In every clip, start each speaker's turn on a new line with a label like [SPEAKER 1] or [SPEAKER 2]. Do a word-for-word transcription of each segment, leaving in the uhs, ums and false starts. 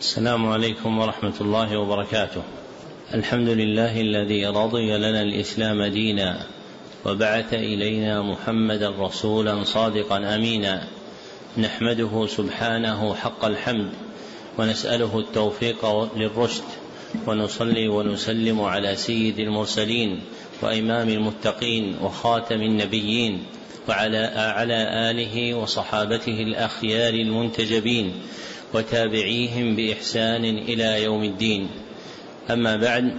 [SPEAKER 1] السلام عليكم ورحمة الله وبركاته. الحمد لله الذي رضي لنا الإسلام دينا وبعث إلينا محمدا رسولا صادقا أمينا، نحمده سبحانه حق الحمد ونسأله التوفيق للرشد، ونصلي ونسلم على سيد المرسلين وإمام المتقين وخاتم النبيين وعلى آله وصحابته الأخيار المنتجبين وتابعيهم بإحسان إلى يوم الدين. أما بعد،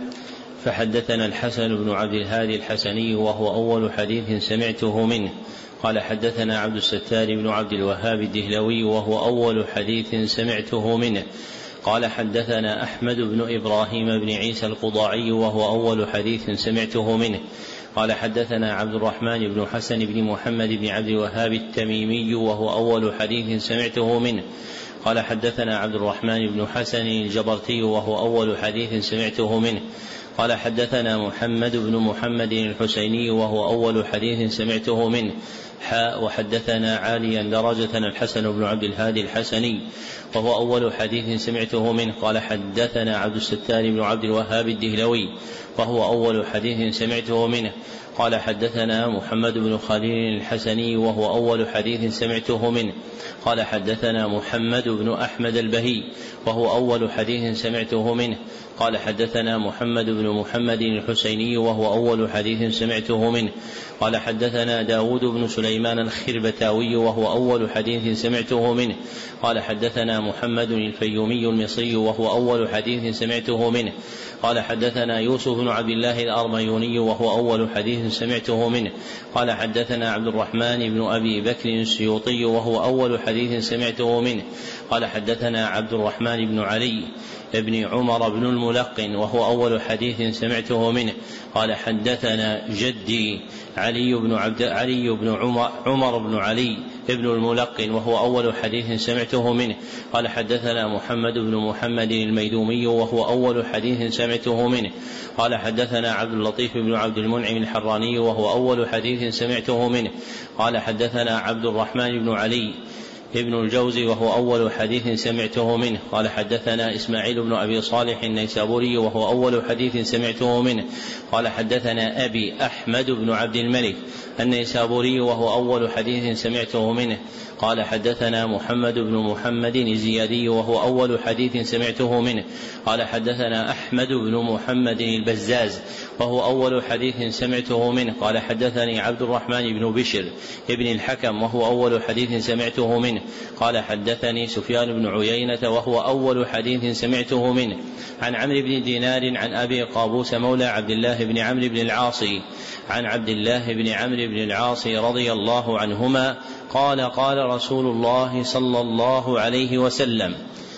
[SPEAKER 1] فحدثنا الحسن بن عبد الهادي الحسني وهو أول حديث سمعته منه قال حدثنا عبد الستار بن عبد الوهاب الدهلوي وهو أول حديث سمعته منه قال حدثنا أحمد بن إبراهيم بن عيسى القضاعي وهو أول حديث سمعته منه قال حدثنا عبد الرحمن بن حسن بن محمد بن عبد الوهاب التميمي وهو أول حديث سمعته منه قال حدثنا عبد الرحمن بن حسن الجبرتي وهو أول حديث سمعته منه قال حدثنا محمد بن محمد الحسيني وهو أول حديث سمعته منه حاء وحدثنا عاليا درجة الحسن بن عبد الهادي الحسني وهو أول حديث سمعته منه قال حدثنا عبد الستار بن عبد الوهاب الدهلوي وهو أول حديث سمعته منه قال حدثنا محمد بن خليل الحسني وهو أول حديث سمعته منه قال حدثنا محمد بن أحمد البهي وهو أول حديث سمعته منه قال حدثنا محمد بن محمد الحسيني وهو أول حديث سمعته منه قال حدثنا داود بن سليمان الخربتاوي وهو أول حديث سمعته منه قال حدثنا محمد الفيومي المصري وهو أول حديث سمعته منه قال حدثنا يوسف بن عبد الله الأرميوني وهو أول حديث سمعته منه قال حدثنا عبد الرحمن بن أبي بكر السيوطي وهو أول حديث سمعته منه قال حدثنا عبد الرحمن بن علي ابن عمر بن الملقن وهو أول حديث سمعته منه قال حدثنا جدي علي بن عبد علي بن عمر, عمر بن علي ابن الملقن وهو أول حديث سمعته منه قال حدثنا محمد بن محمد الميدومي وهو أول حديث سمعته منه قال حدثنا عبد اللطيف بن عبد المنعم الحراني وهو أول حديث سمعته منه قال حدثنا عبد الرحمن بن علي ابن الجوزي وهو أول حديث سمعته منه قال حدثنا إسماعيل بن أبي صالح النيسابوري وهو أول حديث سمعته منه قال حدثنا أبي أحمد بن عبد الملك النيسابوري وهو أول حديث سمعته منه قال حدثنا محمد بن محمد الزيادي وهو أول حديث سمعته منه قال حدثنا أحمد بن محمد البزاز وهو أول حديث سمعته منه قال حدثني عبد الرحمن بن بشر ابن الحكم وهو أول حديث سمعته منه قال حدثني سفيان بن عيينة وهو أول حديث سمعته منه عن عمرو بن دينار عن أبي قابوس مولى عبد الله بن عمرو بن العاص عن عبد الله بن عمرو بن العاص رضي الله عنهما قال قال رسول الله صلى الله عليه وسلم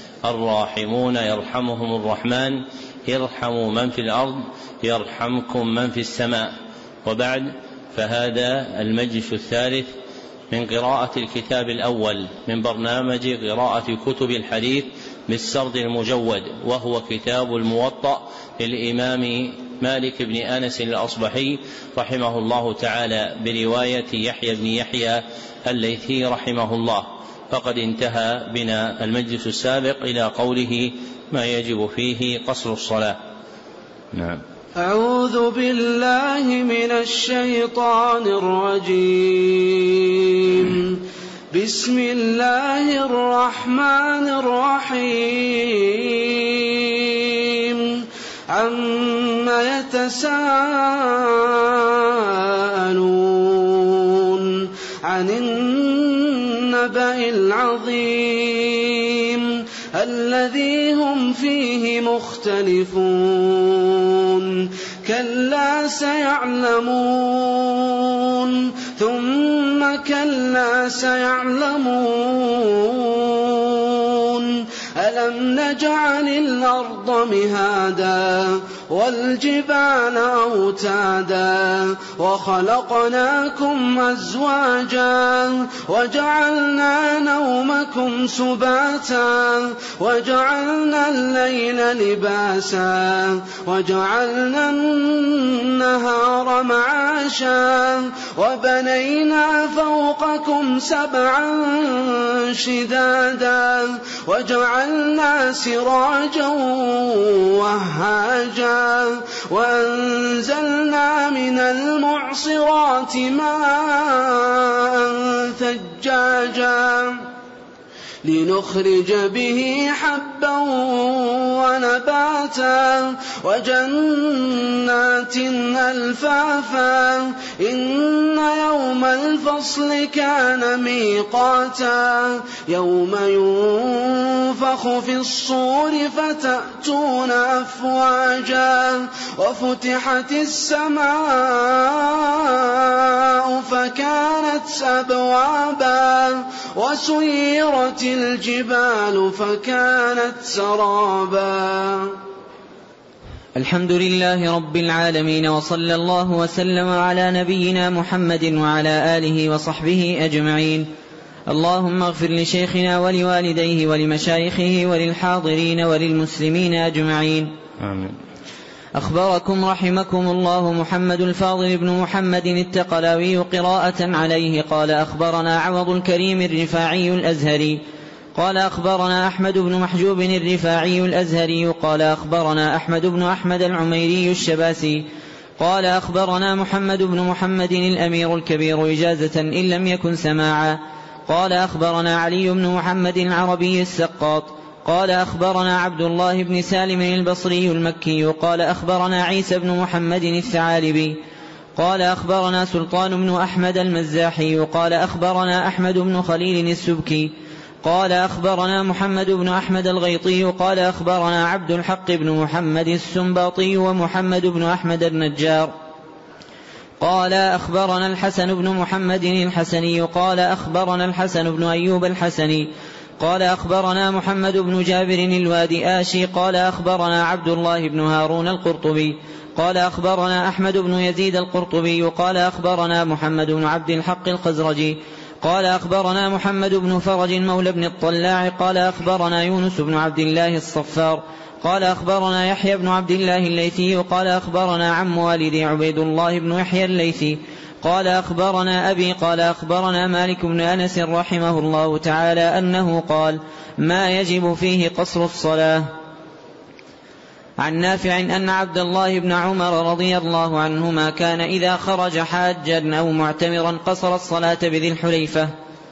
[SPEAKER 1] الراحمون يرحمهم الرحمن ارحموا من في الأرض يرحمكم من في السماء. وبعد، فهذا المجلس الثالث من قراءة الكتاب الأول من برنامج قراءة كتب الحديث بالسرد المجود، وهو كتاب الموطأ للإمام مالك بن أنس الأصبحي رحمه الله تعالى برواية يحيى بن يحيى الليثي رحمه الله. فقد انتهى بنا المجلس السابق إلى قوله ما يجب فيه قصر الصلاة. نعم.
[SPEAKER 2] أعوذ بالله من الشيطان الرجيم. بسم الله الرحمن الرحيم. عما يتساءلون عن النبأ العظيم الذي هم فيه مختلفون. كلا سيعلمون ثم كلا سيعلمون. ألم نجعل الأرض مهادا والجبال أوتادا وخلقناكم أزواجا وجعلنا نومكم سباتا وجعلنا الليل لباسا وجعلنا النهار معاشا وبنينا فوقكم سبعا شدادا وجعلنا سراجا وهاجا وأنزلنا من المعصرات ماء ثجاجا لنخرج به حبا ونباتا وجنات ألفافا إن يوم الفصل كان ميقاتا يوم ينفخ في الصور فتأتون أفواجا وفتحت السماء فكانت أبوابا وسيرت الجبال فكانت سرابا.
[SPEAKER 3] الحمد لله رب العالمين، وصلى الله وسلم على نبينا محمد وعلى آله وصحبه أجمعين. اللهم اغفر لشيخنا ولوالديه ولمشايخه وللحاضرين وللمسلمين أجمعين.
[SPEAKER 1] آمين.
[SPEAKER 3] أخبركم رحمكم الله محمد الفاضل بن محمد التقلاوي قراءة عليه قال: أخبرنا عوض الكريم الرفاعي الأزهري قال: أخبرنا أحمد بن محجوب الرفاعي الأزهري قال: أخبرنا أحمد بن أحمد العميري الشباسي قال: أخبرنا محمد بن محمد الأمير الكبير إجازة إن لم يكن سماعا قال: أخبرنا علي بن محمد العربي السقاط قال: أخبرنا عبد الله بن سالم البصري المكي قال: أخبرنا عيسى بن محمد الثعالبي قال: أخبرنا سلطان بن أحمد المزاحي قال: أخبرنا أحمد بن خليل السبكي قال: أخبرنا محمد بن أحمد الغيطي قال: أخبرنا عبد الحق بن محمد السنباطي ومحمد بن أحمد النجار قال: أخبرنا الحسن بن محمد الحسني قال: أخبرنا الحسن بن أيوب الحسني قال: أخبرنا محمد بن جابر الوادي آشي قال: أخبرنا عبد الله بن هارون القرطبي قال: أخبرنا أحمد بن يزيد القرطبي قال: أخبرنا محمد بن عبد الحق الخزرجي قال: أخبرنا محمد بن فرج مولى بن الطلاع قال: أخبرنا يونس بن عبد الله الصفار قال: أخبرنا يحيى بن عبد الله الليثي قال: أخبرنا عم والدي عبيد الله بن يحيى الليثي قال: أخبرنا أبي قال: أخبرنا مالك بن أنس رحمه الله تعالى أنه قال: ما يجب فيه قصر الصلاة. عن نافع أن عبد الله بن عمر رضي الله عنهما كان إذا خرج حاجا أو معتمرا قصر الصلاة بذي الحليفة.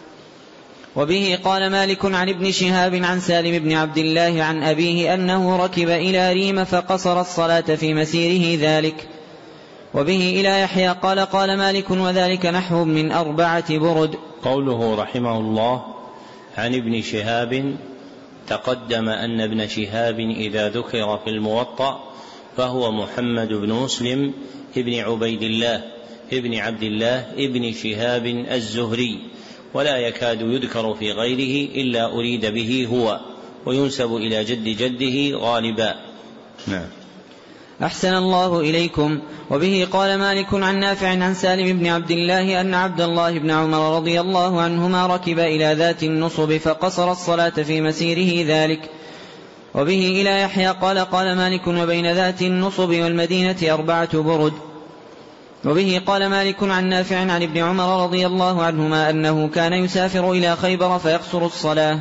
[SPEAKER 3] وبه قال مالك عن ابن شهاب عن سالم بن عبد الله عن أبيه أنه ركب إلى ريم فقصر الصلاة في مسيره ذلك. وبه إلى يحيى قال: قال مالك: وذلك نحو من أربعة برد.
[SPEAKER 1] قوله رحمه الله عن ابن شهاب، تقدم أن ابن شهاب إذا ذكر في الموطأ فهو محمد بن مسلم ابن عبيد الله ابن عبد الله ابن شهاب الزهري، ولا يكاد يذكر في غيره إلا أريد به هو، وينسب إلى جد جده غالبا. نعم.
[SPEAKER 3] أحسن الله إليكم. وبه قال مالك عن نافع عن سالم بن عبد الله أن عبد الله بن عمر رضي الله عنهما ركب إلى ذات النصب فقصر الصلاة في مسيره ذلك. وبه إلى يحيى قال: قال مالك: وبين ذات النصب والمدينة أربعة برد. وبه قال مالك عن نافع عن ابن عمر رضي الله عنهما أنه كان يسافر إلى خيبر فيقصر الصلاة.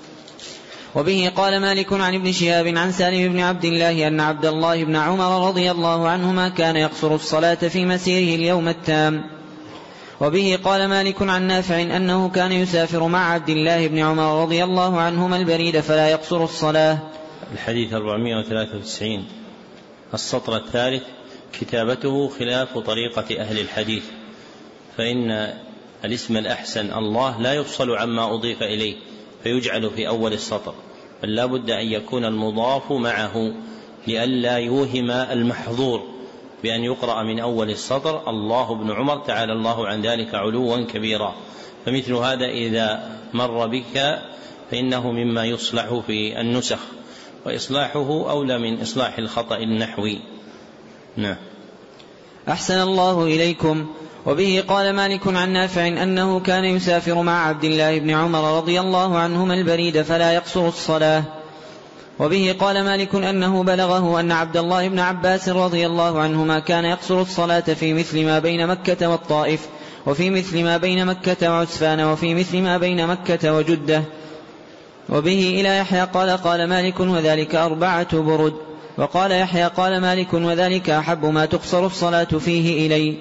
[SPEAKER 3] وبه قال مالك عن ابن شهاب عن سالم بن عبد الله أن عبد الله بن عمر رضي الله عنهما كان يقصر الصلاة في مسيره اليوم التام. وبه قال مالك عن نافع أنه كان يسافر مع عبد الله بن عمر رضي الله عنهما البريد فلا يقصر الصلاة.
[SPEAKER 1] الحديث أربعمائة وثلاثة وتسعين. السطر الثالث: كتابته خلاف طريقة أهل الحديث، فإن الاسم الأحسن الله لا يفصل عما أضيف إليه فيجعل في أول السطر، بل لا بد أن يكون المضاف معه لئلا يوهم المحظور بأن يقرأ من أول السطر الله بن عمر تعالى الله عن ذلك علوا كبيرا. فمثل هذا إذا مر بك فإنه مما يصلح في النسخ، وإصلاحه أولى من إصلاح الخطأ النحوي. نعم.
[SPEAKER 3] أحسن الله إليكم. وبه قال مالك عن نافع أنه كان يسافر مع عبد الله بن عمر رضي الله عنهما البريد فلا يقصر الصلاة. وبه قال مالك أنه بلغه أن عبد الله بن عباس رضي الله عنهما كان يقصر الصلاة في مثل ما بين مكة والطائف، وفي مثل ما بين مكة وعسفان، وفي مثل ما بين مكة وجدة. وبه إلى يحيى قال قال مالك وذلك أربعة برد. وقال يحيى قال مالك وذلك أحب ما تقصر الصلاة فيه إلي.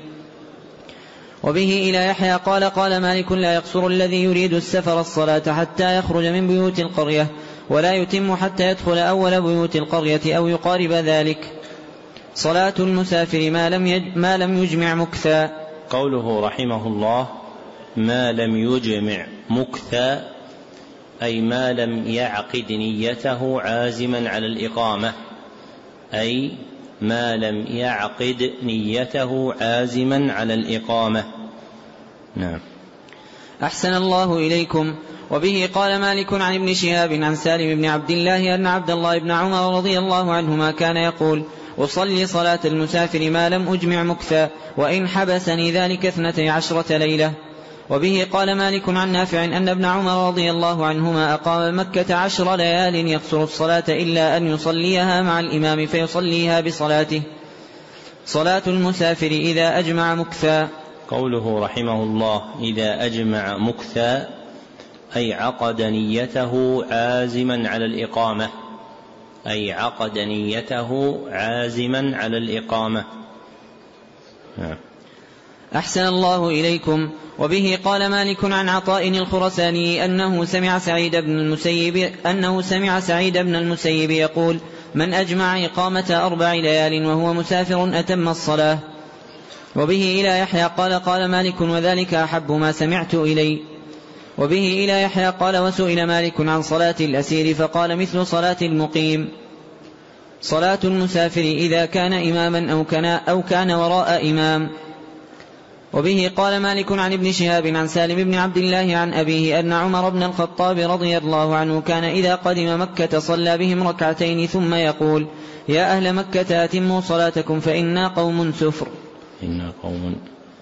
[SPEAKER 3] وبه إلى يحيى قال قال مالك لا يقصر الذي يريد السفر الصلاة حتى يخرج من بيوت القرية ولا يتم حتى يدخل أول بيوت القرية أو يقارب ذلك. صلاة المسافر ما لم, يج ما لم يجمع مكثا.
[SPEAKER 1] قوله رحمه الله ما لم يجمع مكثا أي ما لم يعقد نيته عازما على الإقامة، أي ما لم يعقد نيته عازما على الإقامة. نعم.
[SPEAKER 3] أحسن الله إليكم. وبه قال مالك عن ابن شهاب عن سالم بن عبد الله أن عبد الله بن عمر رضي الله عنهما كان يقول أصلي صلاة المسافر ما لم أجمع مكثا وإن حبسني ذلك اثنتي عشرة ليلة. وبه قال مالك عن نافع أن ابن عمر رضي الله عنهما أقام مكة عشر ليال يقصر الصلاة إلا أن يصليها مع الإمام فيصليها بصلاته. صلاة المسافر إذا أجمع مكثا.
[SPEAKER 1] قوله رحمه الله إذا أجمع مكثا أي عقد نيته عازما على الإقامة، أي عقد نيته عازما على الإقامة. نعم.
[SPEAKER 3] أحسن الله إليكم. وبه قال مالك عن عطاء الخرساني أنه سمع سعيد بن المسيب أنه سمع سعيد بن المسيب يقول من أجمع إقامة أربع ليال وهو مسافر أتم الصلاة. وبه إلى يحيى قال قال مالك وذلك أحب ما سمعت إلي. وبه إلى يحيى قال وسئل مالك عن صلاة الأسير فقال مثل صلاة المقيم. صلاة المسافر إذا كان إماما أو كان, أو كان وراء إمام. وبه قال مالك عن ابن شهاب عن سالم بن عبد الله عن أبيه أن عمر بن الخطاب رضي الله عنه كان إذا قدم مكة صلى بهم ركعتين ثم يقول يا أهل مكة أتموا صلاتكم فإنا قوم سفر
[SPEAKER 1] إنا قوم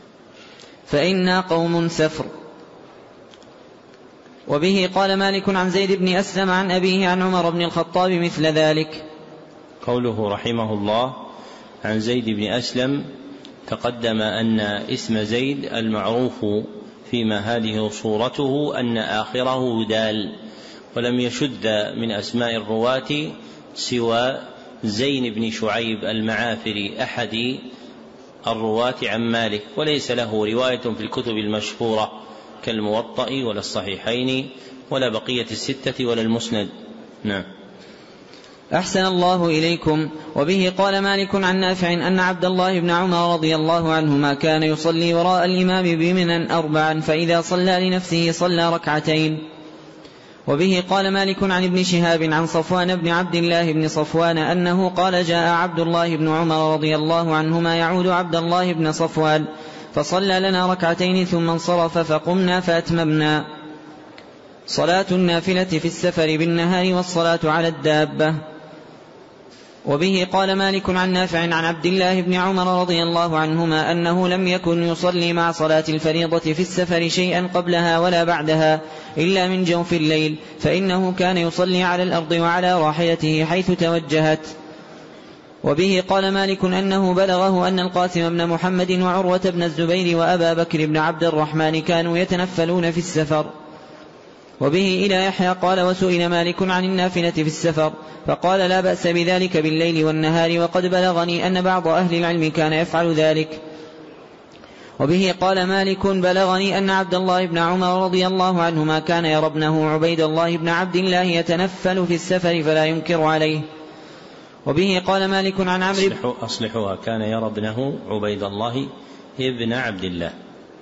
[SPEAKER 3] فإنا قوم سفر. وبه قال مالك عن زيد بن أسلم عن أبيه عن عمر بن الخطاب مثل ذلك.
[SPEAKER 1] قوله رحمه الله عن زيد بن أسلم تقدم أن اسم زيد المعروف فيما هذه صورته أن آخره دال، ولم يشد من أسماء الرواة سوى زين بن شعيب المعافري أحد الرواة عن مالك، وليس له رواية في الكتب المشهورة كالموطأ ولا الصحيحين ولا بقية الستة ولا المسند. نعم.
[SPEAKER 3] أحسن الله إليكم. وبه قال مالك عن نافع أن عبد الله بن عمر رضي الله عنهما كان يصلي وراء الإمام بمنى أربعا فإذا صلى لنفسه صلى ركعتين. وبه قال مالك عن ابن شهاب عن صفوان بن عبد الله بن صفوان أنه قال جاء عبد الله بن عمر رضي الله عنهما يعود عبد الله بن صفوان فصلى لنا ركعتين ثم انصرف فقمنا فأتممنا. صلاة النافلة في السفر بالنهار والصلاة على الدابة. وبه قال مالك عن نافع عن عبد الله بن عمر رضي الله عنهما أنه لم يكن يصلي مع صلاة الفريضة في السفر شيئا قبلها ولا بعدها إلا من جوف الليل، فإنه كان يصلي على الأرض وعلى راحلته حيث توجهت. وبه قال مالك أنه بلغه أن القاسم بن محمد وعروة بن الزبير وأبا بكر بن عبد الرحمن كانوا يتنفلون في السفر. وبه إلى يحيى قال وسئل مالك عن النافلة في السفر فقال لا بأس بذلك بالليل والنهار، وقد بلغني أن بعض أهل العلم كان يفعل ذلك. وبه قال مالك بلغني أن عبد الله بن عمر رضي الله عنهما كان يرى ابنه عبيد الله بن عبد الله يتنفل في السفر فلا ينكر عليه. وبه قال مالك عن عمرو
[SPEAKER 1] أصلحوا أصلحوها كان يرى ابنه عبيد الله ابن عبد الله.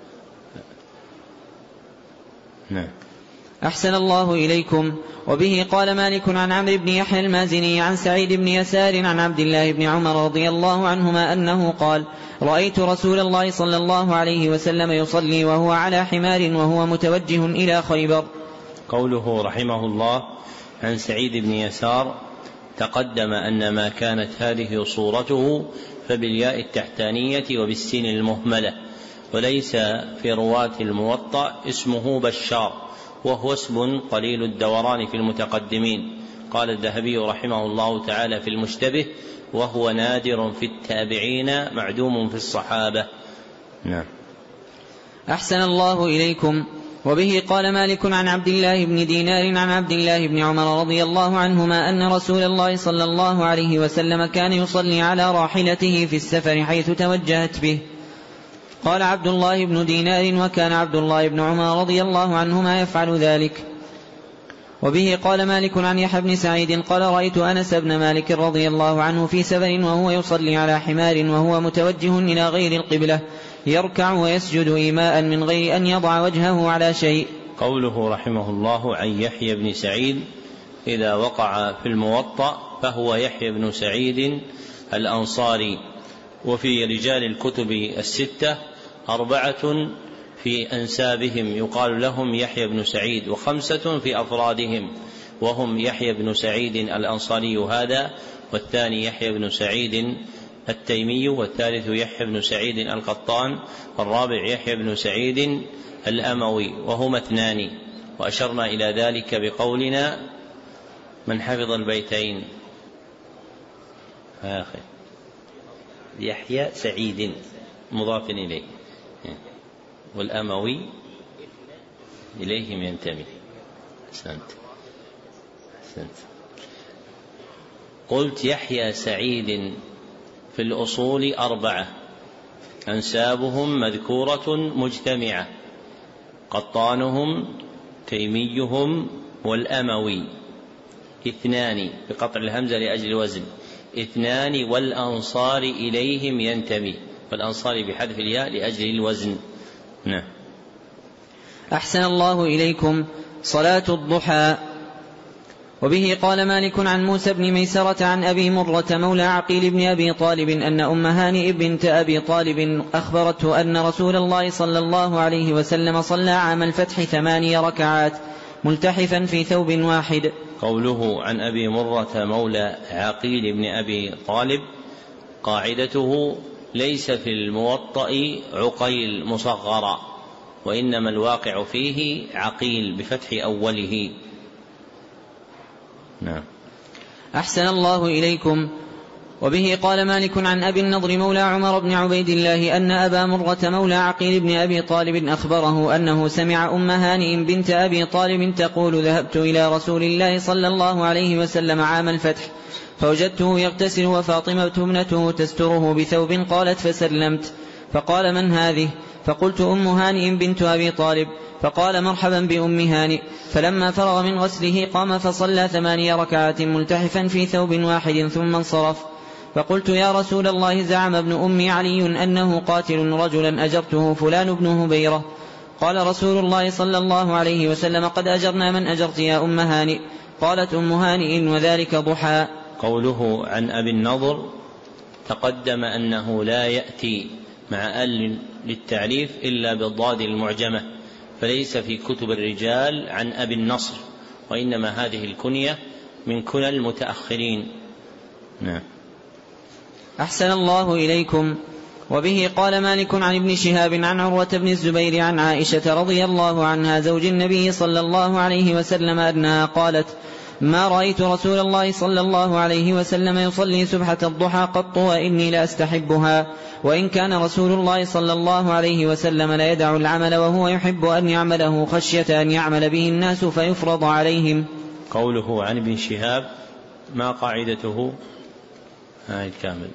[SPEAKER 1] نعم.
[SPEAKER 3] أحسن الله إليكم. وبه قال مالك عن عمرو بن يحيى المازني عن سعيد بن يسار عن عبد الله بن عمر رضي الله عنهما أنه قال رأيت رسول الله صلى الله عليه وسلم يصلي وهو على حمار وهو متوجه إلى خيبر.
[SPEAKER 1] قوله رحمه الله عن سعيد بن يسار تقدم أن ما كانت هذه صورته فبالياء التحتانية وبالسين المهملة، وليس في رواة الموطأ اسمه بشار وهو اسم قليل الدوران في المتقدمين. قال الذهبي رحمه الله تعالى في المشتبه وهو نادر في التابعين معدوم في الصحابة. نعم.
[SPEAKER 3] أحسن الله إليكم. وبه قال مالك عن عبد الله بن دينار عن عبد الله بن عمر رضي الله عنهما أن رسول الله صلى الله عليه وسلم كان يصلي على راحلته في السفر حيث توجهت به. قال عبد الله بن دينار وكان عبد الله بن عمر رضي الله عنهما يفعل ذلك. وبه قال مالك عن يحيى بن سعيد قال رأيت أنس بن مالك رضي الله عنه في سفر وهو يصلي على حمار وهو متوجه إلى غير القبلة يركع ويسجد إيماء من غير أن يضع وجهه على شيء.
[SPEAKER 1] قوله رحمه الله عن يحيى بن سعيد إذا وقع في الموطأ فهو يحيى بن سعيد الأنصاري. وفي رجال الكتب الستة أربعة في أنسابهم يقال لهم يحيى بن سعيد، وخمسة في أفرادهم وهم يحيى بن سعيد الأنصاري هذا، والثاني يحيى بن سعيد التيمي، والثالث يحيى بن سعيد القطان، والرابع يحيى بن سعيد الأموي، وهما اثنان. وأشرنا إلى ذلك بقولنا من حفظ البيتين آخر يحيى سعيد مضاف إليه، والأموي إليهم ينتمي. أحسنت أحسنت. قلت يحيى سعيد في الأصول أربعة أنسابهم مذكورة مجتمعة، قطانهم تيميهم والأموي، اثنان بقطع الهمزة لأجل الوزن، اثنان والأنصار إليهم ينتمي، والأنصار بحذف الياء لأجل الوزن. نعم.
[SPEAKER 3] أحسن الله إليكم. صلاة الضحى. وبه قال مالك عن موسى بن ميسرة عن أبي مرة مولى عقيل بن أبي طالب أن أم هانئ بنت أبي طالب أخبرته أن رسول الله صلى الله عليه وسلم صلى عام الفتح ثماني ركعات ملتحفا في ثوب واحد.
[SPEAKER 1] قوله عن أبي مرة مولى عقيل بن أبي طالب قاعدته ليس في الموطأ عقيل مصغرا، وإنما الواقع فيه عقيل بفتح أوله. نعم.
[SPEAKER 3] أحسن الله إليكم. وبه قال مالك عن أبي النضر مولى عمر بن عبيد الله أن أبا مرة مولى عقيل بن أبي طالب أخبره أنه سمع أم هانئ بنت أبي طالب تقول ذهبت إلى رسول الله صلى الله عليه وسلم عام الفتح فوجدته يغتسل وفاطمة ابنته تستره بثوب، قالت فسلمت فقال من هذه؟ فقلت أم هانئ بنت أبي طالب، فقال مرحبا بأم هانئ. فلما فرغ من غسله قام فصلى ثماني ركعات ملتحفا في ثوب واحد ثم انصرف. فقلت يا رسول الله زعم ابن أم علي أنه قاتل رجلا أجرته فلان بن هبيرة. قال رسول الله صلى الله عليه وسلم قد أجرنا من أجرت يا أم هانئ. قالت أم هانئ وذلك ضحى.
[SPEAKER 1] قوله عن أبي النضر تقدم أنه لا يأتي مع أل للتعريف إلا بالضاد المعجمة، فليس في كتب الرجال عن أبي النصر، وإنما هذه الكنية من كنى المتأخرين. نعم.
[SPEAKER 3] أحسن الله إليكم. وبه قال مالك عن ابن شهاب عن عروة بن الزبير عن عائشة رضي الله عنها زوج النبي صلى الله عليه وسلم أنها قالت ما رأيت رسول الله صلى الله عليه وسلم يصلي سبحة الضحى قط وإني لأستحبها، وإن كان رسول الله صلى الله عليه وسلم لا يدع العمل وهو يحب أن يعمله خشية أن يعمل به الناس فيفرض عليهم.
[SPEAKER 1] قوله عن ابن شهاب ما قاعدته؟ هاي الكامل.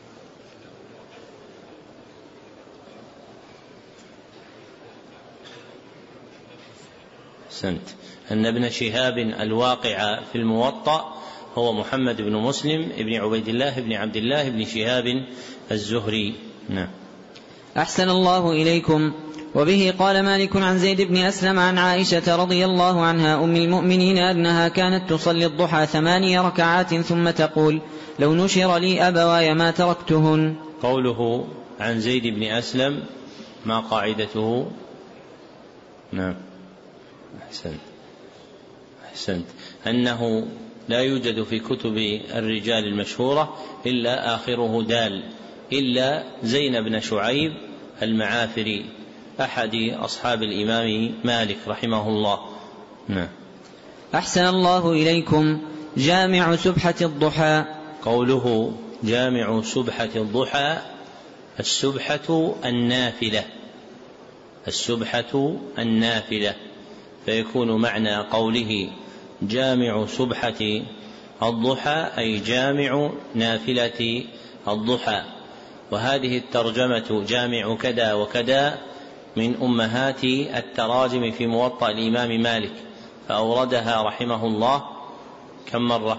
[SPEAKER 1] سنت أن ابن شهاب الواقع في الموطأ هو محمد بن مسلم ابن عبيد الله بن عبد الله بن شهاب الزهري. نعم.
[SPEAKER 3] أحسن الله إليكم. وبه قال مالك عن زيد بن أسلم عن عائشة رضي الله عنها أم المؤمنين أنها كانت تصلي الضحى ثماني ركعات ثم تقول لو نشر لي أبواي ما تركتهن.
[SPEAKER 1] قوله عن زيد بن أسلم ما قاعدته؟ نعم. أحسنت أحسنت أنه لا يوجد في كتب الرجال المشهورة إلا آخره دال، إلا زينب بن شعيب المعافري أحد أصحاب الإمام مالك رحمه الله. نعم.
[SPEAKER 3] أحسن الله إليكم. جامع سبحة الضحى.
[SPEAKER 1] قوله جامع سبحة الضحى السبحة النافلة، السبحة النافلة، فيكون معنى قوله جامع سبحة الضحى أي جامع نافلة الضحى. وهذه الترجمة جامع كذا وكذا من أمهات التراجم في موطأ الإمام مالك، فأوردها رحمه الله كم مرة؟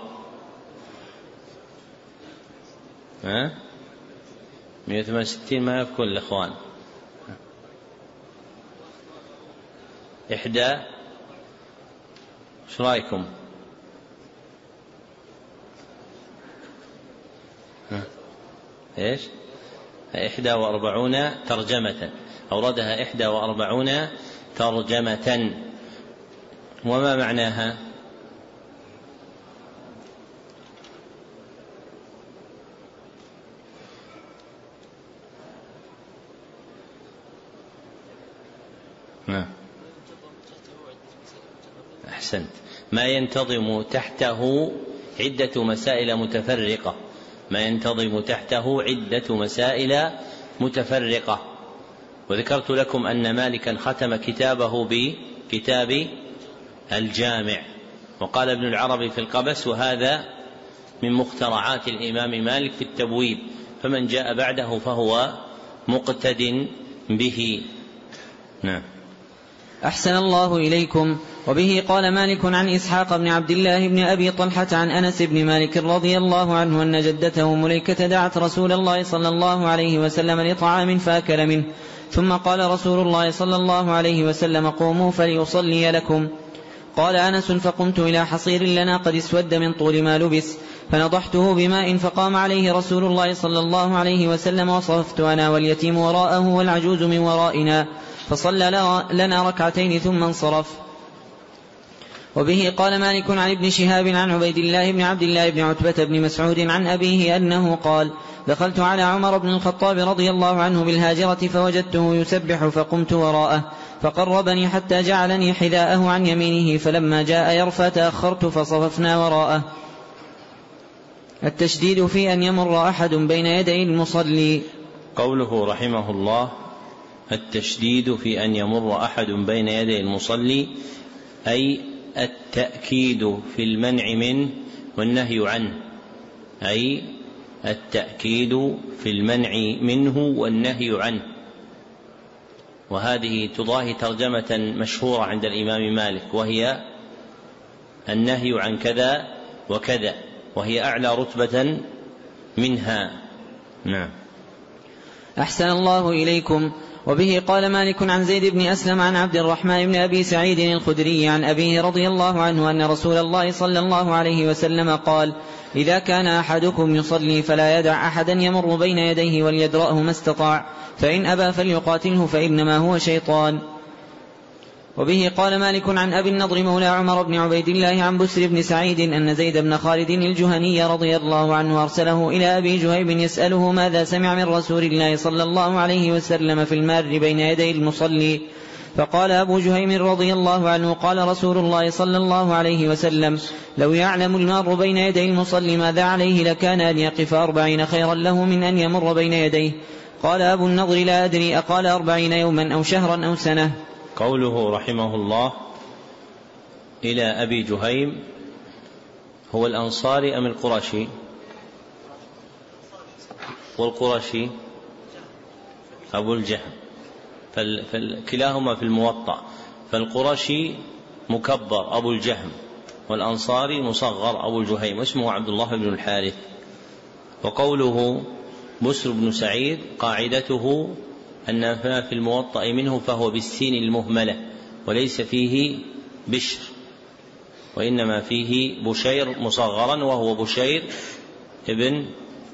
[SPEAKER 1] ها؟ مئة وثمانية وستين ما يكون الإخوان إحدى، ايش رايكم؟ ايش؟ إحدى وأربعون ترجمة، أوردها إحدى وأربعون ترجمة. وما معناها؟ نعم أحسنت، ما ينتظم تحته عدة مسائل متفرقة، ما ينتظم تحته عدة مسائل متفرقة. وذكرت لكم أن مالكا ختم كتابه بكتاب الجامع، وقال ابن العربي في القبس وهذا من مخترعات الإمام مالك في التبويب، فمن جاء بعده فهو مقتد به. نعم.
[SPEAKER 3] أحسن الله إليكم. وبه قال مالك عن إسحاق بن عبد الله بن أبي طلحة عن أنس بن مالك رضي الله عنه أن جدته مليكة دعت رسول الله صلى الله عليه وسلم لطعام فأكل منه، ثم قال رسول الله صلى الله عليه وسلم قوموا فليصلي لكم. قال أنس فقمت إلى حصير لنا قد اسود من طول ما لبس فنضحته بماء، فقام عليه رسول الله صلى الله عليه وسلم وصففت أنا واليتيم وراءه والعجوز من ورائنا، فصلى لنا ركعتين ثم انصرف. وبه قال مالك عن ابن شهاب عن عبيد الله بن عبد الله بن عتبة بن مسعود عن أبيه أنه قال دخلت على عمر بن الخطاب رضي الله عنه بالهاجرة فوجدته يسبح فقمت وراءه فقربني حتى جعلني حذاءه عن يمينه، فلما جاء يرفع تأخرت فصففنا وراءه. التشديد في أن يمر أحد بين يدي المصلي.
[SPEAKER 1] قوله رحمه الله التشديد في أن يمر أحد بين يدي المصلي أي التأكيد في المنع منه والنهي عنه، أي التأكيد في المنع منه والنهي عنه. وهذه تضاهي ترجمة مشهورة عند الإمام مالك وهي النهي عن كذا وكذا، وهي أعلى رتبة منها. نعم.
[SPEAKER 3] أحسن الله إليكم. وبه قال مالك عن زيد بن أسلم عن عبد الرحمن بن أبي سعيد الخدري عن أبيه رضي الله عنه أن رسول الله صلى الله عليه وسلم قال إذا كان أحدكم يصلي فلا يدع أحدا يمر بين يديه وليدرأه ما استطاع، فإن أبى فليقاتله فإنما هو شيطان. وبه قال مالك عن أبي النضر مولى عمر بن عبيد الله عن بسر بن سعيد أن زيد بن خالد الجهني رضي الله عنه أرسله إلى أبي جهيب يسأله ماذا سمع من رسول الله صلى الله عليه وسلم في المار بين يدي المصلي، فقال أبو جهيم رضي الله عنه قال رسول الله صلى الله عليه وسلم لو يعلم المار بين يدي المصلي ماذا عليه لكان أن يقف أربعين خيرا له من أن يمر بين يديه. قال أبو النضر لا أدري أقال أربعين يوما أو شهرا أو سنة.
[SPEAKER 1] قوله رحمه الله إلى أبي جهيم هو الأنصاري أم القرشي؟ والقرشي أبو الجهم، فكلاهما في الموطأ، فالقرشي مكبر أبو الجهم والأنصاري مصغر أبو الجهيم اسمه عبد الله بن الحارث. وقوله بسر بن سعيد قاعدته أن ما في الموطأ منه فهو بالسين المهملة وليس فيه بشر، وإنما فيه بشير مصغرا وهو بشير ابن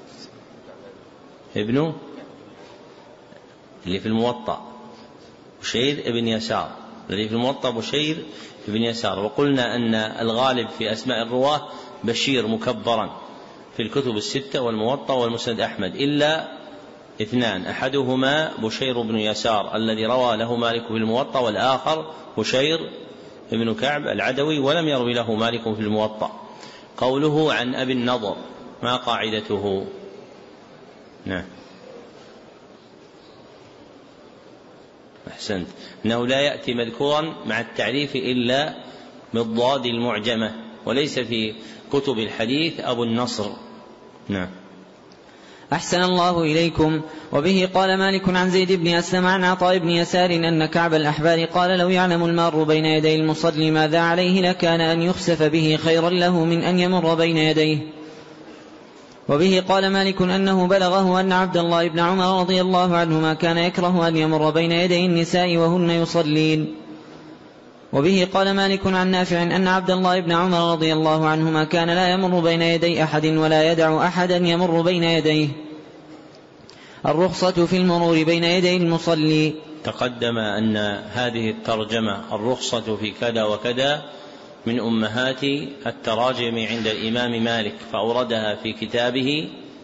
[SPEAKER 1] ابن اللي في الموطأ بشير ابن يسار، الذي في الموطأ بشير ابن يسار. وقلنا أن الغالب في أسماء الرواة بشير مكبرا في الكتب الستة والموطأ والمسند أحمد إلا اثنان، أحدهما بشير بن يسار الذي روى له مالك في الموطأ، والآخر بشير ابن كعب العدوي ولم يروي له مالك في الموطأ. قوله عن أبي النضر ما قاعدته؟ نعم أحسنت. أنه لا يأتي مذكورا مع التعريف إلا بالضاد المعجمة، وليس في كتب الحديث أبو النصر. نعم.
[SPEAKER 3] أحسن الله إليكم. وبه قال مالك عن زيد بن أسلم عن عطاء بن يسار أن كعب الأحبار قال لو يعلم المار بين يدي المصلي ماذا عليه لكان أن يخسف به خيرا له من أن يمر بين يديه. وبه قال مالك أنه بلغه أن عبد الله بن عمر رضي الله عنهما كان يكره أن يمر بين يدي النساء وهن يصلين. وبه قال مالك عن نافع أن عبد الله بن عمر رضي الله عنهما كان لا يمر بين يدي أحد ولا يدع أحدا يمر بين يديه. الرخصة في المرور بين يدي المصلي.
[SPEAKER 1] تقدم أن هذه الترجمة الرخصة في كذا وكذا من أمهات التراجم عند الإمام مالك، فأوردها في كتابه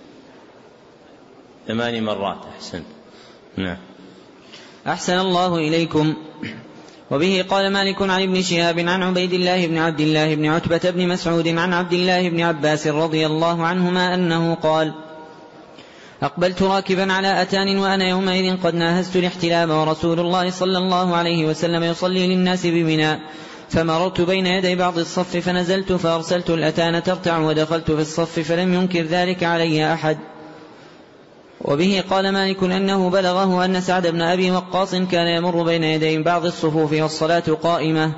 [SPEAKER 1] ثمان مرات. أحسن. نعم.
[SPEAKER 3] أحسن الله إليكم. وبه قال مالك عن ابن شهاب عن عبيد الله بن عبد الله بن عتبة بن مسعود عن عبد الله بن عباس رضي الله عنهما أنه قال أقبلت راكبا على أتان وأنا يومئذ قد ناهزت الاحتلام ورسول الله صلى الله عليه وسلم يصلي للناس بمنى، فمررت بين يدي بعض الصف فنزلت فأرسلت الأتان ترتع ودخلت في الصف فلم ينكر ذلك علي أحد. وبه قال مالك أنه بلغه أن سعد بن أبي وقاص كان يمر بين يدي بعض الصفوف والصلاة قائمة.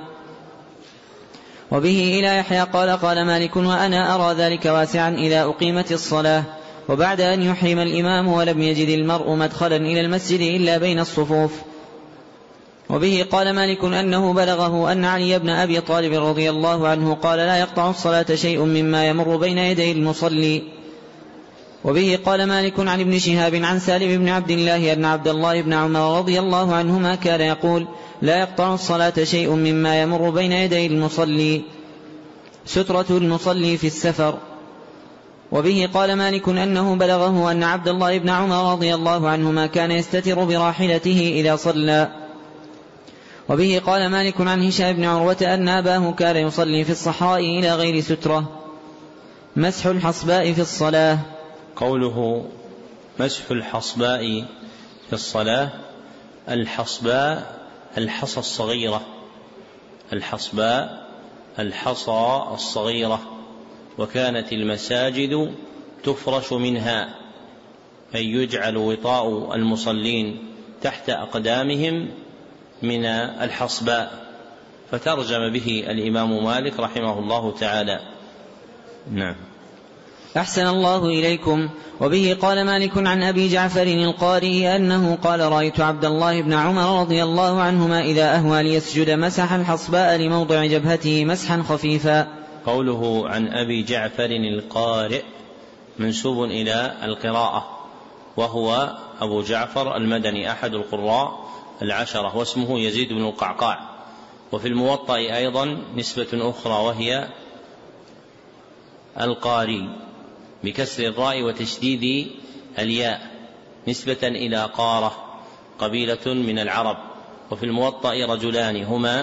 [SPEAKER 3] وبه إلى يحيى قال قال مالك وأنا أرى ذلك واسعا إذا أقيمت الصلاة وبعد أن يحرم الإمام ولم يجد المرء مدخلا إلى المسجد إلا بين الصفوف. وبه قال مالك أنه بلغه أن علي بن أبي طالب رضي الله عنه قال لا يقطع الصلاة شيء مما يمر بين يدي المصلي. وبه قال مالك عن ابن شهاب عن سالم بن عبد الله أن عبد الله بن عمر رضي الله عنهما كان يقول لا يقطع الصلاة شيء مما يمر بين يدي المصلي. سترة المصلي في السفر. وبه قال مالك أنه بلغه أن عبد الله بن عمر رضي الله عنهما كان يستتر براحلته إذا صلى. وبه قال مالك عن هشام بن عروة أن أباه كان يصلي في الصحراء إلى غير سترة. مسح الحصباء في الصلاة.
[SPEAKER 1] قوله مسح الحصباء في الصلاة، الحصباء الحصى الصغيرة، الحصباء الحصى الصغيرة، وكانت المساجد تفرش منها، أي يجعل وطاء المصلين تحت أقدامهم من الحصباء، فترجم به الإمام مالك رحمه الله تعالى. نعم.
[SPEAKER 3] أحسن الله إليكم. وبه قال مالك عن أبي جعفر القاري أنه قال رأيت عبد الله بن عمر رضي الله عنهما إذا أهوى ليسجد مسح الحصباء لموضع جبهته مسحا خفيفا.
[SPEAKER 1] قوله عن أبي جعفر القارئ منسوب إلى القراءة، وهو أبو جعفر المدني أحد القراء العشرة، واسمه يزيد بن القعقاع. وفي الموطأ أيضا نسبة أخرى وهي القاري بكسر الراء وتشديد الياء، نسبة إلى قارة قبيلة من العرب. وفي الموطأ رجلان هما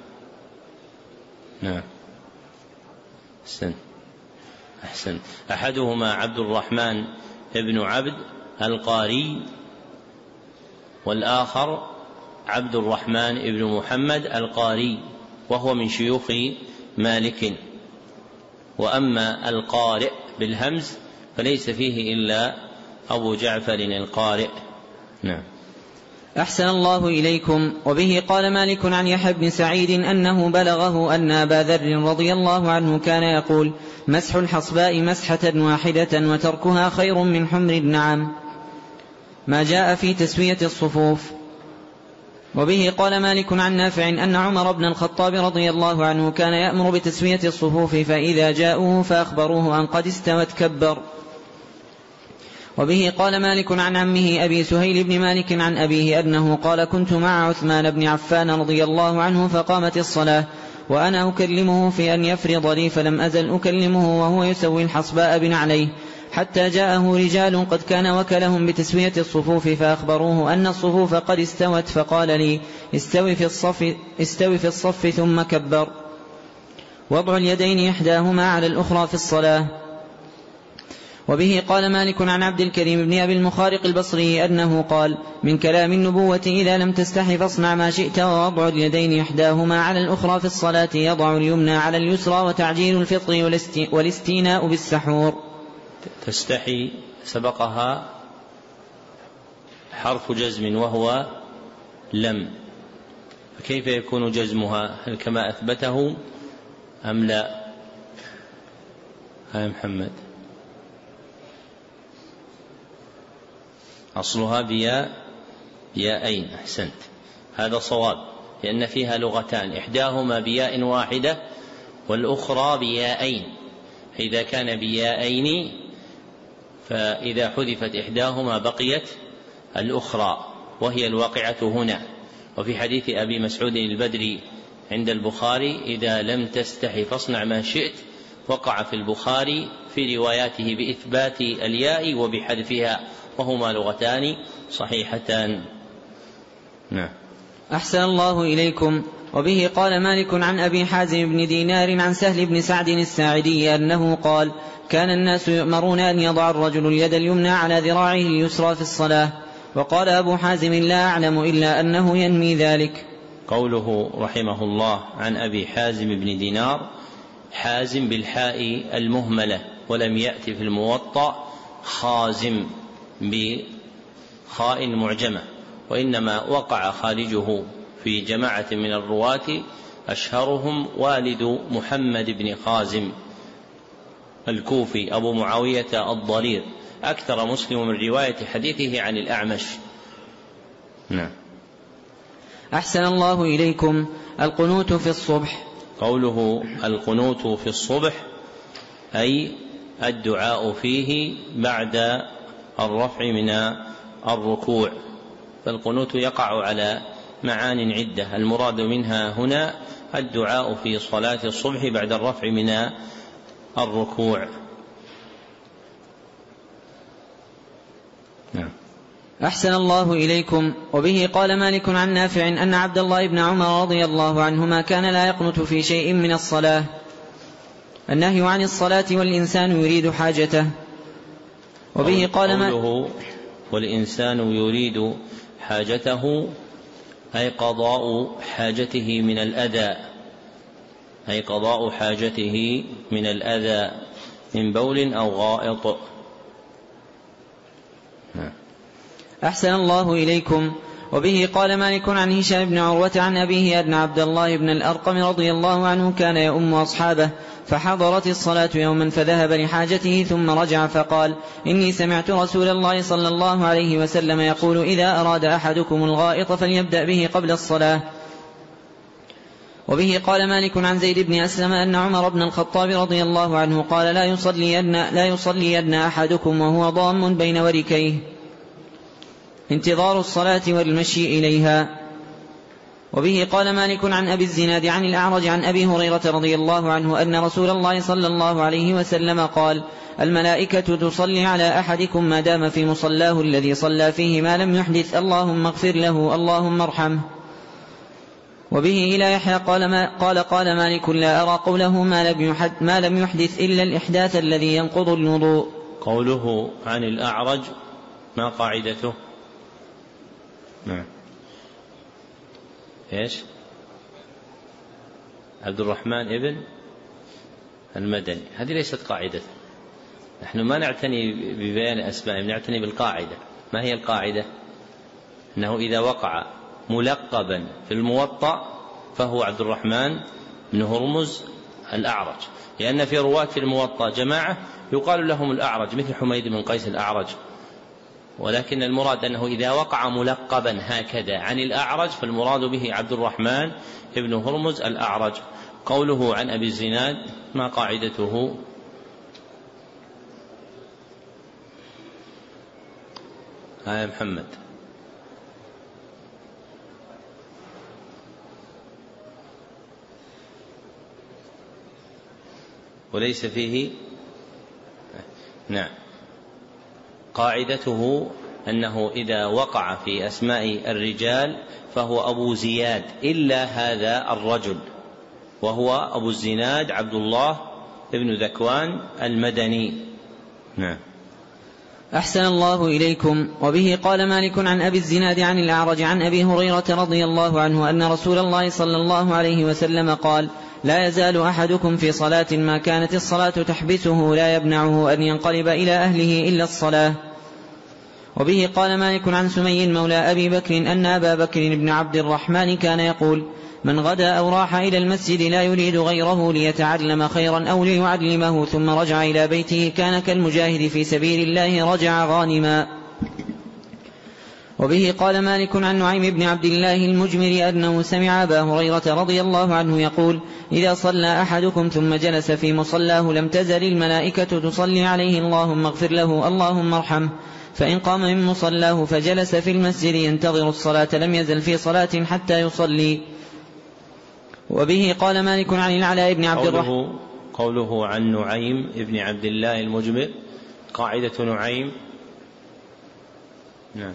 [SPEAKER 1] نعم أحسن أحسن أحدهما عبد الرحمن ابن عبد القاري، والآخر عبد الرحمن ابن محمد القاري، وهو من شيوخ مالك. وأما القارئ بالهمز فليس فيه إلا أبو جعفر القارئ. نعم.
[SPEAKER 3] أحسن الله إليكم. وبه قال مالك عن يحيى بن سعيد أنه بلغه أن أبا ذر رضي الله عنه كان يقول مسح الحصباء مسحة واحدة وتركها خير من حمر النعم، ما جاء في تسوية الصفوف. وبه قال مالك عن نافع أن عمر بن الخطاب رضي الله عنه كان يأمر بتسوية الصفوف، فإذا جاءوه فأخبروه أن قد استوت كبر. وبه قال مالك عن عمه أبي سهيل بن مالك عن أبيه أنه قال كنت مع عثمان بن عفان رضي الله عنه فقامت الصلاة وأنا أكلمه في أن يفرض لي، فلم أزل أكلمه وهو يسوي الحصباء بنعليه، حتى جاءه رجال قد كان وكلهم بتسوية الصفوف فأخبروه أن الصفوف قد استوت، فقال لي استوي في الصف, استوي في الصف ثم كبر. وضع اليدين إحداهما على الأخرى في الصلاة. وبه قال مالك عن عبد الكريم بن أبي المخارق البصري أنه قال: من كلام النبوة إذا لم تستح فاصنع ما شئت، ووضع اليدين إحداهما على الأخرى في الصلاة يضع اليمنى على اليسرى، وتعجيل الفطر والاستيناء بالسحور.
[SPEAKER 1] تستحي سبقها حرف جزم وهو لم، فكيف يكون جزمها؟ هل كما أثبته أم لا؟ ها محمد. أصلها بياء بياءين. أحسنت، هذا صواب، لأن فيها لغتان، إحداهما بياء واحدة والأخرى بياءين. إذا كان بياءين فإذا حذفت إحداهما بقيت الأخرى، وهي الواقعة هنا. وفي حديث أبي مسعود البدري عند البخاري: إذا لم تستحي فاصنع ما شئت، وقع في البخاري في رواياته بإثبات الياء وبحذفها، وهما لغتان صحيحتان. نعم.
[SPEAKER 3] أحسن الله إليكم. وبه قال مالك عن أبي حازم بن دينار عن سهل بن سعد الساعدي أنه قال: كان الناس يؤمرون أن يضع الرجل اليد اليمنى على ذراعه اليسرى في الصلاة. وقال أبو حازم: لا أعلم إلا أنه ينمي ذلك.
[SPEAKER 1] قوله رحمه الله عن أبي حازم بن دينار، حازم بالحاء المهملة، ولم يأتي في الموطأ خازم بخاء معجمة، وإنما وقع خارجه في جماعة من الرواة، أشهرهم والد محمد بن خازم الكوفي أبو معاوية الضرير، أكثر مسلم من رواية حديثه عن الأعمش. نعم.
[SPEAKER 3] أحسن الله إليكم. القنوت في الصبح.
[SPEAKER 1] قوله القنوت في الصبح أي الدعاء فيه بعد الرفع من الركوع، فالقنوت يقع على معان عدة، المراد منها هنا الدعاء في صلاة الصبح بعد الرفع من الركوع. نعم.
[SPEAKER 3] أحسن الله إليكم. وبه قال مالك عن نافع أن عبد الله بن عمر رضي الله عنهما كان لا يقنت في شيء من الصلاة. النهي عن الصلاة والإنسان يريد حاجته. وبه قال
[SPEAKER 1] قوله والإنسان يريد حاجته أي قضاء حاجته من الأذى، أي قضاء حاجته من الأذى من بول أو غائط.
[SPEAKER 3] أحسن الله إليكم. وبه قال مالك عن هشام بن عروة عن أبيه أن عبد الله بن الأرقم رضي الله عنه كان يؤم أصحابه، فحضرت الصلاة يوما فذهب لحاجته ثم رجع فقال: إني سمعت رسول الله صلى الله عليه وسلم يقول: إذا أراد أحدكم الغائط فليبدأ به قبل الصلاة. وبه قال مالك عن زيد بن أسلم أن عمر بن الخطاب رضي الله عنه قال: لا يصلين, لا يصلين أحدكم وهو ضام بين وركيه، انتظار الصلاة والمشي إليها. وبه قال مالك عن أبي الزناد عن الأعرج عن أبي هريرة رضي الله عنه أن رسول الله صلى الله عليه وسلم قال: الملائكة تصلي على أحدكم ما دام في مصلاه الذي صلى فيه ما لم يحدث، اللهم اغفر له، اللهم ارحمه. وبه إلى يحيى قال, ما قال قال مالك: لا أرى قوله ما لم يحدث, ما لم يحدث إلا الإحداث الذي ينقض الوضوء.
[SPEAKER 1] قوله عن الأعرج ما قاعدته؟ نعم. إيش؟ عبد الرحمن ابن المدني. هذه ليست قاعدة، نحن ما نعتني ببيان أسماء، نعتني بالقاعدة. ما هي القاعدة؟ أنه إذا وقع ملقبا في الموطأ فهو عبد الرحمن بن هرمز الأعرج، لأن في رواة الموطأ جماعة يقال لهم الأعرج مثل حميد بن قيس الأعرج، ولكن المراد أنه إذا وقع ملقبا هكذا عن الأعرج فالمراد به عبد الرحمن بن هرمز الأعرج. قوله عن أبي الزناد ما قاعدته؟ ها محمد. وليس فيه. نعم. قاعدته أنه إذا وقع في أسماء الرجال فهو أبو زياد إلا هذا الرجل، وهو أبو الزناد عبد الله بن ذكوان المدني. نعم.
[SPEAKER 3] أحسن الله إليكم. وبه قال مالك عن أبي الزناد عن الأعرج عن أبي هريرة رضي الله عنه أن رسول الله صلى الله عليه وسلم قال: لا يزال أحدكم في صلاة ما كانت الصلاة تحبسه لا يمنعه أن ينقلب إلى أهله إلا الصلاة. وبه قال مالك عن سمي مولى أبي بكر أن أبا بكر بن عبد الرحمن كان يقول: من غدا أو راح إلى المسجد لا يريد غيره ليتعلم خيرا أو ليعلمه ثم رجع إلى بيته كان كالمجاهد في سبيل الله رجع غانما. وبه قال مالك عن نعيم بن عبد الله المجمر أنه سمع أبا هريرة رضي الله عنه يقول: إذا صلى أحدكم ثم جلس في مصلاه لم تزل الملائكة تصلي عليه اللهم اغفر له اللهم ارحمه، فإن قام من مصلاه فجلس في المسجد ينتظر الصلاة لم يزل في صلاة حتى يصلي. وبه قال مالك عن العلاء بن عبد الرحمن
[SPEAKER 1] قوله, قوله عن نعيم بن عبد الله المجمر، قاعدة نعيم نعم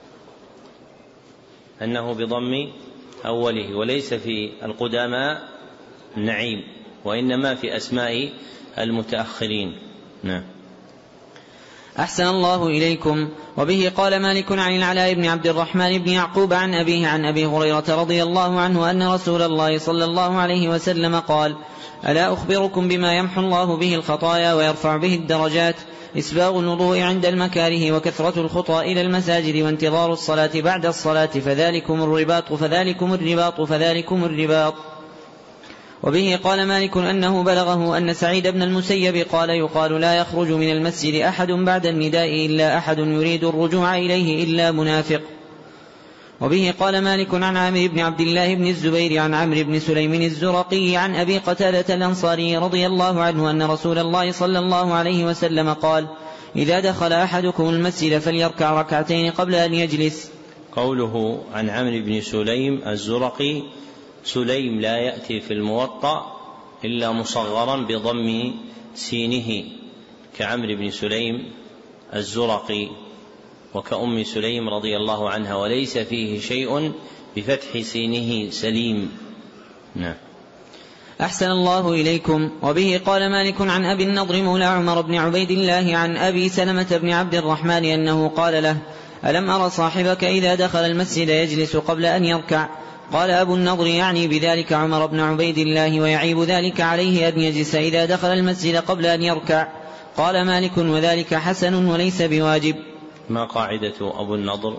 [SPEAKER 1] أنه بضم أوله، وليس في القدماء نعيم وإنما في أسماء المتأخرين. نعم.
[SPEAKER 3] أحسن الله إليكم. وبه قال مالك عن العلاء بن عبد الرحمن بن يعقوب عن أبيه عن أبي هريرة رضي الله عنه أن رسول الله صلى الله عليه وسلم قال: ألا أخبركم بما يمحو الله به الخطايا ويرفع به الدرجات؟ إسباغ الوضوء عند المكاره وكثرة الخطى إلى المساجد وانتظار الصلاة بعد الصلاة فذلكم الرباط فذلكم الرباط فذلكم الرباط. وبه قال مالك أنه بلغه أن سعيد بن المسيب قال: يقال لا يخرج من المسجد أحد بعد النداء إلا أحد يريد الرجوع إليه إلا منافق. وبه قال مالك عن عامر بن عبد الله بن الزبير عن عمرو بن سليم الزرقي عن أبي قتادة الأنصاري رضي الله عنه أن رسول الله صلى الله عليه وسلم قال: إذا دخل أحدكم المسجد فليركع ركعتين قبل أن يجلس.
[SPEAKER 1] قوله عن عمرو بن سليم الزرقي، سليم لا يأتي في الموطأ إلا مصغرا بضم سينه كعمرو بن سليم الزرقي وكأم سليم رضي الله عنها، وليس فيه شيء بفتح سينه سليم. نعم.
[SPEAKER 3] أحسن الله إليكم. وبه قال مالك عن أبي النضر مولى عمر بن عبيد الله عن أبي سلمة بن عبد الرحمن أنه قال له: ألم أرى صاحبك إذا دخل المسجد يجلس قبل أن يركع؟ قال أبو النضر يعني بذلك عمر بن عبيد الله، ويعيب ذلك عليه أن يجلس إذا دخل المسجد قبل أن يركع. قال مالك: وذلك حسن وليس بواجب.
[SPEAKER 1] ما قاعدة أبو النضر؟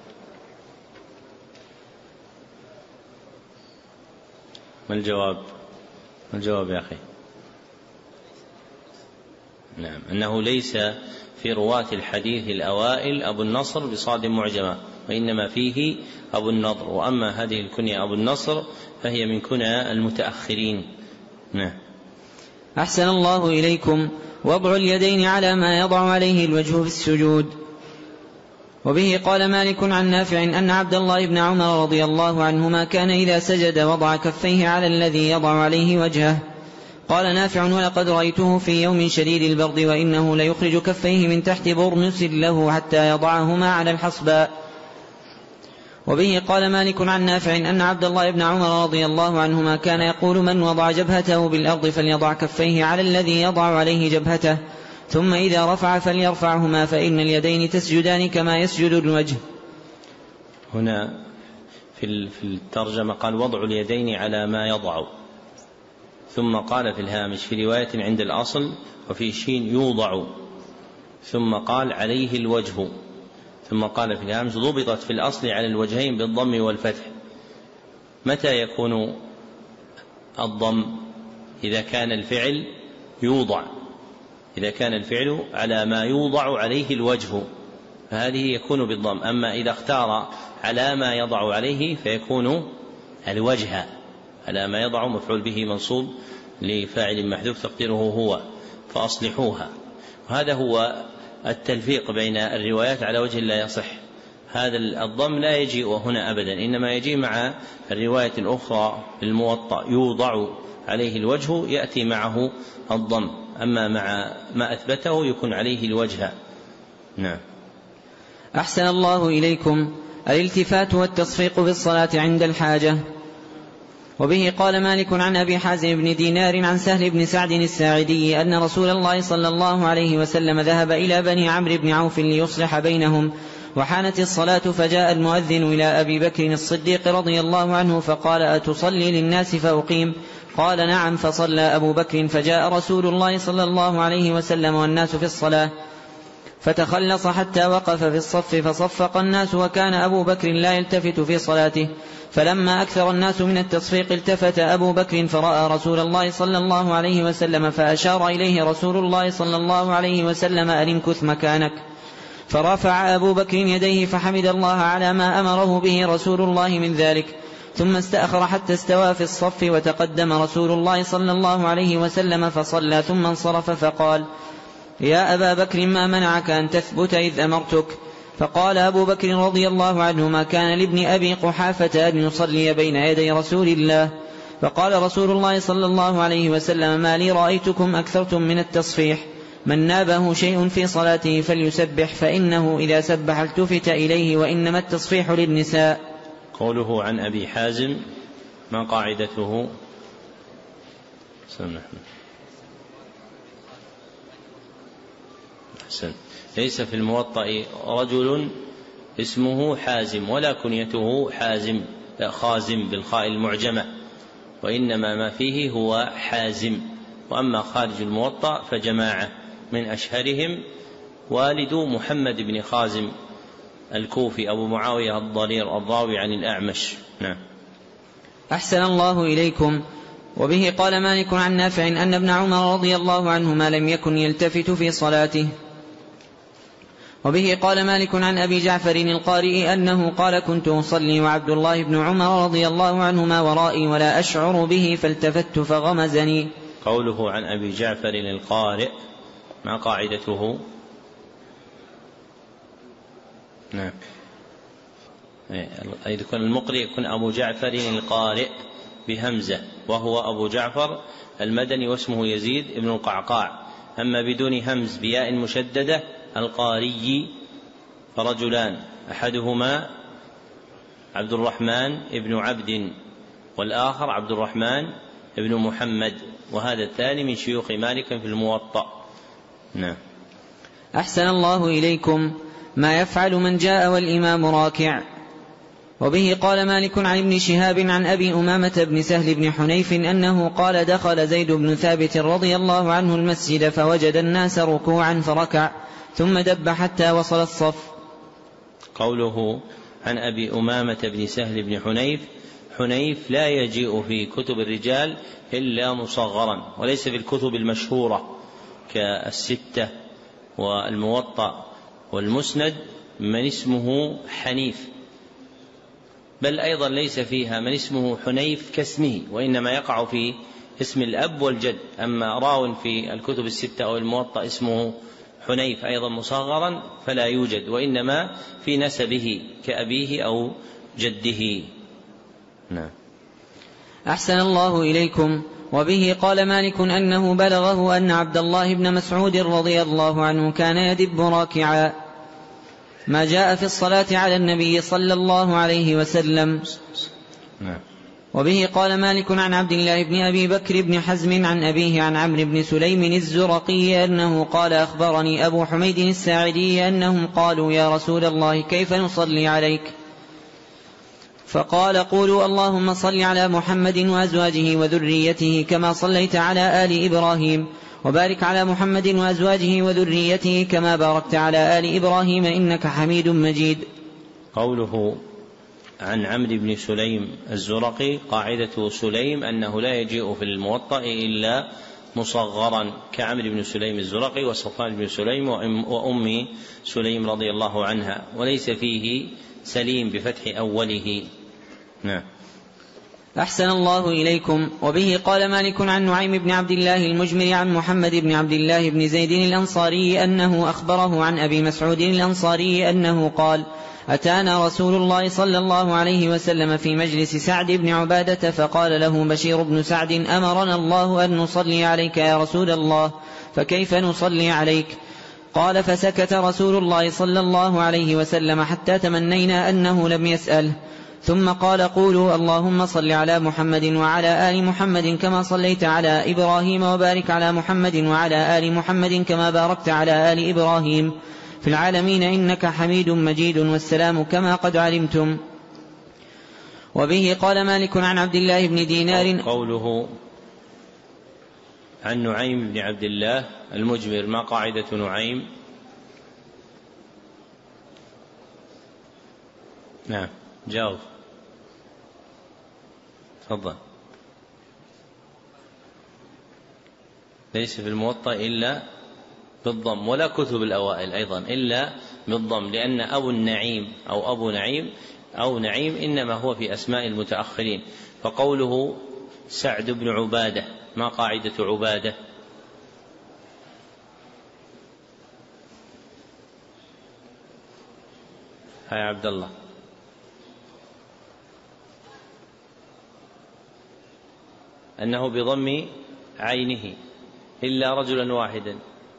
[SPEAKER 1] ما الجواب؟ ما الجواب يا أخي؟ نعم، أنه ليس في رواة الحديث الأوائل أبو النصر بصاد معجمة، وإنما فيه أبو النضر، وأما هذه الكنية أبو النصر فهي من كنى المتأخرين. نعم.
[SPEAKER 3] أحسن الله إليكم. وضع اليدين على ما يضع عليه الوجه في السجود. وبه قال مالك عن نافع أن عبد الله بن عمر رضي الله عنهما كان إذا سجد وضع كفيه على الذي يضع عليه وجهه. قال نافع: ولقد رأيته في يوم شديد البرد وإنه ليخرج كفيه من تحت برنس له حتى يضعهما على الحصباء. وبه قال مالك عن نافع أن عبد الله بن عمر رضي الله عنهما كان يقول: من وضع جبهته بالأرض فليضع كفيه على الذي يضع عليه جبهته، ثم إذا رفع فليرفعهما، فإن اليدين تسجدان كما يسجد الوجه.
[SPEAKER 1] هنا في الترجمة قال: وضع اليدين على ما يضع، ثم قال في الهامش في رواية عند الأصل وفي شين يوضع، ثم قال عليه الوجه، ثم قال في الهامش ضبطت في الأصل على الوجهين بالضم والفتح. متى يكون الضم؟ إذا كان الفعل يوضع، إذا كان الفعل على ما يوضع عليه الوجه فهذه يكون بالضم. أما إذا اختار على ما يضع عليه فيكون الوجه، على ما يضع مفعول به منصوب لفاعل محذوف تقديره هو، فأصلحوها. وهذا هو التلفيق بين الروايات على وجه لا يصح. هذا الضم لا يجيء هنا أبدا، إنما يجيء مع الرواية الأخرى الموطأ يوضع عليه الوجه يأتي معه الضم، أما مع ما أثبته يكون عليه الوجه. نعم.
[SPEAKER 3] أحسن الله إليكم. الالتفات والتصفيق بالصلاة عند الحاجة. وبه قال مالك عن أبي حازم بن دينار عن سهل بن سعد الساعدي أن رسول الله صلى الله عليه وسلم ذهب إلى بني عمرو بن عوف ليصلح بينهم، وحانت الصلاة فجاء المؤذن إلى أبي بكر الصديق رضي الله عنه فقال: أتصلي للناس فأقيم؟ قال: نعم. فصلى أبو بكر، فجاء رسول الله صلى الله عليه وسلم والناس في الصلاة فتخلص حتى وقف في الصف فصفق الناس، وكان أبو بكر لا يلتفت في صلاته، فلما أكثر الناس من التصفيق التفت أبو بكر فرأى رسول الله صلى الله عليه وسلم فأشار إليه رسول الله صلى الله عليه وسلم: أن امكث مكانك. فرفع أبو بكر يديه فحمد الله على ما أمره به رسول الله من ذلك، ثم استأخر حتى استوى في الصف، وتقدم رسول الله صلى الله عليه وسلم فصلى ثم انصرف فقال: يا أبا بكر ما منعك أن تثبت إذ أمرتك؟ فقال أبو بكر رضي الله عنه: ما كان لابن أبي قحافة أن يصلي بين يدي رسول الله. فقال رسول الله صلى الله عليه وسلم: ما لي رأيتكم أكثرتم من التصفيح، من نابه شيء في صلاته فليسبح، فإنه إذا سبح التفت إليه، وإنما التصفيح للنساء.
[SPEAKER 1] قوله عن أبي حازم ما قاعدته؟ أحسن. ليس في الموطأ رجل اسمه حازم ولا كنيته حازم خازم بالخاء المعجمة، وإنما ما فيه هو حازم. وأما خارج الموطأ فجماعة، من أشهرهم والد محمد بن خازم الكوفي أبو معاوية الضرير الراوي عن الأعمش. نعم.
[SPEAKER 3] أحسن الله إليكم. وبه قال مالك عن نافع أن ابن عمر رضي الله عنهما لم يكن يلتفت في صلاته. وبه قال مالك عن أبي جعفر القارئ أنه قال: كنت أصلي وعبد الله بن عمر رضي الله عنهما ورائي ولا أشعر به فالتفت فغمزني.
[SPEAKER 1] قوله عن أبي جعفر القارئ ما قاعدته؟ نعم. يكون المقرئ يكون أبو جعفر القارئ بهمزة، وهو أبو جعفر المدني واسمه يزيد بن القعقاع. أما بدون همز بياء مشددة القاري فرجلان، أحدهما عبد الرحمن ابن عبد، والآخر عبد الرحمن ابن محمد، وهذا الثاني من شيوخ مالك في الموطأ. نعم.
[SPEAKER 3] أحسن الله إليكم. ما يفعل من جاء والإمام راكع. وبه قال مالك عن ابن شهاب عن أبي أمامة بن سهل بن حنيف أنه قال: دخل زيد بن ثابت رضي الله عنه المسجد فوجد الناس ركوعا فركع ثم دب حتى وصل الصف.
[SPEAKER 1] قوله عن أبي أمامة بن سهل بن حنيف، حنيف لا يجيء في كتب الرجال إلا مصغرا، وليس في الكتب المشهورة كالستة والموطأ والمسند من اسمه حنيف، بل أيضا ليس فيها من اسمه حنيف كاسمه، وإنما يقع في اسم الأب والجد. أما راو في الكتب الستة أو الموطأ اسمه حنيف أيضا مصغرا فلا يوجد، وإنما في نسبه كأبيه أو جده. نعم.
[SPEAKER 3] أحسن الله إليكم. وبه قال مالك أنه بلغه أن عبد الله بن مسعود رضي الله عنه كان يدب راكعا. ما جاء في الصلاة على النبي صلى الله عليه وسلم.
[SPEAKER 1] نعم.
[SPEAKER 3] وبه قال مالك عن عبد الله بن أبي بكر بن حزم عن أبيه عن عمرو بن سليم الزرقي أنه قال: أخبرني أبو حميد الساعدي أنهم قالوا: يا رسول الله كيف نصلي عليك؟ فقال: قولوا اللهم صل على محمد وأزواجه وذريته كما صليت على آل إبراهيم، وبارك على محمد وأزواجه وذريته كما باركت على آل إبراهيم إنك حميد مجيد.
[SPEAKER 1] قوله عن عمرو بن سليم الزرقي، قاعدة سليم أنه لا يجيء في الموطأ إلا مصغرا كعمرو بن سليم الزرقي وصفوان بن سليم وأم سليم رضي الله عنها، وليس فيه سليم بفتح أوله. نعم.
[SPEAKER 3] أحسن الله إليكم. وبه قال مالك عن نعيم بن عبد الله المجمر عن محمد بن عبد الله بن زيد الأنصاري أنه أخبره عن أبي مسعود الأنصاري أنه قال: أتانا رسول الله صلى الله عليه وسلم في مجلس سعد بن عبادة فقال له بشير بن سعد: أمرنا الله أن نصلي عليك يا رسول الله، فكيف نصلي عليك؟ قال: فسكت رسول الله صلى الله عليه وسلم حتى تمنينا أنه لم يسأله، ثم قال قولوا اللهم صل على محمد وعلى آل محمد كما صليت على إبراهيم وبارك على محمد وعلى آل محمد كما باركت على آل إبراهيم في العالمين إنك حميد مجيد والسلام كما قد علمتم. وبه قال مالك عن عبد الله بن دينار.
[SPEAKER 1] قوله عن نعيم بن عبد الله المجمر، ما قاعدة نعيم؟ نعم جاوب تفضل. ليس في الموطأ إلا بالضم، ولا كتب الأوائل أيضا إلا بالضم، لأن أبو النعيم أو أبو نعيم أو نعيم إنما هو في أسماء المتأخرين. فقوله سعد بن عبادة، ما قاعدة عبادة؟ هاي عبد الله. أنه بضم عينه إلا رجلا واحدا،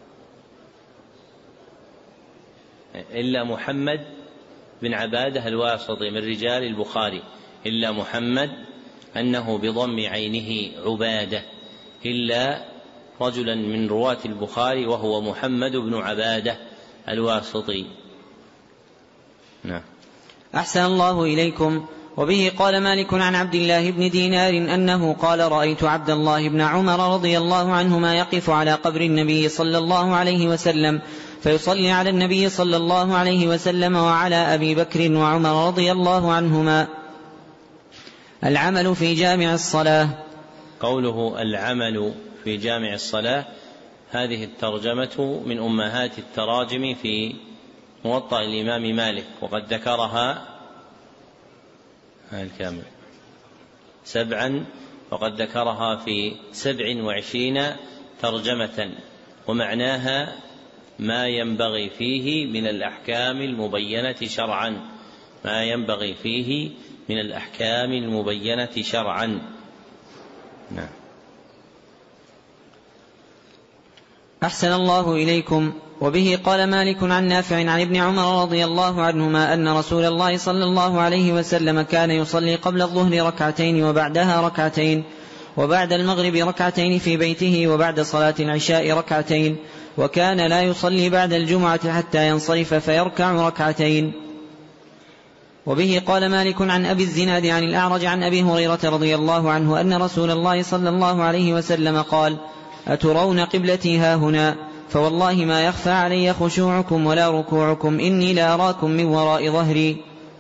[SPEAKER 1] إلا محمد بن عبادة الواسطي من رجال البخاري، إلا محمد أنه بضم عينه عبادة، إلا رجلا من رواة البخاري وهو محمد بن عبادة الواسطي. نعم.
[SPEAKER 3] أحسن الله إليكم. وبه قال مالك عن عبد الله بن دينار أنه قال رأيت عبد الله بن عمر رضي الله عنهما يقف على قبر النبي صلى الله عليه وسلم فيصلي على النبي صلى الله عليه وسلم وعلى أبي بكر وعمر رضي الله عنهما. العمل في جامع الصلاة.
[SPEAKER 1] قوله العمل في جامع الصلاة، هذه الترجمة من أمهات التراجم في موطأ الإمام مالك، وقد ذكرها الكامل سبعا، وقد ذكرها في سبع وعشرين ترجمة، ومعناها ما ينبغي فيه من الأحكام المبينة شرعا، ما ينبغي فيه من الأحكام المبينة شرعا. نعم.
[SPEAKER 3] أحسن الله إليكم. وبه قال مالك عن نافع عن ابن عمر رضي الله عنهما أن رسول الله صلى الله عليه وسلم كان يصلي قبل الظهر ركعتين وبعدها ركعتين، وبعد المغرب ركعتين في بيته، وبعد صلاة العشاء ركعتين، وكان لا يصلي بعد الجمعة حتى ينصرف فيركع ركعتين. وبه قال مالك عن أبي الزناد عن الأعرج عن أبي هريرة رضي الله عنه أن رسول الله صلى الله عليه وسلم قال أترون قبلتي هاهنا؟ فوالله ما يخفى علي خشوعكم ولا ركوعكم، إني لا أراكم من وراء ظهري.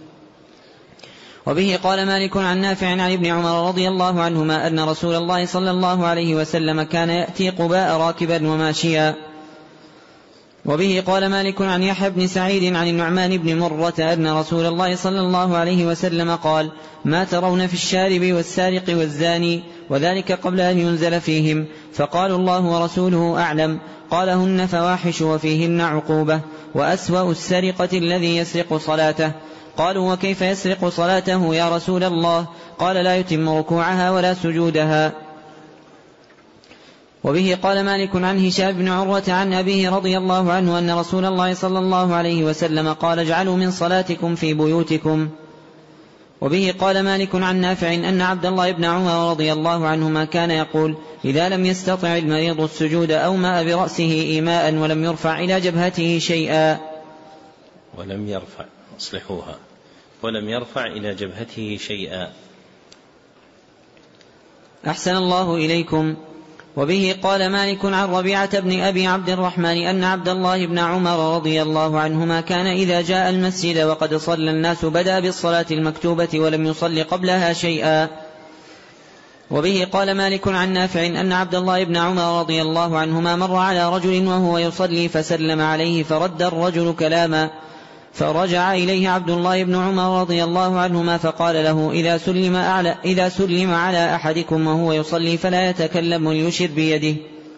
[SPEAKER 3] وبه قال مالك عن نافع عن ابن عمر رضي الله عنهما أن رسول الله صلى الله عليه وسلم كان يأتي قباء راكبا وماشيا. وبه قال مالك عن يحيى بن سعيد عن النعمان بن مرة أن رسول الله صلى الله عليه وسلم قال ما ترون في الشارب والسارق والزاني؟ وذلك قبل أن ينزل فيهم، فقالوا الله ورسوله أعلم. قال هن فواحش وفيهن عقوبة، وأسوأ السرقة الذي يسرق صلاته. قالوا وكيف يسرق صلاته يا رسول الله؟ قال لا يتم ركوعها ولا سجودها. وبه قال مالك عن هشام بن عروة عن أبيه رضي الله عنه أن رسول الله صلى الله عليه وسلم قال اجعلوا من صلاتكم في بيوتكم. وبه قال مالك عن نافع أن عبد الله بن عمر رضي الله عنهما كان يقول إذا لم يستطع المريض السجود أومأ برأسه إيماء ولم يرفع إلى جبهته شيئا.
[SPEAKER 1] ولم يرفع اصلحوها ولم يرفع إلى جبهته شيئا.
[SPEAKER 3] أحسن الله إليكم. وبه قال مالك عن ربيعة بن أبي عبد الرحمن أن عبد الله بن عمر رضي الله عنهما كان إذا جاء المسجد وقد صلى الناس بدأ بالصلاة المكتوبة ولم يصل قبلها شيئا. وبه قال مالك عن نافع أن عبد الله بن عمر رضي الله عنهما مر على رجل وهو يصلي فسلم عليه فرد الرجل كلاما، فرجع إليه عبد الله بن عمر رضي الله عنهما فقال له إذا سلم, أعلى إذا سلم على أحدكم وهو يصلي فلا يتكلم وليشر بيده.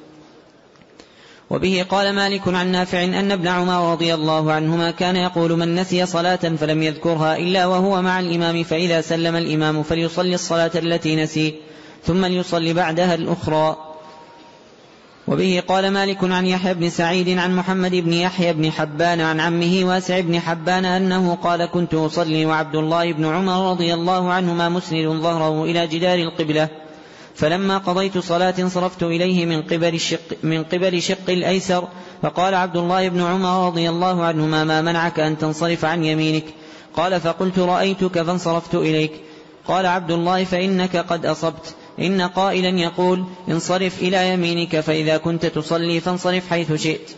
[SPEAKER 3] وبه قال مالك عن نافع أن ابن عمر رضي الله عنهما كان يقول من نسي صلاة فلم يذكرها إلا وهو مع الإمام فإذا سلم الإمام فليصلي الصلاة التي نسي ثم ليصلي بعدها الأخرى. وبه قال مالك عن يحيى بن سعيد عن محمد بن يحيى بن حبان عن عمه واسع بن حبان أنه قال كنت أصلي وعبد الله بن عمر رضي الله عنهما مسند ظهره إلى جدار القبلة، فلما قضيت صلاة انصرفت إليه من قبل الشق, من قبل شق الأيسر، فقال عبد الله بن عمر رضي الله عنهما ما منعك أن تنصرف عن يمينك؟ قال فقلت رأيتك فانصرفت إليك. قال عبد الله فإنك قد أصبت، إن قائلا يقول انصرف إلى يمينك فإذا كنت تصلي فانصرف حيث شئت.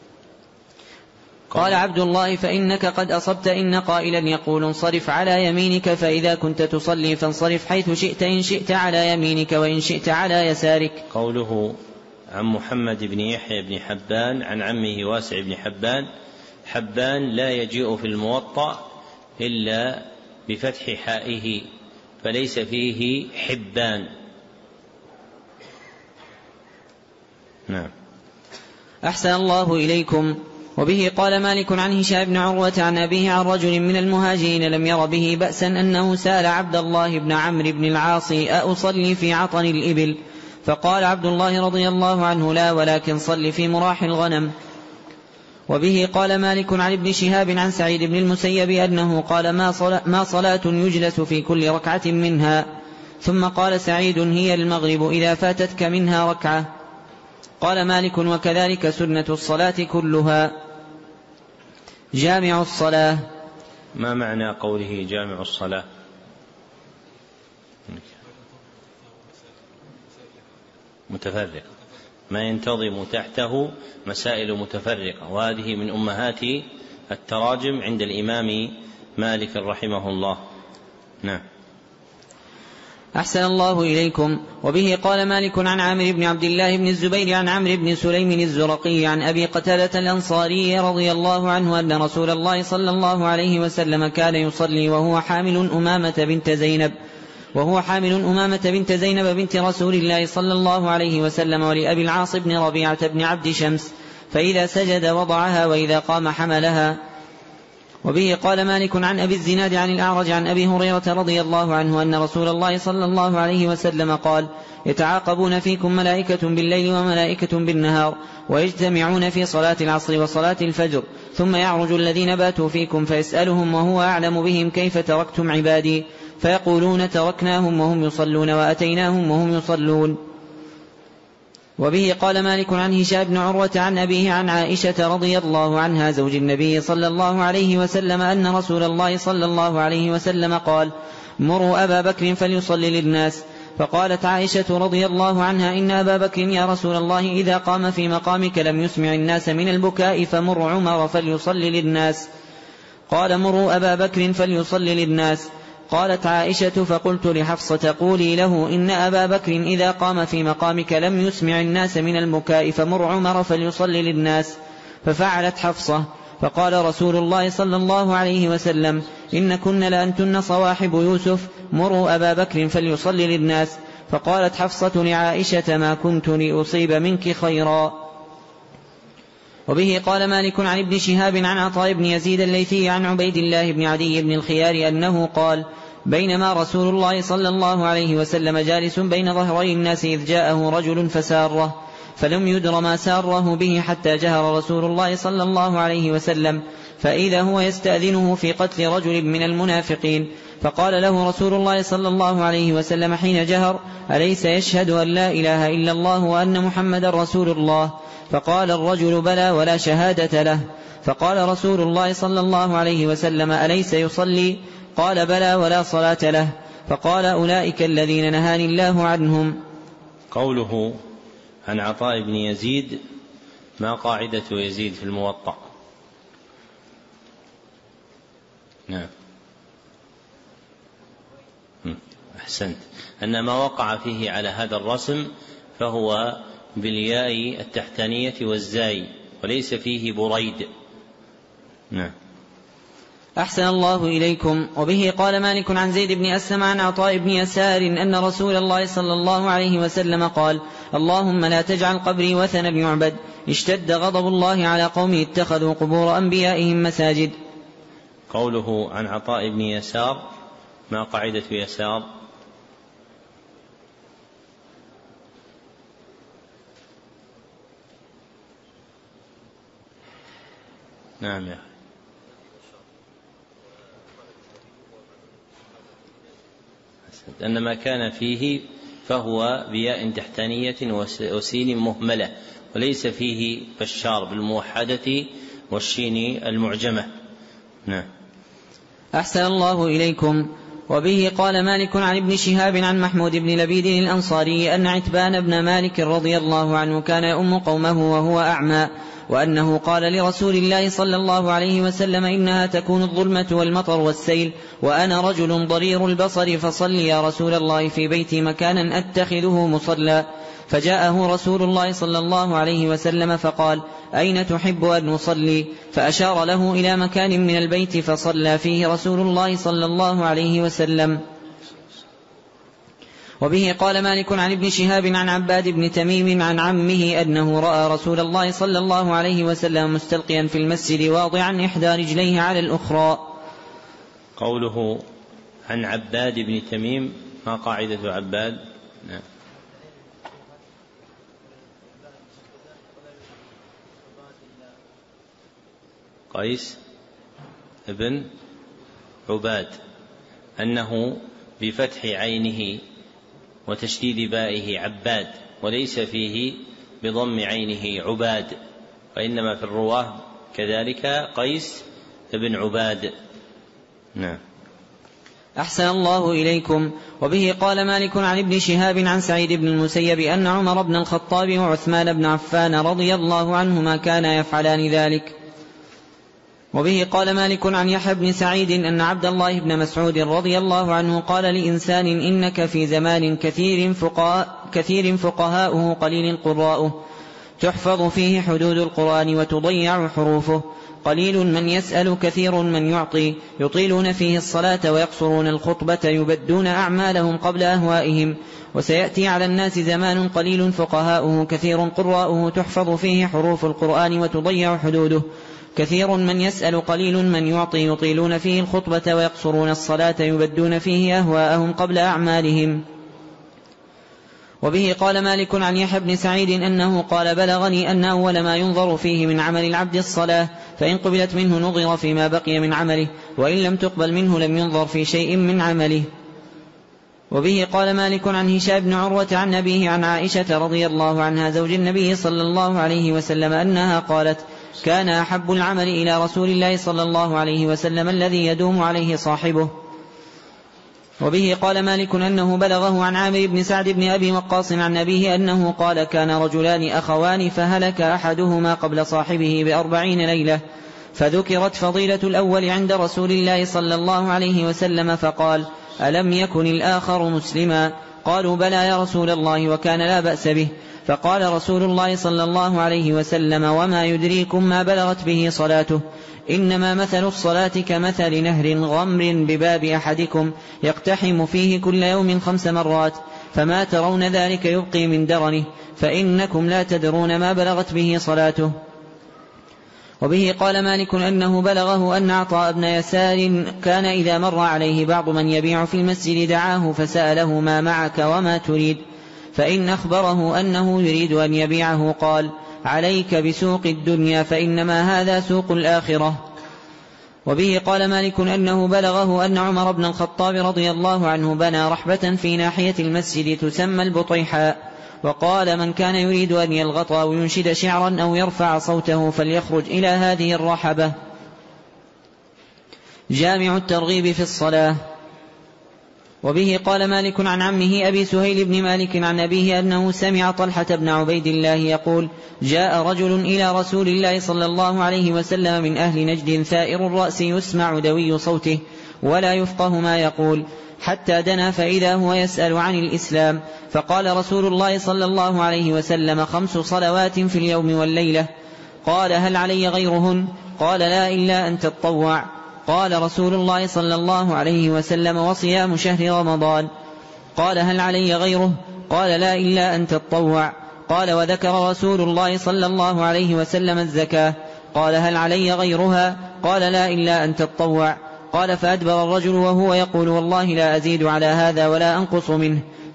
[SPEAKER 3] قال عبد الله فإنك قد أصبت، إن قائلا يقول انصرف على يمينك فإذا كنت تصلي فانصرف حيث شئت، إن شئت على يمينك وإن شئت على يسارك.
[SPEAKER 1] قوله عن محمد بن يحيى بن حبان عن عمه واسع بن حبان، حبان لا يجيء في الموطأ إلا بفتح حائه فليس فيه حبان. نعم.
[SPEAKER 3] أحسن الله إليكم. وبه قال مالك عن هشام بن عروة عن أبيه عن رجل من المهاجرين لم ير به بأسا أنه سأل عبد الله بن عمرو بن العاص أأصلي في عطن الإبل؟ فقال عبد الله رضي الله عنه لا، ولكن صل في مراح الغنم. وبه قال مالك عن ابن شهاب عن سعيد بن المسيب أنه قال ما صلاة, ما صلاة يجلس في كل ركعة منها. ثم قال سعيد هي المغرب إذا فاتتك منها ركعة. قال مالك وكذلك سنة الصلاة كلها. جامع الصلاة.
[SPEAKER 1] ما معنى قوله جامع الصلاة؟ متفرق، ما ينتظم تحته مسائل متفرقة، وهذه من أمهات التراجم عند الإمام مالك رحمه الله. نعم.
[SPEAKER 3] أحسن الله إليكم. وبه قال مالك عن عامر بن عبد الله بن الزبير عن عمرو بن سليم الزرقي عن أبي قتادة الأنصاري رضي الله عنه أن رسول الله صلى الله عليه وسلم كان يصلي وهو حامل أمامة بنت زينب وهو حامل أمامة بنت زينب بنت رسول الله صلى الله عليه وسلم ولأبي العاص بن ربيعة بن عبد شمس، فإذا سجد وضعها وإذا قام حملها. وبه قال مالك عن أبي الزناد عن الأعرج عن أبي هريرة رضي الله عنه أن رسول الله صلى الله عليه وسلم قال يتعاقبون فيكم ملائكة بالليل وملائكة بالنهار، ويجتمعون في صلاة العصر وصلاة الفجر، ثم يعرج الذين باتوا فيكم فيسألهم وهو أعلم بهم كيف تركتم عبادي، فيقولون تركناهم وهم يصلون وأتيناهم وهم يصلون. وبه قال مالك عن هشام بن عروة عن أبيه عن عائشة رضي الله عنها زوج النبي صلى الله عليه وسلم أن رسول الله صلى الله عليه وسلم قال مروا أبا بكر فليصلي للناس. فقالت عائشة رضي الله عنها إن أبا بكر يا رسول الله إذا قام في مقامك لم يسمع الناس من البكاء فمر عمر فليصلي للناس. قال مروا أبا بكر فليصلي للناس. قالت عائشة فقلت لحفصة قولي له إن أبا بكر إذا قام في مقامك لم يسمع الناس من البكاء فمر عمر فليصلي للناس. ففعلت حفصة. فقال رسول الله صلى الله عليه وسلم إن كن لأنتن صواحب يوسف، مروا أبا بكر فليصلي للناس. فقالت حفصة لعائشة ما كنت لأصيب منك خيرا. وبه قال مالك عن ابن شهاب عن عطاء بن يزيد الليثي عن عبيد الله بن عدي بن الخيار أنه قال بينما رسول الله صلى الله عليه وسلم جالس بين ظهري الناس إذ جاءه رجل فساره، فلم يدر ما ساره به حتى جهر رسول الله صلى الله عليه وسلم، فإذا هو يستأذنه في قتل رجل من المنافقين. فقال له رسول الله صلى الله عليه وسلم حين جهر أليس يشهد أن لا إله إلا الله وأن محمد رسول الله؟ فقال الرجل بلى ولا شهادة له. فقال رسول الله صلى الله عليه وسلم أليس يصلي؟ قال بلى ولا صلاة له. فقال أولئك الذين نهاني الله عنهم.
[SPEAKER 1] قوله عن عطاء بن يزيد ما قاعدة يزيد في الموطأ؟ نعم أحسنت، أن ما وقع فيه على هذا الرسم فهو بالياء التحتانية والزاي وليس فيه بريد. نعم.
[SPEAKER 3] أحسن الله إليكم. وبه قال مالك عن زيد بن أسلم عن عطاء بن يسار أن رسول الله صلى الله عليه وسلم قال اللهم لا تجعل قبري وثنا يعبد، اشتد غضب الله على قوم اتخذوا قبور أنبيائهم مساجد.
[SPEAKER 1] قوله عن عطاء بن يسار ما قاعدة يسار؟ نعم يا أخي، أن ما كان فيه فهو بياء تحتانية وسين مهملة، وليس فيه بشار بالموحدة والشين المعجمة. نعم.
[SPEAKER 3] أحسن الله إليكم. وبه قال مالك عن ابن شهاب عن محمود بن لبيد الأنصاري أن عتبان بن مالك رضي الله عنه كان يؤم قومه وهو أعمى، وأنه قال لرسول الله صلى الله عليه وسلم: إنها تكون الظلمة والمطر والسيل وأنا رجل ضرير البصر، فصل يا رسول الله في بيتي مكانا أتخذه مصلى. فجاءه رسول الله صلى الله عليه وسلم فقال: أين تحب أن نصلي؟ فأشار له إلى مكان من البيت فصلى فيه رسول الله صلى الله عليه وسلم. وبه قال مالك عن ابن شهاب عن عباد بن تميم عن عمه أنه رأى رسول الله صلى الله عليه وسلم مستلقيا في المسجد واضعا إحدى رجليه على الأخرى.
[SPEAKER 1] قوله عن عباد بن تميم، ما قاعدة عباد؟ نعم. قيس ابن عباد، أنه بفتح عينه وتشديد بائه عباد، وليس فيه بضم عينه عباد، وإنما في الرواه كذلك قيس ابن عباد. نعم.
[SPEAKER 3] أحسن الله إليكم. وبه قال مالك عن ابن شهاب عن سعيد بن المسيب أن عمر بن الخطاب وعثمان بن عفان رضي الله عنهما كانا يفعلان ذلك. وبه قال مالك عن يحيى بن سعيد أن عبد الله بن مسعود رضي الله عنه قال لإنسان: إنك في زمان كثير فقهاء كثير فقهاؤه قليل قراؤه، تحفظ فيه حدود القرآن وتضيع حروفه، قليل من يسأل كثير من يعطي، يطيلون فيه الصلاة ويقصرون الخطبة، يبدون أعمالهم قبل أهوائهم. وسيأتي على الناس زمان قليل فقهاؤه كثير قراؤه، تحفظ فيه حروف القرآن وتضيع حدوده، كثير من يسأل قليل من يعطي، يطيلون فيه الخطبة ويقصرون الصلاة، يبدون فيه أهواءهم قبل أعمالهم. وبه قال مالك عن يحيى بن سعيد أنه قال: بلغني أن أول ما ينظر فيه من عمل العبد الصلاة، فإن قبلت منه نظر فيما بقي من عمله، وإن لم تقبل منه لم ينظر في شيء من عمله. وبه قال مالك عن هشام بن عروة عن أبيه عن عائشة رضي الله عنها زوج النبي صلى الله عليه وسلم أنها قالت: كان أحب العمل إلى رسول الله صلى الله عليه وسلم الذي يدوم عليه صاحبه. وبه قال مالك أنه بلغه عن عامر بن سعد بن أبي وقاص عن أبيه أنه قال: كان رجلان أخوان فهلك أحدهما قبل صاحبه بأربعين ليلة، فذكرت فضيلة الأول عند رسول الله صلى الله عليه وسلم فقال: ألم يكن الآخر مسلما؟ قالوا: بلى يا رسول الله، وكان لا بأس به. فقال رسول الله صلى الله عليه وسلم: وما يدريكم ما بلغت به صلاته؟ إنما مثل الصلاة كمثل نهر غمر بباب أحدكم يقتحم فيه كل يوم خمس مرات، فما ترون ذلك يبقي من درنه، فإنكم لا تدرون ما بلغت به صلاته. وبه قال مالك أنه بلغه أن عطاء بن يسار كان إذا مر عليه بعض من يبيع في المسجد دعاه فسأله: ما معك وما تريد؟ فإن أخبره أنه يريد أن يبيعه قال: عليك بسوق الدنيا، فإنما هذا سوق الآخرة. وبه قال مالك أنه بلغه أن عمر بن الخطاب رضي الله عنه بنى رحبة في ناحية المسجد تسمى البطيحاء، وقال: من كان يريد أن يلغط أو ينشد شعرا أو يرفع صوته فليخرج إلى هذه الرحبة. جامع الترغيب في الصلاة. وبه قال مالك عن عمه أبي سهيل بن مالك عن أبيه أنه سمع طلحة بن عبيد الله يقول: جاء رجل إلى رسول الله صلى الله عليه وسلم من أهل نجد ثائر الرأس يسمع دوي صوته ولا يفقه ما يقول، حتى دنا فإذا هو يسأل عن الإسلام، فقال رسول الله صلى الله عليه وسلم: خمس صلوات في اليوم والليلة. قال: هل علي غيرهن؟ قال: لا إلا أن تطوع. قال رسول الله صلى الله عليه وسلم: وصيام شهر رمضان. قال: هل علي غيره؟ قال: لا إلا أن تطوع. قال: وذكر رسول الله صلى الله عليه وسلم الزكاة. قال: هل علي غيرها؟ قال: لا إلا أن تطوع. قال: فأدبر الرجل وهو يقول: والله لا أزيد على هذا ولا أنقص منه. فقال رسول الله صلى الله عليه وسلم: أفلح إن صدق. وبه قال مالك أنه بلغه أن عبد الله بن مسعود رضي الله عنه بلغه أنه بلغه أن رسول الله صلى الله عليه وسلم قال: من كان يريد أن يبيع في المسجد دعاه فسأله ما معك وما تريد؟ فإن أخبره أنه يريد أن يبيعه قال: عليك بسوق الدنيا، فإنما هذا سوق الآخرة.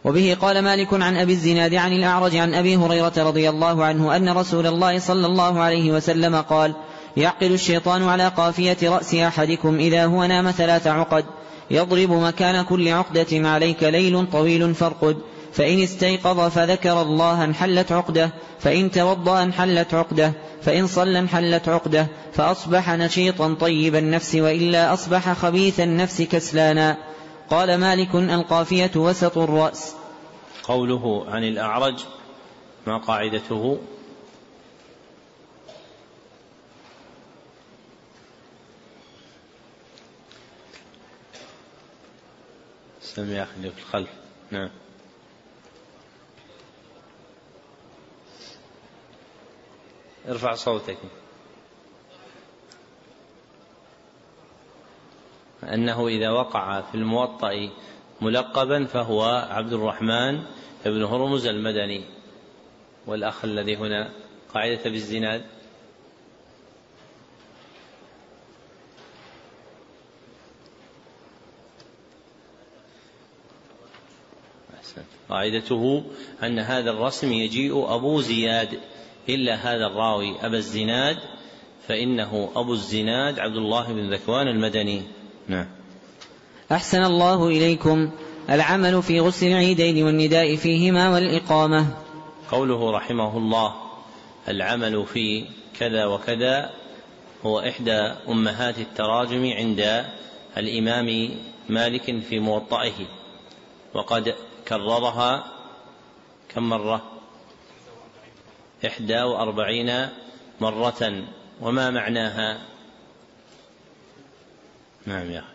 [SPEAKER 3] وبه قال مالك عن أبي الزناد عن الأعرج عن أبي هريرة رضي الله عنه أن رسول الله صلى الله عليه وسلم قال: يعقد الشيطان على قافية رأس أحدكم إذا هو نام ثلاث عقد، يضرب مكان كل عقدة عليك ليل طويل فارقد، فإن استيقظ فذكر الله انحلت عقده، فإن توضأ انحلت عقده، فإن صلى انحلت عقده، فأصبح نشيطا طيب النفس، وإلا أصبح خبيث النفس كسلانا. قال مالك: القافية وسط الرأس.
[SPEAKER 1] قوله عن الأعرج ما قاعدته؟ سمع أخي في الخلف. نعم. ارفع صوتك. أنه إذا وقع في الموطأ ملقبا فهو عبد الرحمن بن هرمز المدني. والأخ الذي هنا قاعدة بالزناد؟ قاعدته أن هذا الرسم يجيء أبو زياد، إلا هذا الراوي أبا الزناد فإنه أبو الزناد عبد الله بن ذكوان المدني. نعم.
[SPEAKER 3] أحسن الله إليكم. العمل في غسل العيدين والنداء فيهما والإقامة.
[SPEAKER 1] قوله رحمه الله العمل في كذا وكذا هو إحدى أمهات التراجم عند الإمام مالك في موطئه، وقد كررها كم مرة؟ إحدى وأربعين مرة. وما معناها؟ نعم يا أخي.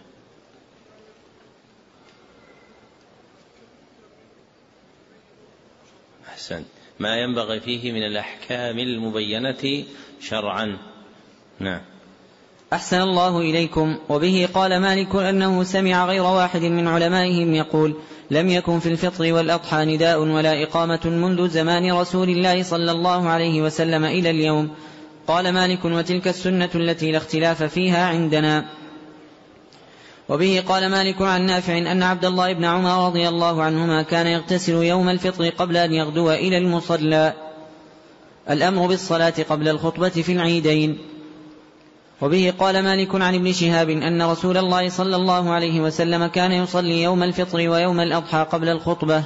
[SPEAKER 1] أحسن. ما ينبغي فيه من الأحكام المبينة شرعا. نعم.
[SPEAKER 3] أحسن الله إليكم. وبه قال مالك أنه سمع غير واحد من علمائهم يقول: لم يكن في الفطر والأضحى نداء ولا إقامة منذ زمان رسول الله صلى الله عليه وسلم إلى اليوم. قال مالك: وتلك السنة التي لا اختلاف فيها عندنا. وبه قال مالك عن نافع أن عبد الله بن عمر رضي الله عنهما كان يغتسل يوم الفطر قبل أن يغدو إلى المصلى. الأمر بالصلاة قبل الخطبة في العيدين. وبه قال مالك عن ابن شهاب أن رسول الله صلى الله عليه وسلم كان يصلي يوم الفطر ويوم الأضحى قبل الخطبة.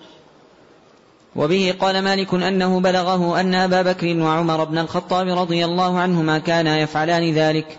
[SPEAKER 3] وبه قال مالك أنه بلغه أن أبا بكر وعمر بن الخطاب رضي الله عنهما كانا يفعلان ذلك.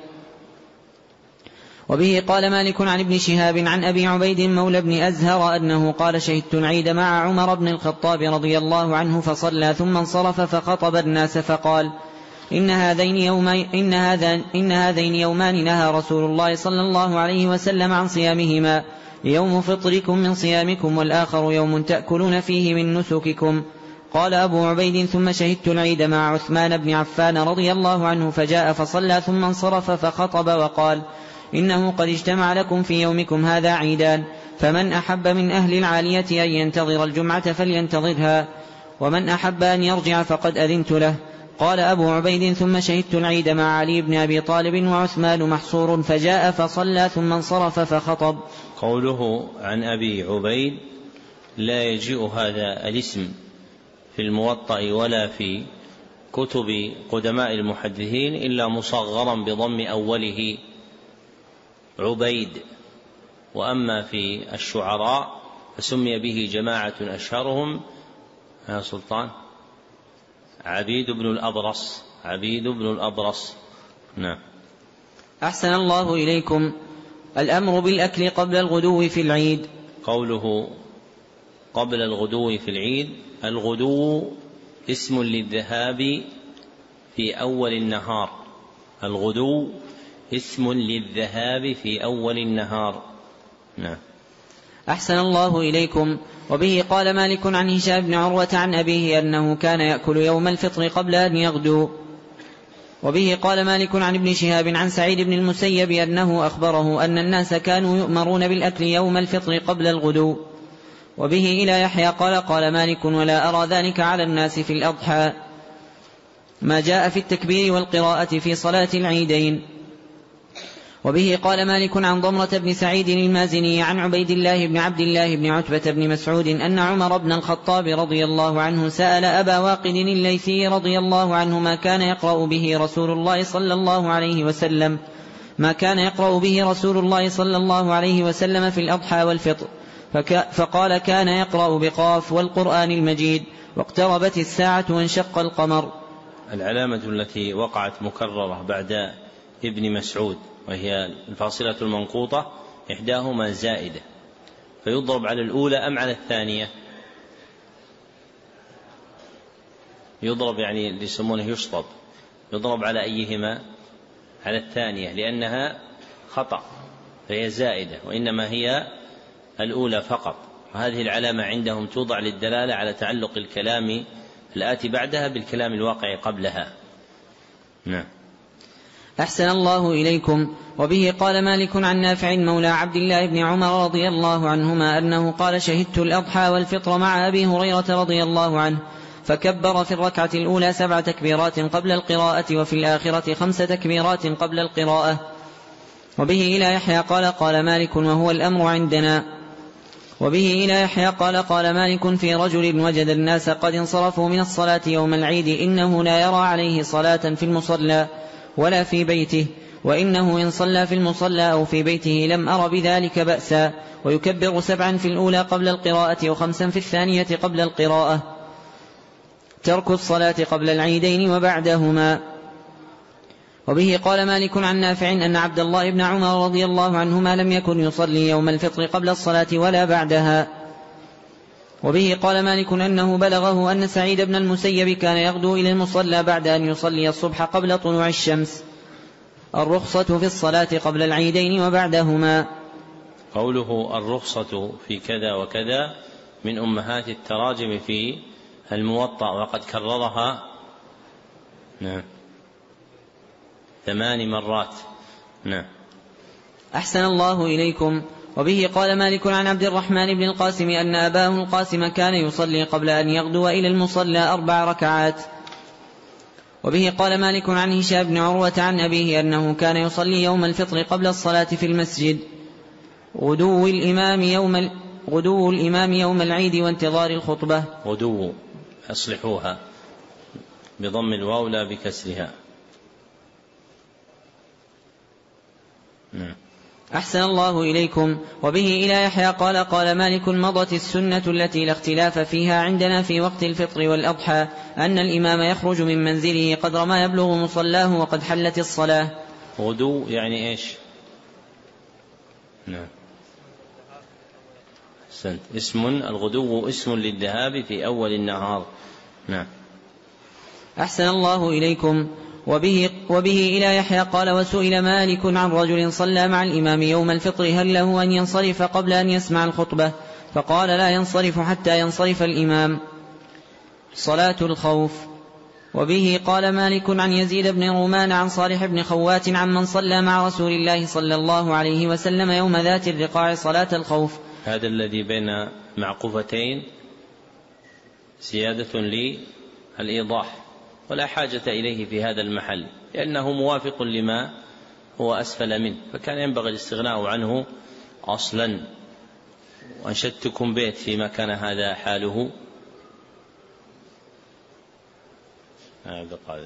[SPEAKER 3] وبه قال مالك عن ابن شهاب عن أبي عبيد مولى بن أزهر أنه قال: شهدت العيد مع عمر بن الخطاب رضي الله عنه فصلى ثم انصرف فخطب الناس فقال: إن هذين يومين, إن هذا إن هذين يومان نهى رسول الله صلى الله عليه وسلم عن صيامهما، يوم فطركم من صيامكم، والآخر يوم تأكلون فيه من نسككم. قال أبو عبيد: ثم شهدت العيد مع عثمان بن عفان رضي الله عنه فجاء فصلى ثم انصرف فخطب وقال: إنه قد اجتمع لكم في يومكم هذا عيدان، فمن أحب من أهل العالية أن ينتظر الجمعة فلينتظرها، ومن أحب أن يرجع فقد أذنت له. قال أبو عبيد: ثم شهدت العيد مع علي بن أبي طالب وعثمان محصور فجاء فصلى ثم انصرف فخطب.
[SPEAKER 1] قوله عن أبي عبيد لا يجيء هذا الاسم في الموطأ ولا في كتب قدماء المحدثين إلا مصغرا بضم أوله عبيد، وأما في الشعراء فسمي به جماعة أشهرهم يا سلطان عبيد بن الأبرص عبيد بن الأبرص. نعم.
[SPEAKER 3] أحسن الله إليكم. الأمر بالأكل قبل الغدو في العيد.
[SPEAKER 1] قوله قبل الغدو في العيد، الغدو اسم للذهاب في أول النهار. الغدو اسم للذهاب في أول النهار. نعم.
[SPEAKER 3] أحسن الله إليكم. وبه قال مالك عن هشام بن عروة عن أبيه أنه كان يأكل يوم الفطر قبل أن يغدو. وبه قال مالك عن ابن شهاب عن سعيد بن المسيب أنه أخبره أن الناس كانوا يؤمرون بالأكل يوم الفطر قبل الغدو. وبه إلى يحيى قال قال مالك: ولا أرى ذلك على الناس في الأضحى، ما جاء في التكبير والقراءة في صلاة العيدين. وبه قال مالك عن ضمرة بن سعيد المازني عن عبيد الله بن عبد الله بن عتبة بن مسعود أن عمر بن الخطاب رضي الله عنه سأل أبا واقد الليثي رضي الله عنه ما كان يقرأ به رسول الله صلى الله عليه وسلم ما كان يقرأ به رسول الله صلى الله عليه وسلم في الأضحى والفطر، فقال كان يقرأ بقاف والقرآن المجيد واقتربت الساعة وانشق القمر.
[SPEAKER 1] العلامة التي وقعت مكررة بعد ابن مسعود وهي الفاصلة المنقوطة إحداهما زائدة، فيضرب على الأولى أم على الثانية؟ يضرب يعني اللي يسمونه يشطب، يضرب على أيهما؟ على الثانية لأنها خطأ فهي زائدة، وإنما هي الأولى فقط. وهذه العلامة عندهم توضع للدلالة على تعلق الكلام الآتي بعدها بالكلام الواقع قبلها. نعم.
[SPEAKER 3] أحسن الله إليكم. وبه قال مالك عن نافع مولى عبد الله بن عمر رضي الله عنهما أنه قال شهدت الأضحى والفطر مع أبي هريرة رضي الله عنه فكبر في الركعة الأولى سبع تكبيرات قبل القراءة وفي الآخرة خمس تكبيرات قبل القراءة. وبه إلى يحيى قال قال مالك وهو الأمر عندنا. وبه إلى يحيى قال قال مالك في رجل وجد الناس قد انصرفوا من الصلاة يوم العيد إنه لا يرى عليه صلاة في المصلى ولا في بيته، وإنه إن صلى في المصلى أو في بيته لم أر بذلك بأسا، ويكبر سبعا في الأولى قبل القراءة وخمسا في الثانية قبل القراءة. ترك الصلاة قبل العيدين وبعدهما. وبه قال مالك عن نافع أن عبد الله بن عمر رضي الله عنهما لم يكن يصلي يوم الفطر قبل الصلاة ولا بعدها. وبه قال مالك أنه بلغه أن سعيد بن المسيب كان يغدو إلى المصلى بعد أن يصلي الصبح قبل طلوع الشمس. الرخصة في الصلاة قبل العيدين وبعدهما.
[SPEAKER 1] قوله الرخصة في كذا وكذا من أمهات التراجم في الموطأ، وقد كررها نعم ثمان مرات. نعم.
[SPEAKER 3] أحسن الله إليكم. وبه قال مالك عن عبد الرحمن بن القاسم أن أباه القاسم كان يصلي قبل أن يغدو إلى المصلى أربع ركعات. وبه قال مالك عن هشام بن عروة عن أبيه أنه كان يصلي يوم الفطر قبل الصلاة في المسجد غدو الإمام يوم, غدو الإمام يوم العيد وانتظار الخطبة.
[SPEAKER 1] غدو أصلحوها بضم الواو لا بكسرها. نعم.
[SPEAKER 3] أحسن الله إليكم. وبه إلى يحيى قال قال مالك مضت السنة التي لا اختلاف فيها عندنا في وقت الفطر والأضحى أن الإمام يخرج من منزله قدر ما يبلغ مصلاه وقد حلت الصلاة.
[SPEAKER 1] غدو يعني إيش؟ نعم. أحسنت. اسم الغدو اسم للذهاب في أول النهار. نعم.
[SPEAKER 3] أحسن الله إليكم. وبه, وبه إلى يحيى قال وسئل مالك عن رجل صلى مع الإمام يوم الفطر هل له أن ينصرف قبل أن يسمع الخطبة؟ فقال لا ينصرف حتى ينصرف الإمام. صلاة الخوف. وبه قال مالك عن يزيد بن رومان عن صالح بن خوات عن من صلى مع رسول الله صلى الله عليه وسلم يوم ذات الرقاع صلاة الخوف.
[SPEAKER 1] هذا الذي بين معقوفتين زيادة للإيضاح ولا حاجة إليه في هذا المحل لأنه موافق لما هو أسفل منه، فكان ينبغي الاستغناء عنه أصلا. وأنشدتكم بيت فيما كان هذا حاله. هذا قال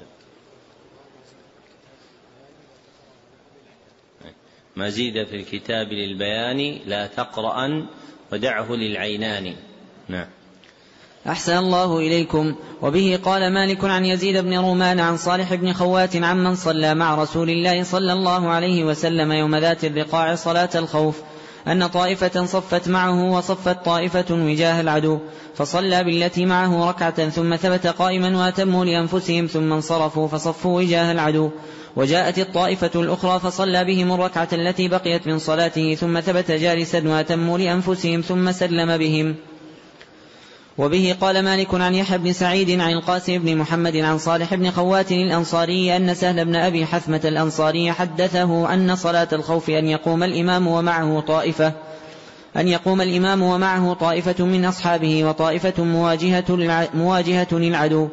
[SPEAKER 1] ما زيد في الكتاب للبيان لا تقرأن ودعه للعينان. نعم.
[SPEAKER 3] أحسن الله إليكم. وبه قال مالك عن يزيد بن رومان عن صالح بن خوات عن من صلى مع رسول الله صلى الله عليه وسلم يوم ذات الرقاع صلاة الخوف أن طائفة صفت معه وصفت طائفة وجاه العدو فصلى بالتي معه ركعة ثم ثبت قائما وأتموا لأنفسهم ثم انصرفوا فصفوا وجاه العدو، وجاءت الطائفة الأخرى فصلى بهم الركعة التي بقيت من صلاته ثم ثبت جالسا وأتموا لأنفسهم ثم سلم بهم. وبه قال مالك عن يحيى بن سعيد عن القاسم بن محمد عن صالح بن خوات الأنصاري أن سهل بن أبي حثمة الأنصاري حدثه أن صلاة الخوف أن يقوم الإمام ومعه طائفة أن يقوم الإمام ومعه طائفة من أصحابه وطائفة مواجهة مواجهة للعدو،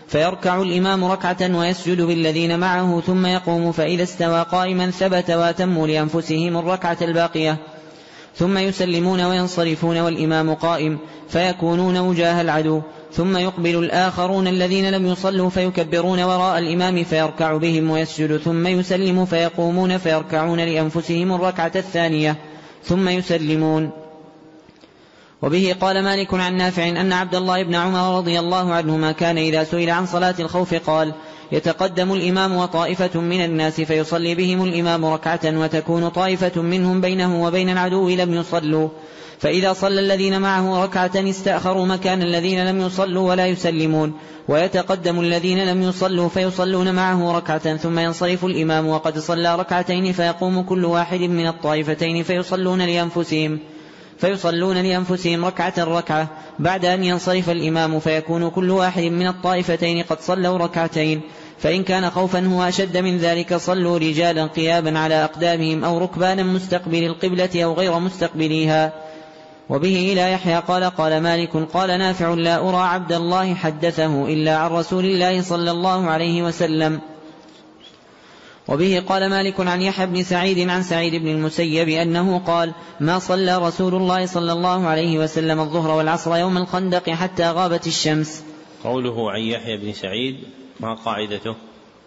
[SPEAKER 3] فيركع الإمام ركعة ويسجد بالذين معه ثم يقوم، فإذا استوى قائما ثبت واتموا لأنفسهم الركعة الباقية، ثم يسلمون وينصرفون والإمام قائم فيكونون وجاه العدو، ثم يقبل الآخرون الذين لم يصلوا فيكبرون وراء الإمام فيركع بهم ويسجد، ثم يسلم فيقومون فيركعون لأنفسهم الركعة الثانية ثم يسلمون. وبه قال مالك عن نافع أن عبد الله بن عمر رضي الله عنهما كان إذا سئل عن صلاة الخوف قال: يتقدم الإمام وطائفة من الناس فيصلي بهم الإمام ركعة وتكون طائفة منهم بينه وبين العدو لم يصلوا، فإذا صلى الذين معه ركعة استأخروا مكان الذين لم يصلوا ولا يسلمون، ويتقدم الذين لم يصلوا فيصلون معه ركعة ثم ينصرف الإمام وقد صلى ركعتين، فيقوم كل واحد من الطائفتين فيصلون لأنفسهم فيصلون لأنفسهم ركعة ركعة بعد أن ينصرف الإمام، فيكون كل واحد من الطائفتين قد صلوا ركعتين. فإن كان خوفا هو أشد من ذلك صلوا رجالا قيابا على أقدامهم أو ركبانا مستقبل القبلة أو غير مستقبليها. وبه إلى يحيى قال قال مالك قال نافع: لا أرى عبد الله حدثه إلا عن رسول الله صلى الله عليه وسلم. وبه قال مالك عن يحيى بن سعيد عن سعيد بن المسيب أنه قال: ما صلى رسول الله صلى الله عليه وسلم الظهر والعصر يوم الخندق حتى غابت الشمس.
[SPEAKER 1] قوله عن يحيى بن سعيد ما قاعدته؟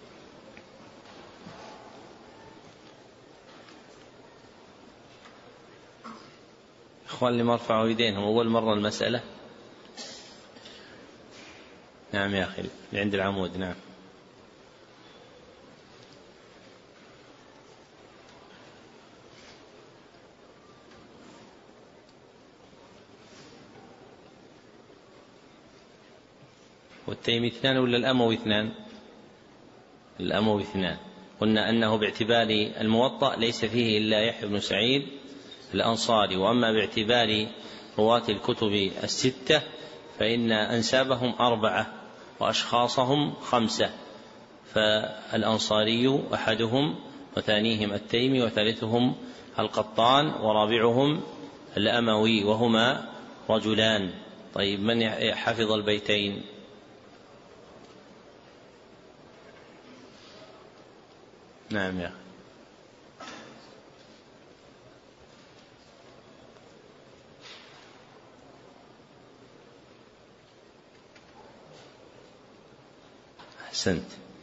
[SPEAKER 1] إخوان اللي ما رفعوا يدينهم أول مرة المسألة. نعم يا أخي اللي عند العمود. نعم. والتيمي اثنان ولا الأموي اثنان؟ الأموي اثنان. قلنا أنه باعتبار الموطأ ليس فيه إلا يحيى بن سعيد الأنصاري، وأما باعتبار رواة الكتب الستة فإن أنسابهم أربعة وأشخاصهم خمسة، فالأنصاري أحدهم وثانيهم التيمي وثالثهم القطان ورابعهم الأموي وهما رجلان. طيب من حفظ البيتين؟ نعم يا أخي. أحسنت.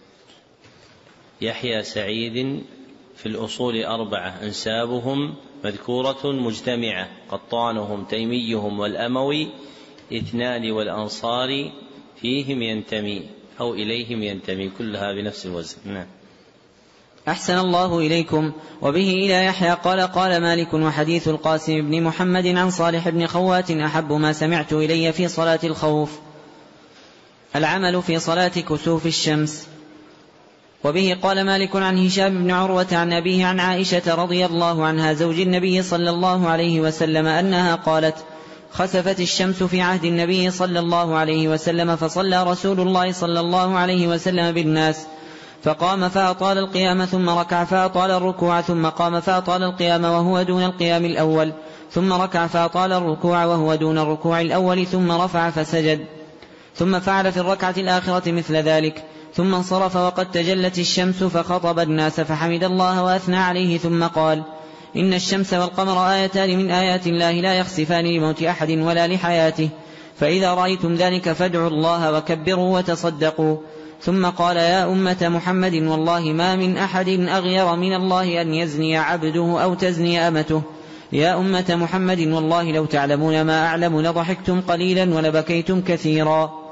[SPEAKER 1] يحيى سعيد في الأصول أربعة أنسابهم مذكورة مجتمعة، قطانهم تيميهم والأموي اثنان، والأنصار فيهم ينتمي أو إليهم ينتمي، كلها بنفس الوزن. نعم.
[SPEAKER 3] أحسن الله إليكم. وبه إلى يحيى قال قال مالك: وحديث القاسم بن محمد عن صالح بن خوات أحب ما سمعت إلي في صلاة الخوف العمل في صلاة كسوف الشمس. وبه قال مالك عن هشام بن عروة عن أبيه عن عائشة رضي الله عنها زوج النبي صلى الله عليه وسلم أنها قالت: خسفت الشمس في عهد النبي صلى الله عليه وسلم فصلى رسول الله صلى الله عليه وسلم بالناس، فقام فأطال القيام ثم ركع فأطال الركوع ثم قام فأطال القيام وهو دون القيام الأول ثم ركع فأطال الركوع وهو دون الركوع الأول ثم رفع فسجد، ثم فعل في الركعة الآخرة مثل ذلك، ثم انصرف وقد تجلت الشمس فخطب الناس فحمد الله وأثنى عليه ثم قال: إن الشمس والقمر آيتان من آيات الله لا يخسفان لموت أحد ولا لحياته، فإذا رأيتم ذلك فادعوا الله وكبروا وتصدقوا. ثم قال: يا أمة محمد والله ما من أحد أغير من الله أن يزني عبده أو تزني أمته. يا أمة محمد والله لو تعلمون ما أعلم لضحكتم قليلا ولبكيتم كثيرا.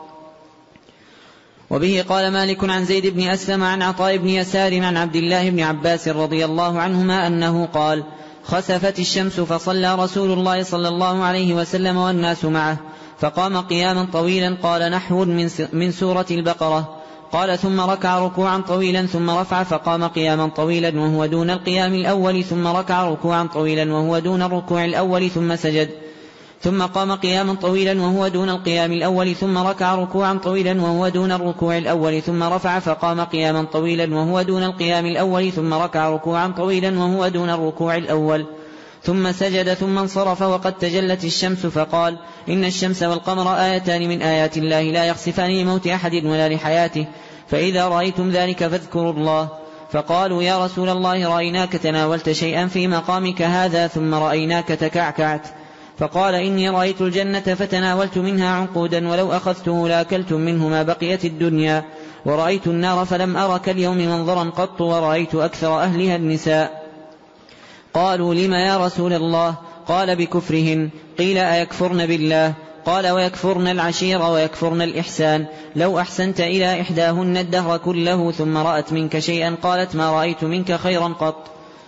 [SPEAKER 3] وبه قال مالك عن زيد بن أسلم عن عطاء بن يسار عن عبد الله بن عباس رضي الله عنهما أنه قال: خسفت الشمس فصلى رسول الله صلى الله عليه وسلم والناس معه، فقام قياما طويلا قال نحو من سورة البقرة، قال ثم ركع ركوعا طويلا ثم رفع فقام قياما طويلا وهو دون القيام الأول ثم ركع ركوعا طويلا وهو دون الركوع الأول ثم سجد، ثم قام قياما طويلا وهو دون القيام الأول ثم ركع ركوعا طويلا وهو دون الركوع الأول ثم رفع فقام قياما طويلا وهو دون القيام الأول ثم ركع ركوعا طويلا وهو دون الركوع الأول ثم سجد ثم انصرف وقد تجلت الشمس فقال: إن الشمس والقمر آيتان من آيات الله لا يخسفان لموت أحد ولا لحياته، فإذا رأيتم ذلك فاذكروا الله. فقالوا: يا رسول الله، رأيناك تناولت شيئا في مقامك هذا ثم رأيناك تكعكعت. فقال: إني رأيت الجنة فتناولت منها عنقودا، ولو أخذته لأكلتم منه ما بقيت الدنيا، ورأيت النار فلم أر كاليوم منظرا قط، ورأيت أكثر أهلها النساء. قالوا: لم يا رسول الله؟ قال: بكفرهن. قيل: أيكفرن بالله؟ قال: ويكفرن العشير ويكفرن الإحسان. لو أحسنت إلى إحداهن الدهر كله ثم رأت منك شيئا قالت: ما رأيت منك خيرا قط.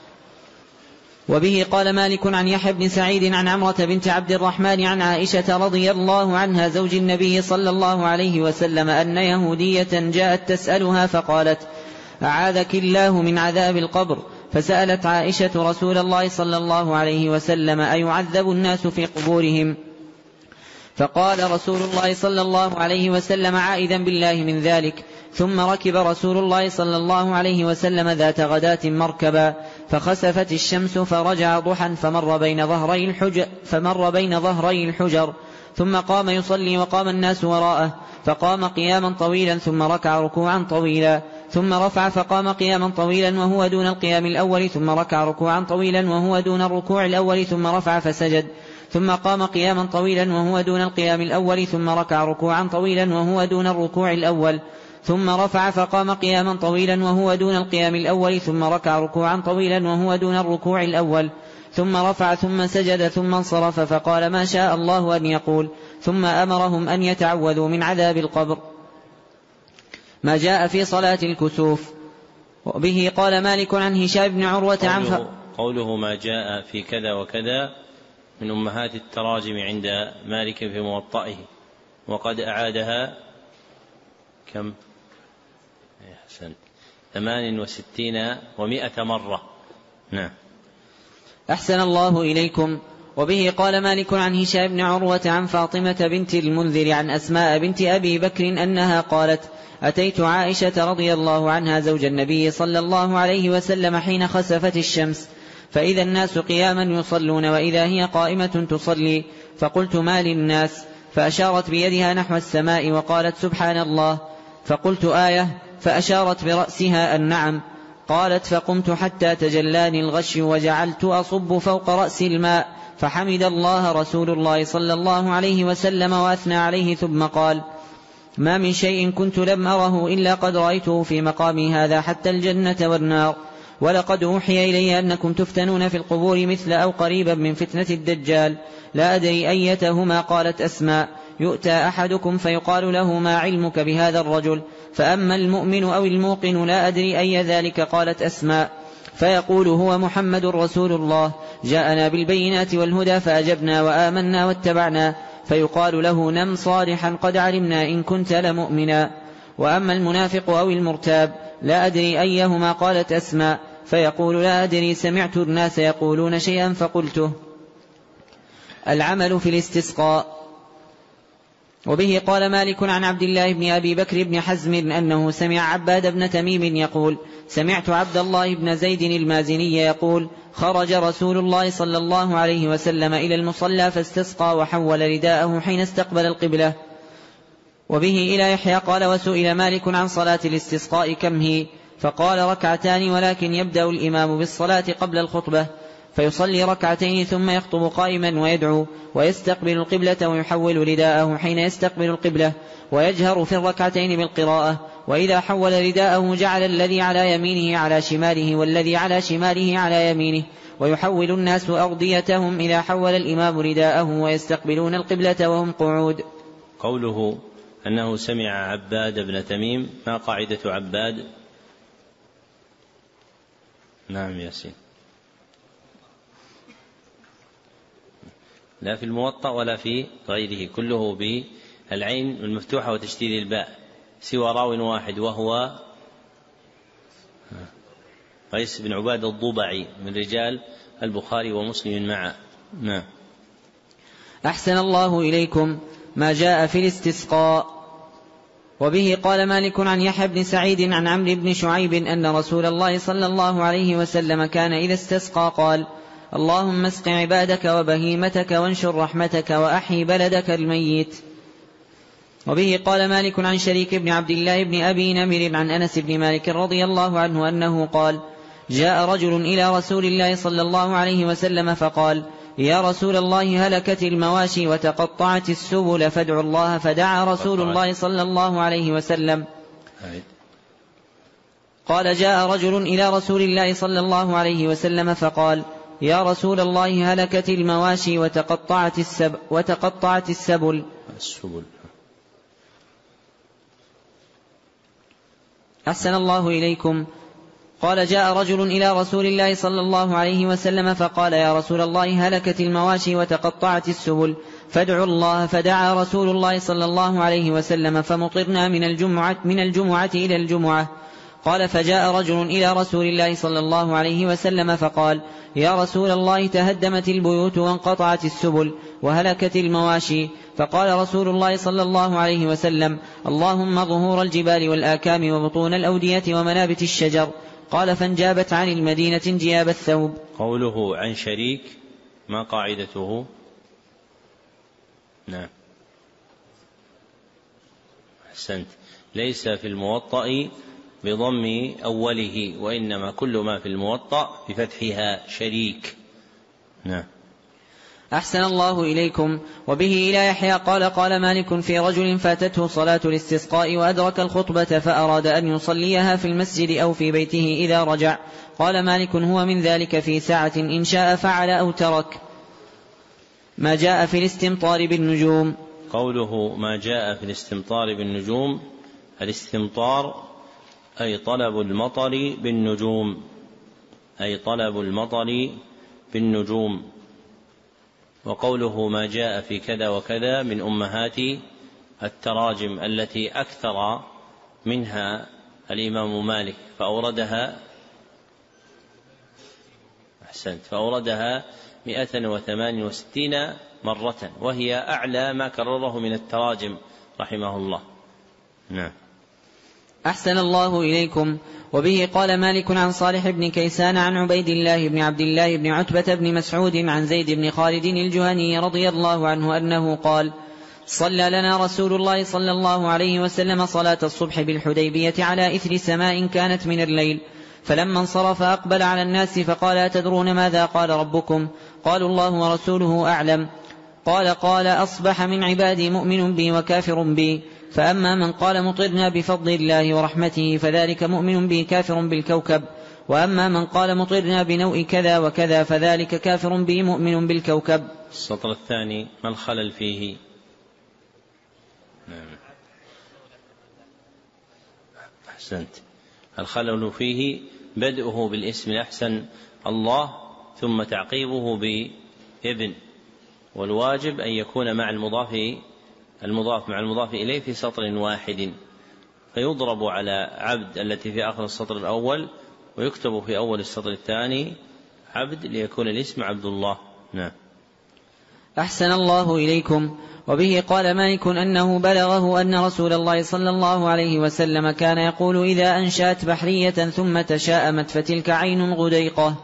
[SPEAKER 3] وبه قال مالك عن يحيى بن سعيد عن عمرة بنت عبد الرحمن عن عائشة رضي الله عنها زوج النبي صلى الله عليه وسلم أن يهودية جاءت تسألها فقالت: أعاذك الله من عذاب القبر. فسألت عائشة رسول الله صلى الله عليه وسلم: أيعذب الناس في قبورهم؟ فقال رسول الله صلى الله عليه وسلم: عائذا بالله من ذلك. ثم ركب رسول الله صلى الله عليه وسلم ذات غداة مركبا، فخسفت الشمس فرجع ضحى فمر بين ظهري الحجر, فمر بين ظهري الحجر ثم قام يصلي وقام الناس وراءه، فقام قياما طويلا ثم ركع ركوعا طويلا، ثم رفع فقام قياما طويلا وهو دون القيام الأول، ثم ركع ركوعا طويلا وهو دون الركوع الأول، ثم رفع فسجد، ثم قام قياما طويلا وهو دون القيام الأول، ثم ركع ركوعا طويلا وهو دون الركوع الأول، ثم رفع فقام قياما طويلا وهو دون القيام الأول، ثم ركع ركوعا طويلا وهو دون الركوع الأول، ثم رفع ثم سجد ثم انصرف فقال: ما شاء الله أن يقول، ثم أمرهم أن يتعوذوا من عذاب القبر. ما جاء في صلاة الكسوف. وبه قال مالك عن هشام بن عروة عن
[SPEAKER 1] قوله, قوله ما جاء في كذا وكذا من أمهات التراجم عند مالك في موطئه، وقد أعادها كم؟ أحسن ثمان وستين ومائة مرة. نعم.
[SPEAKER 3] أحسن الله إليكم. وبه قال مالك عن هشام بن عروة عن فاطمة بنت المنذر عن أسماء بنت أبي بكر أنها قالت: أتيت عائشة رضي الله عنها زوج النبي صلى الله عليه وسلم حين خسفت الشمس، فإذا الناس قياما يصلون وإذا هي قائمة تصلي، فقلت: ما للناس؟ فأشارت بيدها نحو السماء وقالت: سبحان الله. فقلت: آية؟ فأشارت برأسها النعم. قالت: فقمت حتى تجلاني الغشي وجعلت أصب فوق رأس الماء، فحمد الله رسول الله صلى الله عليه وسلم وأثنى عليه ثم قال: ما من شيء كنت لم أره إلا قد رأيته في مقامي هذا حتى الجنة والنار، ولقد أوحي إلي أنكم تفتنون في القبور مثل أو قريبا من فتنة الدجال، لا أدري أيتهما. قالت أسماء: يؤتى أحدكم فيقال له: ما علمك بهذا الرجل؟ فأما المؤمن أو الموقن لا أدري أي ذلك. قالت أسماء: فيقول: هو محمد رسول الله، جاءنا بالبينات والهدى فأجبنا وآمنا واتبعنا. فيقال له: نم صالحا قد علمنا إن كنت لمؤمنا. وأما المنافق أو المرتاب لا أدري أيهما. قالت أسماء: فيقول: لا أدري، سمعت الناس يقولون شيئا فقلته. العمل في الاستسقاء. وبه قال مالك عن عبد الله بن أبي بكر بن حزم أنه سمع عباد بن تميم يقول: سمعت عبد الله بن زيد المازني يقول: خرج رسول الله صلى الله عليه وسلم إلى المصلى فاستسقى وحول رداءه حين استقبل القبلة. وبه إلى يحيى قال: وسئل مالك عن صلاة الاستسقاء كم هي؟ فقال: ركعتان، ولكن يبدأ الإمام بالصلاة قبل الخطبة، فيصلي ركعتين ثم يخطب قائما ويدعو ويستقبل القبلة ويحول رداءه حين يستقبل القبلة، ويجهر في الركعتين بالقراءة، وإذا حول رداءه جعل الذي على يمينه على شماله والذي على شماله على يمينه، ويحول الناس أرضيتهم إذا حول الإمام رداءه ويستقبلون القبلة وهم قعود.
[SPEAKER 1] قوله أنه سمع عباد بن تميم، ما قاعدة عباد؟ نعم ياسين. لا في الموطأ ولا في غيره، كله بالعين المفتوحة وتشديد الباء، سوى راو واحد وهو قيس بن عباد الضبعي من رجال البخاري ومسلم معا. نعم.
[SPEAKER 3] أحسن الله إليكم. ما جاء في الاستسقاء. وبه قال مالك عن يحيى بن سعيد عن عمرو بن شعيب أن رسول الله صلى الله عليه وسلم كان إذا استسقى قال: اللهم اسق عبادك وبهيمتك وانشر رحمتك وأحي بلدك الميت. وبه قال مالك عن شريك بن عبد الله بن أبي نمر عن أنس بن مالك رضي الله عنه أنه قال: جاء رجل إلى رسول الله صلى الله عليه وسلم فقال: يا رسول الله هلكت المواشي وتقطعت السبل فادعوا الله. فدعا رسول الله صلى الله عليه وسلم. قال: جاء رجل إلى رسول الله صلى الله عليه وسلم فقال: يا رسول الله هلكت المواشي وتقطعت السبل, وتقطعت السبل. السبل. أحسن الله إليكم. قال: جاء رجل إلى رسول الله صلى الله عليه وسلم فقال: يا رسول الله هلكت المواشي وتقطعت السبل فادعوا الله. فدعا رسول الله صلى الله عليه وسلم فمطرنا من الجمعة, من الجمعة إلى الجمعة. قال: فجاء رجل إلى رسول الله صلى الله عليه وسلم فقال: يا رسول الله تهدمت البيوت وانقطعت السبل وهلكت المواشي. فقال رسول الله صلى الله عليه وسلم: اللهم ظهور الجبال والآكام وبطون الأودية ومنابت الشجر. قال: فانجابت عن المدينة انجياب الثوب.
[SPEAKER 1] قوله عن شريك ما قاعدته؟ نعم أحسنت. ليس في الموطأ بضم أوله، وإنما كل ما في الموطأ بفتحها شريك. نعم.
[SPEAKER 3] أحسن الله إليكم. وبه إلى يحيى قال: قال مالك في رجل فاتته صلاة الاستسقاء وأدرك الخطبة فأراد أن يصليها في المسجد أو في بيته إذا رجع. قال مالك: هو من ذلك في ساعة إن شاء فعل أو ترك. ما جاء في الاستمطار بالنجوم.
[SPEAKER 1] قوله ما جاء في الاستمطار بالنجوم، الاستمطار أي طلب المطر بالنجوم، أي طلب المطر بالنجوم. وقوله ما جاء في كذا وكذا من أمهات التراجم التي أكثر منها الإمام مالك، فأوردها أحسنت فأوردها مئة وثمان وستين مرة، وهي أعلى ما كرره من التراجم رحمه الله. نعم.
[SPEAKER 3] أحسن الله إليكم. وبه قال مالك عن صالح بن كيسان عن عبيد الله بن عبد الله بن عتبة بن مسعود عن زيد بن خالد الجهني رضي الله عنه أنه قال: صلى لنا رسول الله صلى الله عليه وسلم صلاة الصبح بالحديبية على إثر سماء كانت من الليل، فلما انصرف أقبل على الناس فقال: أتدرون ماذا قال ربكم؟ قالوا: الله ورسوله أعلم. قال: قال: أصبح من عبادي مؤمن بي وكافر بي، فأما من قال مطرنا بفضل الله ورحمته فذلك مؤمن بي كافر بالكوكب، وأما من قال مطرنا بنوء كذا وكذا فذلك كافر بي مؤمن بالكوكب.
[SPEAKER 1] السطر الثاني ما الخلل فيه؟ نعم أحسنت. الخلل فيه بدءه بالاسم الأحسن الله ثم تعقيبه بابن، والواجب أن يكون مع المضاف المضاف مع المضاف إليه في سطر واحد، فيضرب على عبد التي في آخر السطر الأول ويكتب في أول السطر الثاني عبد ليكون الاسم عبد الله. نعم.
[SPEAKER 3] أحسن الله إليكم. وبه قال مالك أنه بلغه أن رسول الله صلى الله عليه وسلم كان يقول: إذا أنشأت بحرية ثم تشاءمت فتلك عين غديقة.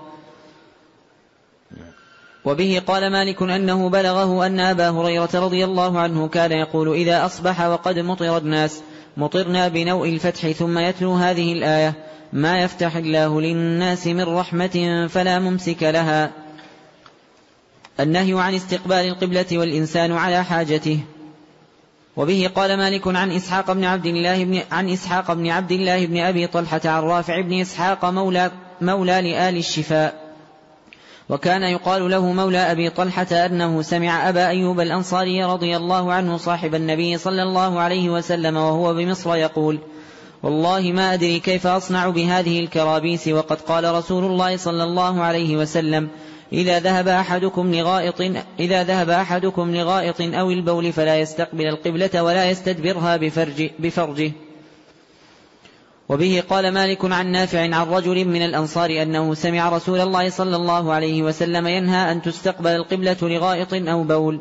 [SPEAKER 3] وبه قال مالك أنه بلغه أن أبا هريرة رضي الله عنه كان يقول: إذا أصبح وقد مطر الناس مطرنا بنوء الفتح، ثم يتلو هذه الآية: ما يفتح الله للناس من رحمة فلا ممسك لها. النهي عن استقبال القبلة والإنسان على حاجته. وبه قال مالك عن إسحاق بن عبد الله بن عن إسحاق بن عبد الله بن أبي طلحة عن رافع بن إسحاق مولى مولى لآل الشفاء، وكان يقال له مولى أبي طلحة، أنه سمع أبا أيوب الأنصاري رضي الله عنه صاحب النبي صلى الله عليه وسلم وهو بمصر يقول: والله ما أدري كيف أصنع بهذه الكرابيس، وقد قال رسول الله صلى الله عليه وسلم: إذا ذهب أحدكم لغائط إذا ذهب أحدكم لغائط أو البول فلا يستقبل القبلة ولا يستدبرها بفرج بفرجه. وبه قال مالك عن نافع عن رجل من الأنصار أنه سمع رسول الله صلى الله عليه وسلم ينهى أن تستقبل القبلة لغائط أو بول.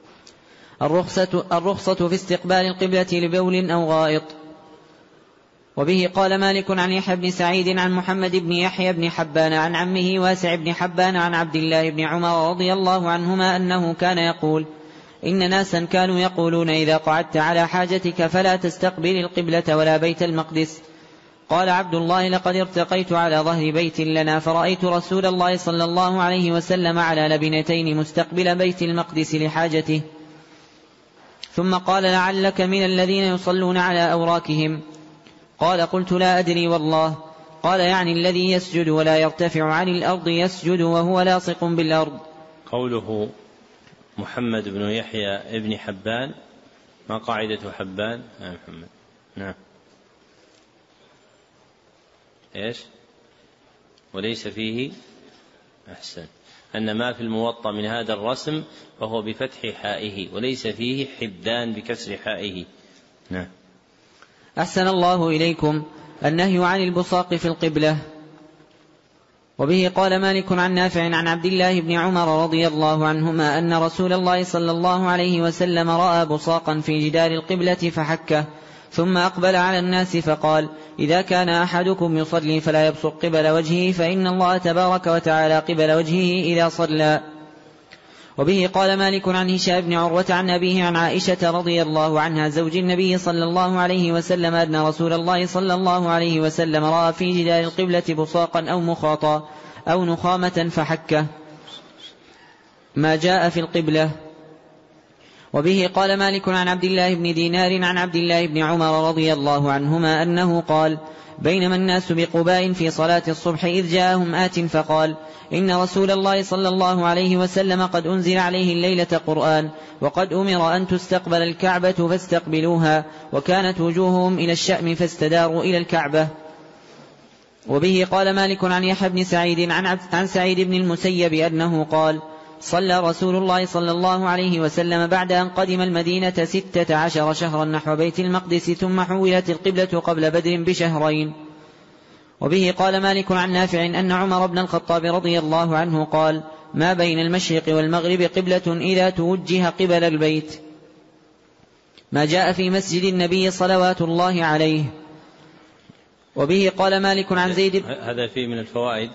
[SPEAKER 3] الرخصة, الرخصة في استقبال القبلة لبول أو غائط. وبه قال مالك عن يحيى بن سعيد عن محمد بن يحيى بن حبان عن عمه واسع بن حبان عن عبد الله بن عمر رضي الله عنهما أنه كان يقول: إن ناسا كانوا يقولون إذا قعدت على حاجتك فلا تستقبل القبلة ولا بيت المقدس. قال عبد الله: لقد ارتقيت على ظهر بيت لنا فرأيت رسول الله صلى الله عليه وسلم على لبنتين مستقبل بيت المقدس لحاجته. ثم قال: لعلك من الذين يصلون على أوراكهم. قال: قلت: لا أدري والله. قال: يعني الذي يسجد ولا يرتفع عن الأرض يسجد وهو لاصق بالأرض.
[SPEAKER 1] قوله محمد بن يحيى ابن حبان، ما قاعدة حبان؟ نعم محمد. نعم. إيش؟ وليس فيه، أحسن، أن ما في الموطأ من هذا الرسم وهو بفتح حائه، وليس فيه حبان بكسر حائه. نعم.
[SPEAKER 3] أحسن الله إليكم. النهي عن البصاق في القبلة. وبه قال مالك عن نافع عن عبد الله بن عمر رضي الله عنهما أن رسول الله صلى الله عليه وسلم رأى بصاقا في جدار القبلة فحكه، ثم أقبل على الناس فقال: إذا كان أحدكم يصلي فلا يبصق قبل وجهه، فإن الله تبارك وتعالى قبل وجهه إذا صلى. وبه قال مالك عن هشام بن عروة عن أبيه عن عائشة رضي الله عنها زوج النبي صلى الله عليه وسلم أن رسول الله صلى الله عليه وسلم رأى في جدار القبلة بصاقا أو مخاطا أو نخامة فحكه. ما جاء في القبلة. وبه قال مالك عن عبد الله بن دينار عن عبد الله بن عمر رضي الله عنهما أنه قال: بينما الناس بقباء في صلاة الصبح إذ جاءهم آت فقال: إن رسول الله صلى الله عليه وسلم قد أنزل عليه الليلة قرآن، وقد أمر أن تستقبل الكعبة فاستقبلوها، وكانت وجوههم إلى الشأم فاستداروا إلى الكعبة. وبه قال مالك عن يحيى بن سعيد عن سعيد بن المسيب أنه قال: صلى رسول الله صلى الله عليه وسلم بعد أن قدم المدينة ستة عشر شهرا نحو بيت المقدس، ثم حولت القبلة قبل بدر بشهرين. وبه قال مالك عن نافع أن عمر بن الخطاب رضي الله عنه قال: ما بين المشرق والمغرب قبلة إذا توجه قبل البيت. ما جاء في مسجد النبي صلوات الله عليه. وبه قال مالك عن زيد.
[SPEAKER 1] هذا فيه من الفوائد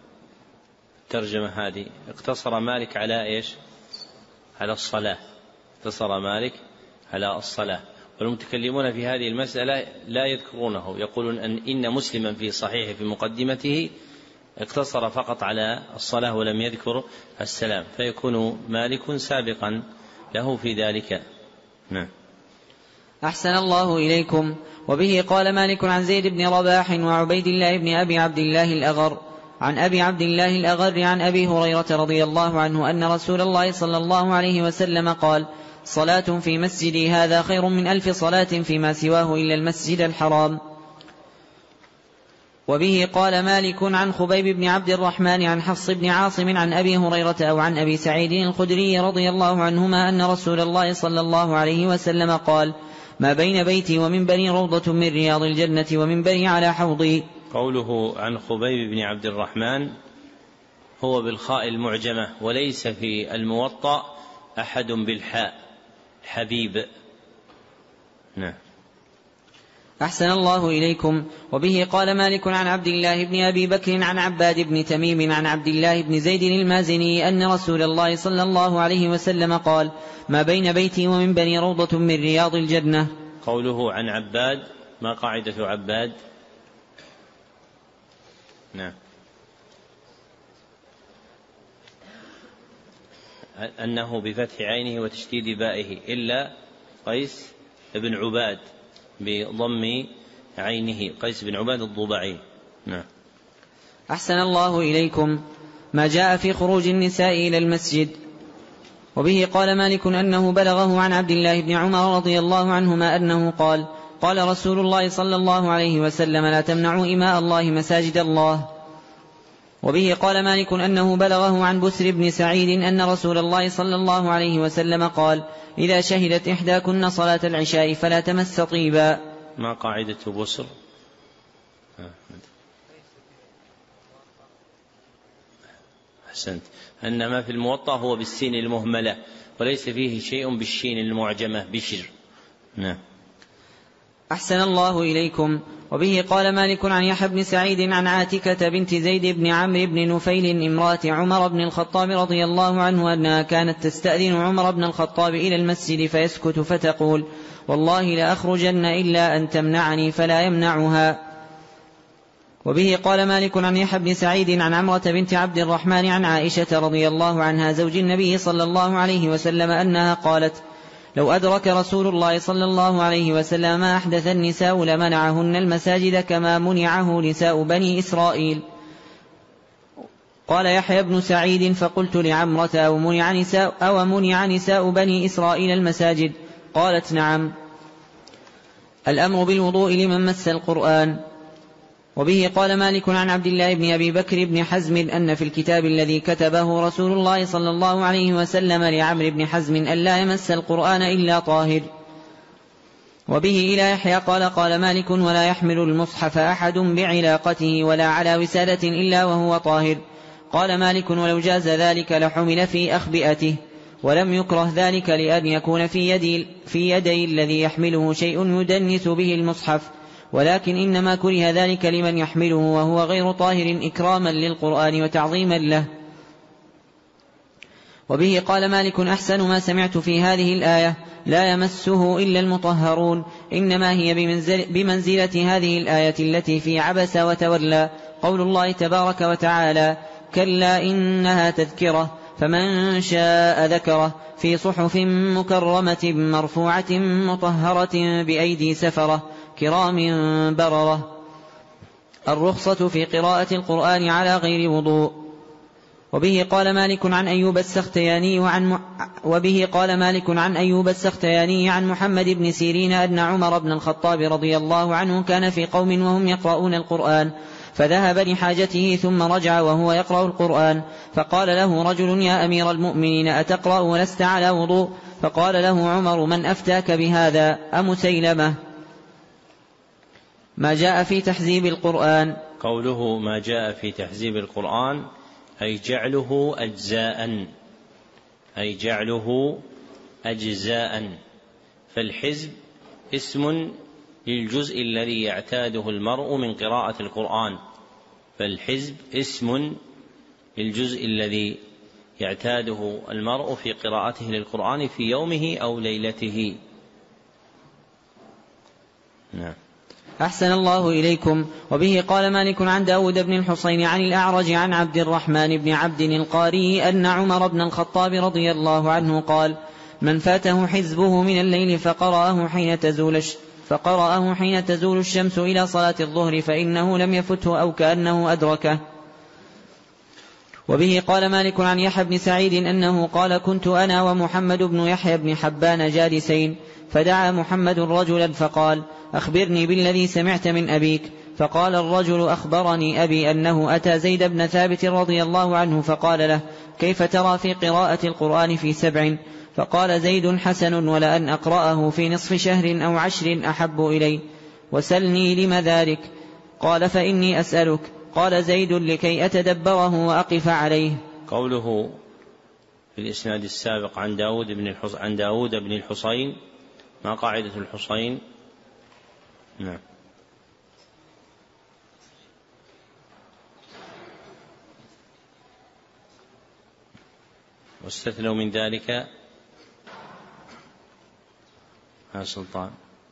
[SPEAKER 1] الترجمة هذه. اقتصر مالك على إيش؟ على الصلاة. اقتصر مالك على الصلاة. والمتكلمون في هذه المسألة لا يذكرونه، يقولون أن إن مسلما في صحيح في مقدمته اقتصر فقط على الصلاة ولم يذكر السلام، فيكون مالك سابقا له في ذلك. نعم.
[SPEAKER 3] أحسن الله إليكم. وبه قال مالك عن زيد بن رباح وعبيد الله بن أبي عبد الله الأغر عن أبي عبد الله الأغر عن أبي هريرة رضي الله عنه أن رسول الله صلى الله عليه وسلم قال: صلاة في مسجدي هذا خير من ألف صلاة فيما سواه إلا المسجد الحرام. وبه قال مالك عن خبيب بن عبد الرحمن عن حفص بن عاصم عن أبي هريرة أو عن أبي سعيد الخدري رضي الله عنهما أن رسول الله صلى الله عليه وسلم قال: ما بين بيتي ومنبري روضة من رياض الجنة ومنبري على حوضي.
[SPEAKER 1] قوله عن خبيب بن عبد الرحمن هو بالخاء المعجمة، وليس في الموطأ أحد بالحاء، حبيب. نعم.
[SPEAKER 3] أحسن الله إليكم. وبه قال مالك عن عبد الله بن أبي بكر عن عباد بن تميم عن عبد الله بن زيد المازني أن رسول الله صلى الله عليه وسلم قال: ما بين بيتي ومنبري روضة من رياض الجنة.
[SPEAKER 1] قوله عن عباد، ما قاعدة عباد؟ نعم. أنه بفتح عينه وتشديد بائه، إلا قيس بن عباد بضم عينه، قيس بن عباد الضبعي. نعم.
[SPEAKER 3] أحسن الله إليكم. ما جاء في خروج النساء إلى المسجد. وبه قال مالك أنه بلغه عن عبد الله بن عمر رضي الله عنهما أنه قال: قال رسول الله صلى الله عليه وسلم: لا تمنعوا إماء الله مساجد الله. وبه قال مالك أنه بلغه عن بسر بن سعيد أن رسول الله صلى الله عليه وسلم قال: إذا شهدت إحداكن صلاة العشاء فلا تمس طيبا.
[SPEAKER 1] ما قاعدة بسر؟ أحسنت. أن ما في الموطأ هو بالسين المهملة، وليس فيه شيء بالشين المعجمة بشر. نعم.
[SPEAKER 3] أحسن الله إليكم. وبه قال مالك عن يحيى بن سعيد عن عاتكة بنت زيد بن عمرو بن نفيل امرأة عمر بن الخطاب رضي الله عنه أنها كانت تستأذن عمر بن الخطاب إلى المسجد فيسكت فتقول: والله لأخرجن إلا أن تمنعني، فلا يمنعها. وبه قال مالك عن يحيى بن سعيد عن عمرة بنت عبد الرحمن عن عائشة رضي الله عنها زوج النبي صلى الله عليه وسلم أنها قالت: لو أدرك رسول الله صلى الله عليه وسلم ما أحدث النساء لمنعهن المساجد كما منعه نساء بني إسرائيل. قال يحيى بن سعيد: فقلت لعمرة: أو منع نساء, أو منع نساء بني إسرائيل المساجد؟ قالت: نعم. الأمر بالوضوء لمن مس القرآن. وبه قال مالك عن عبد الله بن أبي بكر بن حزم أن في الكتاب الذي كتبه رسول الله صلى الله عليه وسلم لعمرو بن حزم ألا يمس القرآن إلا طاهر. وبه إلى يحيى قال قال مالك: ولا يحمل المصحف أحد بعلاقته ولا على وسادة إلا وهو طاهر. قال مالك: ولو جاز ذلك لحمل في أخبئته، ولم يكره ذلك لأن يكون في يدي, في يدي الذي يحمله شيء يدنس به المصحف، ولكن إنما كره ذلك لمن يحمله وهو غير طاهر إكراما للقرآن وتعظيما له. وبه قال مالك: أحسن ما سمعت في هذه الآية: لا يمسه إلا المطهرون، إنما هي بمنزل بمنزلة هذه الآية التي في عبس وتولى، قول الله تبارك وتعالى: كلا إنها تذكرة فمن شاء ذكره، في صحف مكرمة مرفوعة مطهرة بأيدي سفرة كرام بررة. الرخصة في قراءة القرآن على غير وضوء. وبه قال مالك عن أيوب السختياني وعن م... وبه قال مالك عن أيوب السختياني عن محمد بن سيرين أن عمر بن الخطاب رضي الله عنه كان في قوم وهم يقرؤون القرآن، فذهب لحاجته ثم رجع وهو يقرأ القرآن، فقال له رجل: يا أمير المؤمنين، أتقرأ ولست على وضوء؟ فقال له عمر: من أفتاك بهذا؟ أمسيلمة؟ ما جاء في تحزيب القرآن.
[SPEAKER 1] قوله ما جاء في تحزيب القرآن أي جعله أجزاء، أي جعله أجزاء. فالحزب اسم للجزء الذي يعتاده المرء من قراءة القرآن، فالحزب اسم للجزء الذي يعتاده المرء في قراءته للقرآن في يومه أو ليلته. نعم.
[SPEAKER 3] أحسن الله إليكم. وبه قال مالك عن داود بن الحصين عن الأعرج عن عبد الرحمن بن عبد القاري أن عمر بن الخطاب رضي الله عنه قال: من فاته حزبه من الليل فقرأه حين تزول فقرأه حين تزول الشمس إلى صلاة الظهر فإنه لم يفته أو كأنه أدركه. وبه قال مالك عن يحيى بن سعيد أنه قال: كنت أنا ومحمد بن يحيى بن حبان جالسين، فدعا محمد رجلا فقال: أخبرني بالذي سمعت من أبيك. فقال الرجل: أخبرني أبي أنه أتى زيد بن ثابت رضي الله عنه فقال له: كيف ترى في قراءة القرآن في سبع؟ فقال زيد: حسن، ولأن أقرأه في نصف شهر أو عشر أحب إلي، وسلني لم ذلك؟ قال: فإني أسألك. قال زيد: لكي أتدبره وأقف عليه.
[SPEAKER 1] قوله في الإسناد السابق عن داود بن الحص... عن داود بن الحصين، ما قاعدة الحصين؟ نعم. واستثنوا من ذلك يا سلطان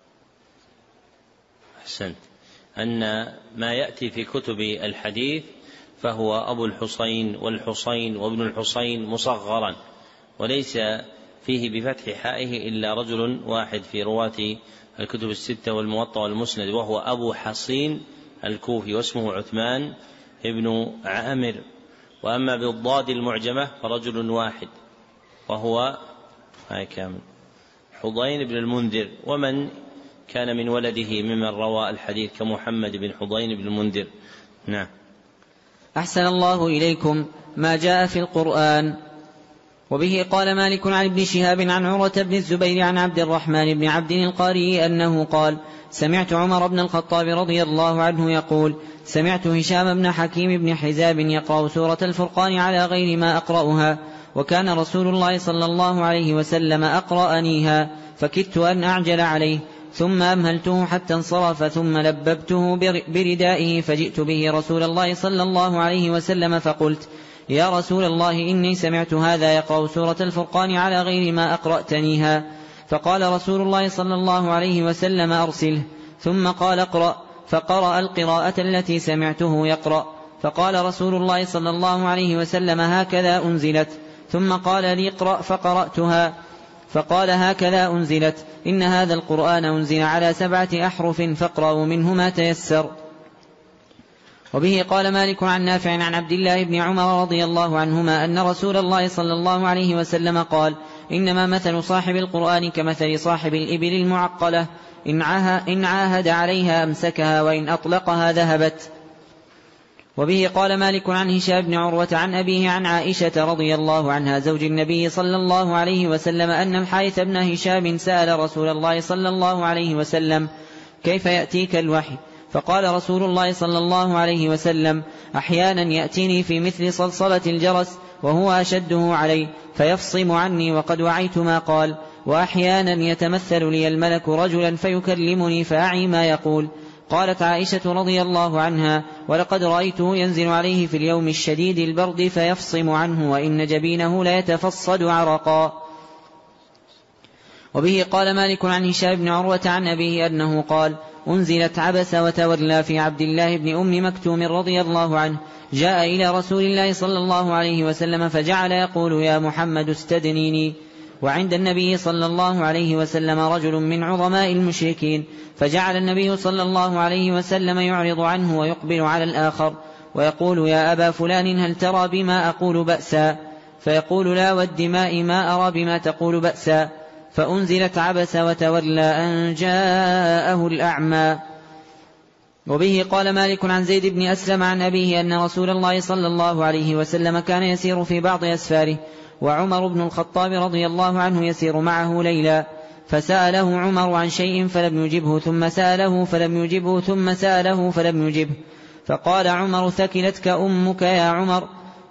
[SPEAKER 1] أحسنت أن ما يأتي في كتب الحديث فهو أبو الحصين والحصين وابن الحصين مصغرا، وليس فيه بفتح حائه إلا رجل واحد في رواة الكتب الستة والموطأ والمسند، وهو أبو حصين الكوفي، واسمه عثمان ابن عامر. وأما بالضاد المعجمة فرجل واحد وهو هاي كامل حضين بن المنذر، ومن كان من ولده ممن روى الحديث كمحمد بن حضين بن المنذر. نعم.
[SPEAKER 3] أحسن الله إليكم. ما جاء في القرآن. وبه قال مالك عن ابن شهاب عن عروة بن الزبير عن عبد الرحمن بن عبد القاري أنه قال: سمعت عمر بن الخطاب رضي الله عنه يقول: سمعت هشام بن حكيم بن حزاب يقرأ سورة الفرقان على غير ما أقرأها، وكان رسول الله صلى الله عليه وسلم أقرأنيها، فكدت أن أعجل عليه، ثم أمهلته حتى انصرف ثم لببته بردائه فجئت به رسول الله صلى الله عليه وسلم فقلت يا رسول الله إني سمعت هذا يقرأ سورة الفرقان على غير ما أقرأتنيها. فقال رسول الله صلى الله عليه وسلم أرسله. ثم قال اقرأ، فقرأ القراءة التي سمعته يقرأ. فقال رسول الله صلى الله عليه وسلم هكذا أنزلت. ثم قال لي اقرأ فقرأتها. فقال هكذا أنزلت، إن هذا القرآن أنزل على سبعة أحرف فاقرأوا منه ما تيسر. وبه قال مالك عن نافع عن عبد الله بن عمر رضي الله عنهما أن رسول الله صلى الله عليه وسلم قال إنما مثل صاحب القرآن كمثل صاحب الإبل المعقلة، إن عاهد عليها أمسكها وإن أطلقها ذهبت. وبه قال مالك عن هشام بن عروة عن أبيه عن عائشة رضي الله عنها زوج النبي صلى الله عليه وسلم أن الحارث بن هشام سأل رسول الله صلى الله عليه وسلم كيف يأتيك الوحي؟ فقال رسول الله صلى الله عليه وسلم أحيانا يأتيني في مثل صلصلة الجرس وهو أشده علي فيفصم عني وقد وعيت ما قال، وأحيانا يتمثل لي الملك رجلا فيكلمني فأعي ما يقول. قالت عائشة رضي الله عنها ولقد رأيته ينزل عليه في اليوم الشديد البرد فيفصم عنه وإن جبينه ليتفصد عرقا. وبه قال مالك عن هشام بن عروة عن أبيه أنه قال أنزلت عبس وتولى في عبد الله بن أم مكتوم رضي الله عنه، جاء إلى رسول الله صلى الله عليه وسلم فجعل يقول يا محمد استدنيني. وعند النبي صلى الله عليه وسلم رجل من عظماء المشركين، فجعل النبي صلى الله عليه وسلم يعرض عنه ويقبل على الآخر ويقول يا أبا فلان هل ترى بما أقول بأسا؟ فيقول لا والدماء ما أرى بما تقول بأسا. فأنزلت عبس وتولى أن جاءه الأعمى. وبه قال مالك عن زيد بن أسلم عن أبيه أن رسول الله صلى الله عليه وسلم كان يسير في بعض أسفاره وعمر بن الخطاب رضي الله عنه يسير معه ليلا، فسأله عمر عن شيء فلم يجبه ثم سأله فلم يجبه ثم سأله فلم يجبه، فقال عمر ثكلتك أمك يا عمر،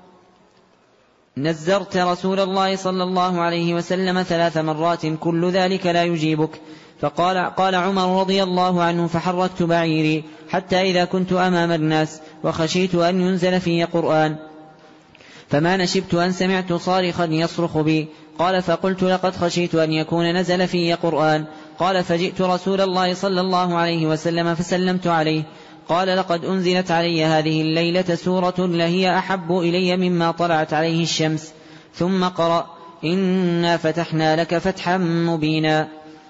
[SPEAKER 3] نزرت رسول الله صلى الله عليه وسلم ثلاث مرات كل ذلك لا يجيبك. فقال قال عمر رضي الله عنه فحركت بعيري حتى إذا كنت أمام الناس وخشيت أن ينزل في قرآن فما نشبت أن سمعت صارخا يصرخ بي. قال فقلت لقد خشيت أن يكون نزل في قرآن. قال فجئت رسول الله صلى الله عليه وسلم فسلمت عليه. قال لقد أنزلت علي هذه الليلة سورة لهي أحب إلي مما طلعت عليه الشمس. ثم قرأ إنا فتحنا لك فتحا مبينا.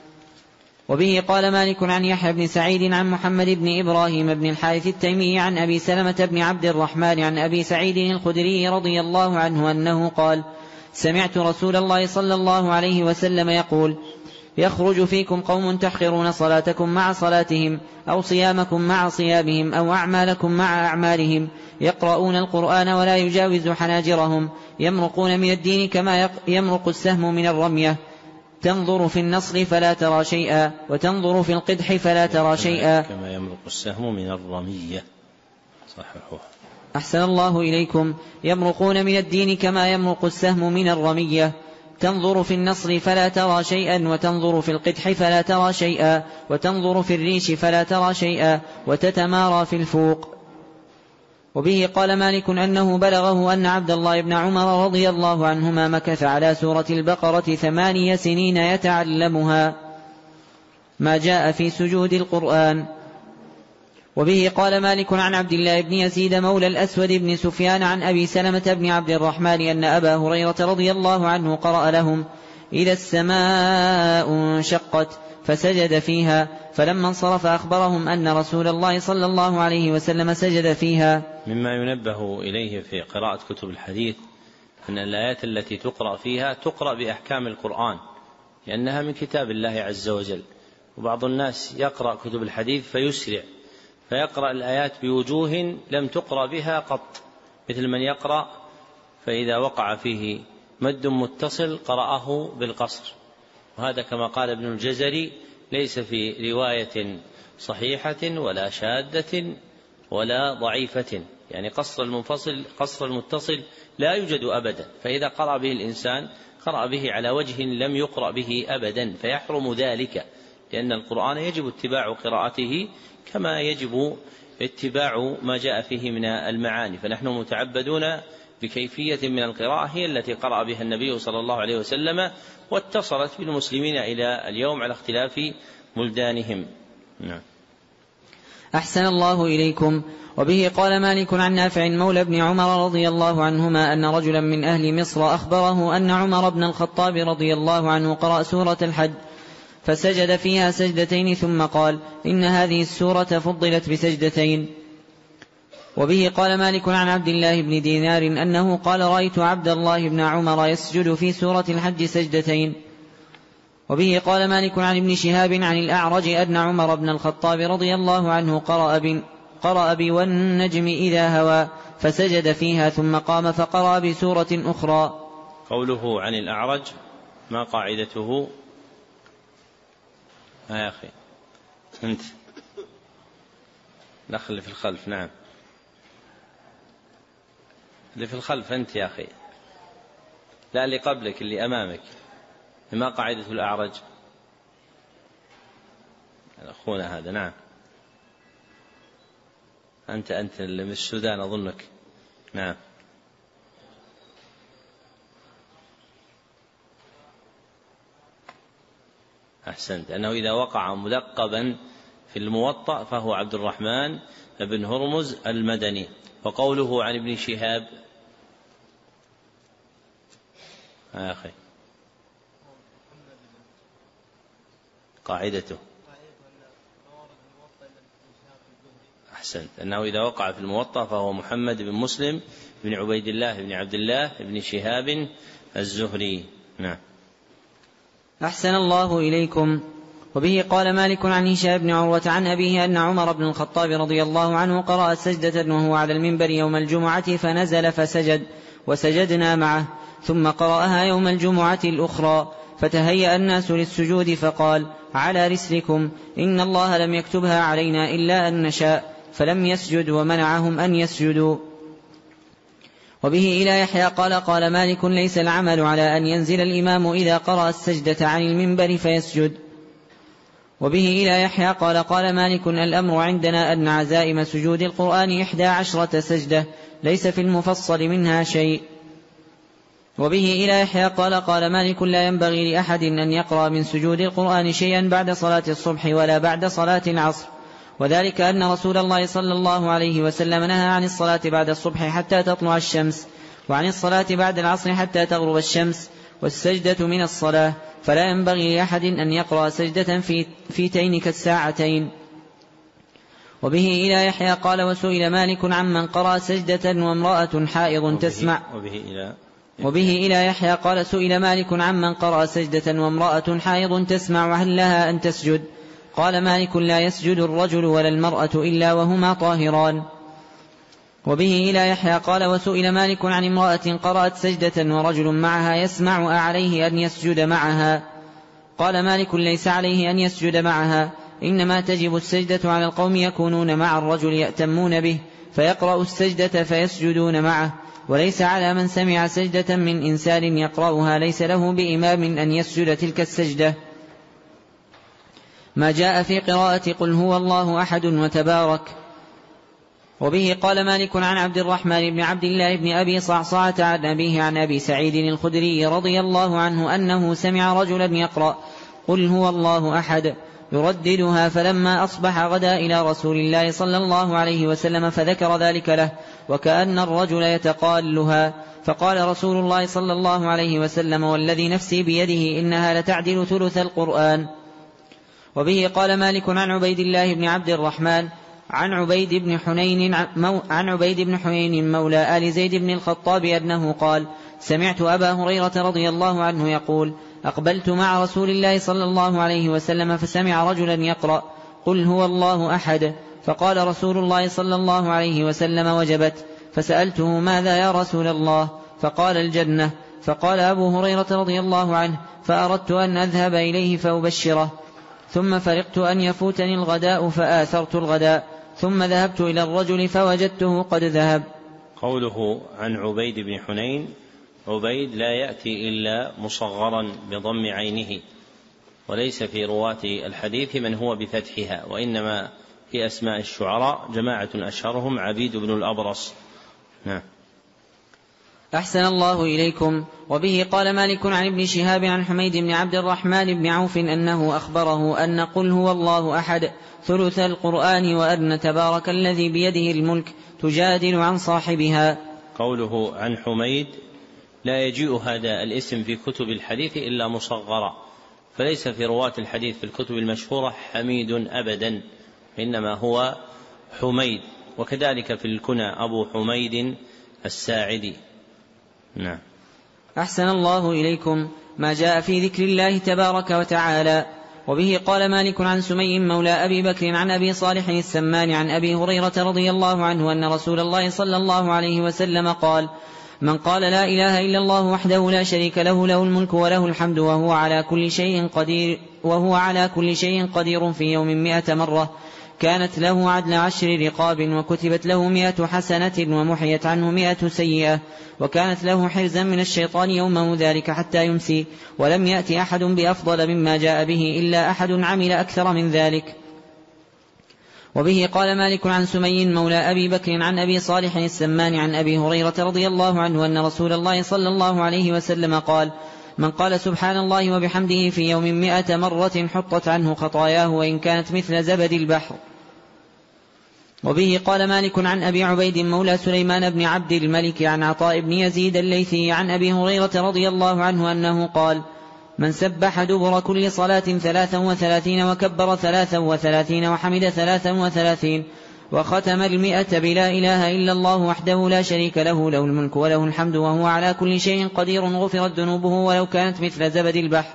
[SPEAKER 3] وبه قال مالك عن يحيى بن سعيد عن محمد بن إبراهيم بن الحارث التيمي عن أبي سلمة بن عبد الرحمن عن أبي سعيد الخدري رضي الله عنه أنه قال سمعت رسول الله صلى الله عليه وسلم يقول يخرج فيكم قوم تحقرون صلاتكم مع صلاتهم أو صيامكم مع صيامهم أو أعمالكم مع أعمالهم، يقرؤون القرآن ولا يجاوز حناجرهم، يمرقون من الدين كما يمرق السهم من الرمية، تنظر في النصر فلا ترى شيئا وتنظر في القدح فلا ترى شيئا
[SPEAKER 1] كما يمرق السهم من الرمية. صححوه.
[SPEAKER 3] أحسن الله إليكم. يمرقون من الدين كما يمرق السهم من الرمية، تنظر في النصر فلا ترى شيئا وتنظر في القدح فلا ترى شيئا وتنظر في الريش فلا ترى شيئا وتتمارى في الفوق. وبه قال مالك أنه بلغه أن عبد الله بن عمر رضي الله عنهما مكث على سورة البقرة ثماني سنين يتعلمها ما جاء في سجود القرآن. وبه قال مالك عن عبد الله بن يزيد مولى الأسود بن سفيان عن أبي سلمة بن عبد الرحمن أن أبا هريرة رضي الله عنه قرأ لهم إذا السماء انشقت فسجد فيها، فلما انصرف أخبرهم أن رسول الله صلى الله عليه وسلم سجد فيها.
[SPEAKER 1] مما ينبه إليه في قراءة كتب الحديث أن الآيات التي تقرأ فيها تقرأ بأحكام القرآن لأنها من كتاب الله عز وجل، وبعض الناس يقرأ كتب الحديث فيسرع فيقرأ الآيات بوجوه لم تقرأ بها قط، مثل من يقرأ فإذا وقع فيه مد متصل قرأه بالقصر، وهذا كما قال ابن الجزري ليس في رواية صحيحة ولا شاذة ولا ضعيفة، يعني قصر المنفصل قصر المتصل لا يوجد أبدا، فإذا قرأ به الإنسان قرأ به على وجه لم يقرأ به أبدا فيحرم ذلك لأن القرآن يجب اتباع قراءته كما يجب اتباع ما جاء فيه من المعاني، فنحن متعبدون بكيفية من القراءة هي التي قرأ بها النبي صلى الله عليه وسلم واتصلت بالمسلمين إلى اليوم على اختلاف بلدانهم. نعم.
[SPEAKER 3] أحسن الله إليكم. وبه قال مالك عن نافع مولى ابن عمر رضي الله عنهما أن رجلا من أهل مصر أخبره أن عمر بن الخطاب رضي الله عنه قرأ سورة الحج فسجد فيها سجدتين ثم قال إن هذه السورة فضلت بسجدتين. وبه قال مالك عن عبد الله بن دينار أنه قال رأيت عبد الله بن عمر يسجد في سورة الحج سجدتين. وبه قال مالك عن ابن شهاب عن الأعرج أن عمر بن الخطاب رضي الله عنه قرأ بن قرأ بي والنجم إذا هوى فسجد فيها ثم قام فقرأ بسورة أخرى.
[SPEAKER 1] قوله عن الأعرج ما قاعدته؟ يا أخي أنت الأخ اللي في الخلف. نعم اللي في الخلف أنت يا أخي، لا اللي قبلك اللي أمامك. ما قاعدة الأعرج؟ أخونا هذا. نعم أنت أنت اللي من السودان أظنك. نعم أحسنت، أنه إذا وقع ملقبا في الموطأ فهو عبد الرحمن بن هرمز المدني. وقوله عن ابن شهاب يا أخي قاعدته أحسنت، أنه إذا وقع في الموطأ فهو محمد بن مسلم بن عبيد الله بن عبد الله بن شهاب الزهري. نعم.
[SPEAKER 3] أحسن الله إليكم. وبه قال مالك عن هشام بن عروة عن أبيه أن عمر بن الخطاب رضي الله عنه قرأ سجدة وهو على المنبر يوم الجمعة فنزل فسجد وسجدنا معه ثم قرأها يوم الجمعة الأخرى فتهيأ الناس للسجود فقال على رسلكم إن الله لم يكتبها علينا إلا أن نشاء فلم يسجد ومنعهم أن يسجدوا. وبه إلى يحيى قال قال مالك ليس العمل على أن ينزل الإمام إذا قرأ السجدة عن المنبر فيسجد. وبه إلى يحيى قال قال مالك الأمر عندنا أن عزائم سجود القرآن إحدى عشرة سجدة ليس في المفصل منها شيء. وبه إلى يحيى قال قال مالك لا ينبغي لأحد أن يقرأ من سجود القرآن شيئا بعد صلاة الصبح ولا بعد صلاة العصر، وذلك أن رسول الله صلى الله عليه وسلم نهى عن الصلاة بعد الصبح حتى تطلع الشمس وعن الصلاة بعد العصر حتى تغرب الشمس، والسجدة من الصلاة، فلا ينبغي لأحد أن يقرأ سجدة في, في تينك الساعتين. وبه إلى يحيى قال وسئل مالك عمن قرأ سجدة وامرأة حائض تسمع.
[SPEAKER 1] وبه إلى
[SPEAKER 3] وبه إلى يحيى قال سئل مالك عمن قرأ سجدة وامرأة حائض تسمع وهل لها أن تسجد؟ قال مالك لا يسجد الرجل ولا المرأة إلا وهما طاهران. وبه إلى يحيى قال وسئل مالك عن امرأة قرأت سجدة ورجل معها يسمع أعليه أن يسجد معها؟ قال مالك ليس عليه أن يسجد معها، إنما تجب السجدة على القوم يكونون مع الرجل يأتمون به فيقرأ السجدة فيسجدون معه، وليس على من سمع سجدة من إنسان يقرأها ليس له بإمام أن يسجد تلك السجدة. ما جاء في قراءة قل هو الله أحد وتبارك. وبه قال مالك عن عبد الرحمن بن عبد الله بن أبي صعصعة عن أبيه عن أبي سعيد الخدري رضي الله عنه أنه سمع رجلا يقرأ قل هو الله أحد يرددها، فلما أصبح غدا إلى رسول الله صلى الله عليه وسلم فذكر ذلك له وكأن الرجل يتقالها، فقال رسول الله صلى الله عليه وسلم والذي نفسي بيده إنها لتعدل ثلث القرآن. وبه قال مالك عن عبيد الله بن عبد الرحمن عن عبيد بن حنين عن عبيد بن حنين مولى آل زيد بن الخطاب أنه قال سمعت أبا هريرة رضي الله عنه يقول أقبلت مع رسول الله صلى الله عليه وسلم فسمع رجلا يقرأ قل هو الله أحد، فقال رسول الله صلى الله عليه وسلم وجبت، فسألته ماذا يا رسول الله؟ فقال الجنة. فقال أبو هريرة رضي الله عنه فأردت أن أذهب إليه فأبشره، ثم فرقت أن يفوتني الغداء فآثرت الغداء، ثم ذهبت إلى الرجل فوجدته قد ذهب.
[SPEAKER 1] قوله عن عبيد بن حنين، عبيد لا يأتي إلا مصغرا بضم عينه، وليس في رواة الحديث من هو بفتحها، وإنما في أسماء الشعراء جماعة أشهرهم عبيد بن الأبرص. نعم.
[SPEAKER 3] أحسن الله إليكم. وبه قال مالك عن ابن شهاب عن حميد بن عبد الرحمن بن عوف أنه أخبره أن قل هو الله أحد ثلث القرآن وأن تبارك الذي بيده الملك تجادل عن صاحبها.
[SPEAKER 1] قوله عن حميد لا يجيء هذا الاسم في كتب الحديث إلا مصغرا، فليس في رواة الحديث في الكتب المشهورة حميد أبدا، إنما هو حميد، وكذلك في الكنى أبو حميد الساعدي. نعم.
[SPEAKER 3] أحسن الله إليكم. ما جاء في ذكر الله تبارك وتعالى. وبه قال مالك عن سمي مولى أبي بكر عن أبي صالح السمان عن أبي هريرة رضي الله عنه أن رسول الله صلى الله عليه وسلم قال: من قال لا إله إلا الله وحده لا شريك له له الملك وله الحمد وهو على كل شيء قدير وهو على كل شيء قدير في يوم مئة مرة كانت له عدل عشر رقاب وكتبت له مئة حسنة ومحيت عنه مئة سيئة وكانت له حرزا من الشيطان يومه ذلك حتى يمسي ولم يأت أحد بأفضل مما جاء به إلا أحد عمل أكثر من ذلك. وبه قال مالك عن سمي مولى أبي بكر عن أبي صالح السمان عن أبي هريرة رضي الله عنه أن رسول الله صلى الله عليه وسلم قال: من قال سبحان الله وبحمده في يوم مئة مرة حطت عنه خطاياه وإن كانت مثل زبد البحر. وبه قال مالك عن أبي عبيد مولى سليمان بن عبد الملك عن عطاء بن يزيد الليثي عن أبي هريرة رضي الله عنه أنه قال: من سبح دبر كل صلاة ثلاثا وثلاثين وكبر ثلاثا وثلاثين وحمد ثلاثا وثلاثين وختم المئة بلا إله إلا الله وحده لا شريك له له الملك وله الحمد وهو على كل شيء قدير غفرت ذنوبه ولو كانت مثل زبد البحر.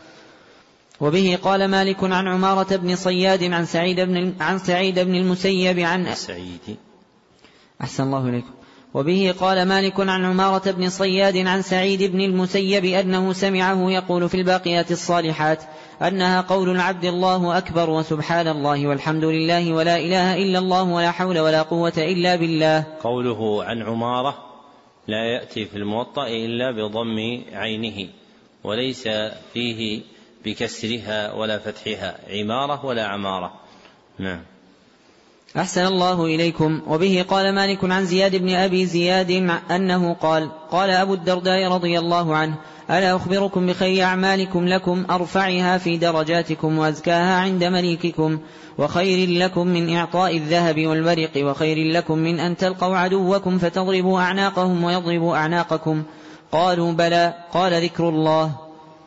[SPEAKER 3] وبه قال مالك عن عمارة بن صياد عن سعيد بن عن سعيد بن المسيب عن
[SPEAKER 1] سعيد
[SPEAKER 3] أحسن الله إليكم. وبه قال مالك عن عمارة بن صياد عن سعيد بن المسيب أنه سمعه يقول في الباقيات الصالحات أنها قول العبد الله أكبر وسبحان الله والحمد لله ولا إله إلا الله ولا حول ولا قوة إلا بالله.
[SPEAKER 1] قوله عن عمارة لا يأتي في الموطأ إلا بضم عينه وليس فيه بكسرها ولا فتحها، عمارة ولا عمارة. نعم.
[SPEAKER 3] أحسن الله إليكم. وبه قال مالك عن زياد بن أبي زياد أنه قال: قال أبو الدرداء رضي الله عنه: ألا أخبركم بخير أعمالكم لكم أرفعها في درجاتكم وأزكاها عند مليككم وخير لكم من إعطاء الذهب والورق وخير لكم من أن تلقوا عدوكم فتضربوا أعناقهم ويضربوا أعناقكم؟ قالوا: بلى. قال: ذكر الله.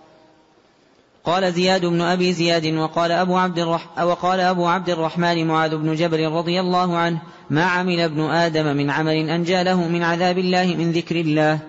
[SPEAKER 3] قال زياد بن أبي زياد: وقال أبو عبد الرح وقال أبو عبد الرحمن معاذ بن جبل رضي الله عنه: ما عمل ابن آدم من عمل أنجى له من عذاب الله من ذكر الله.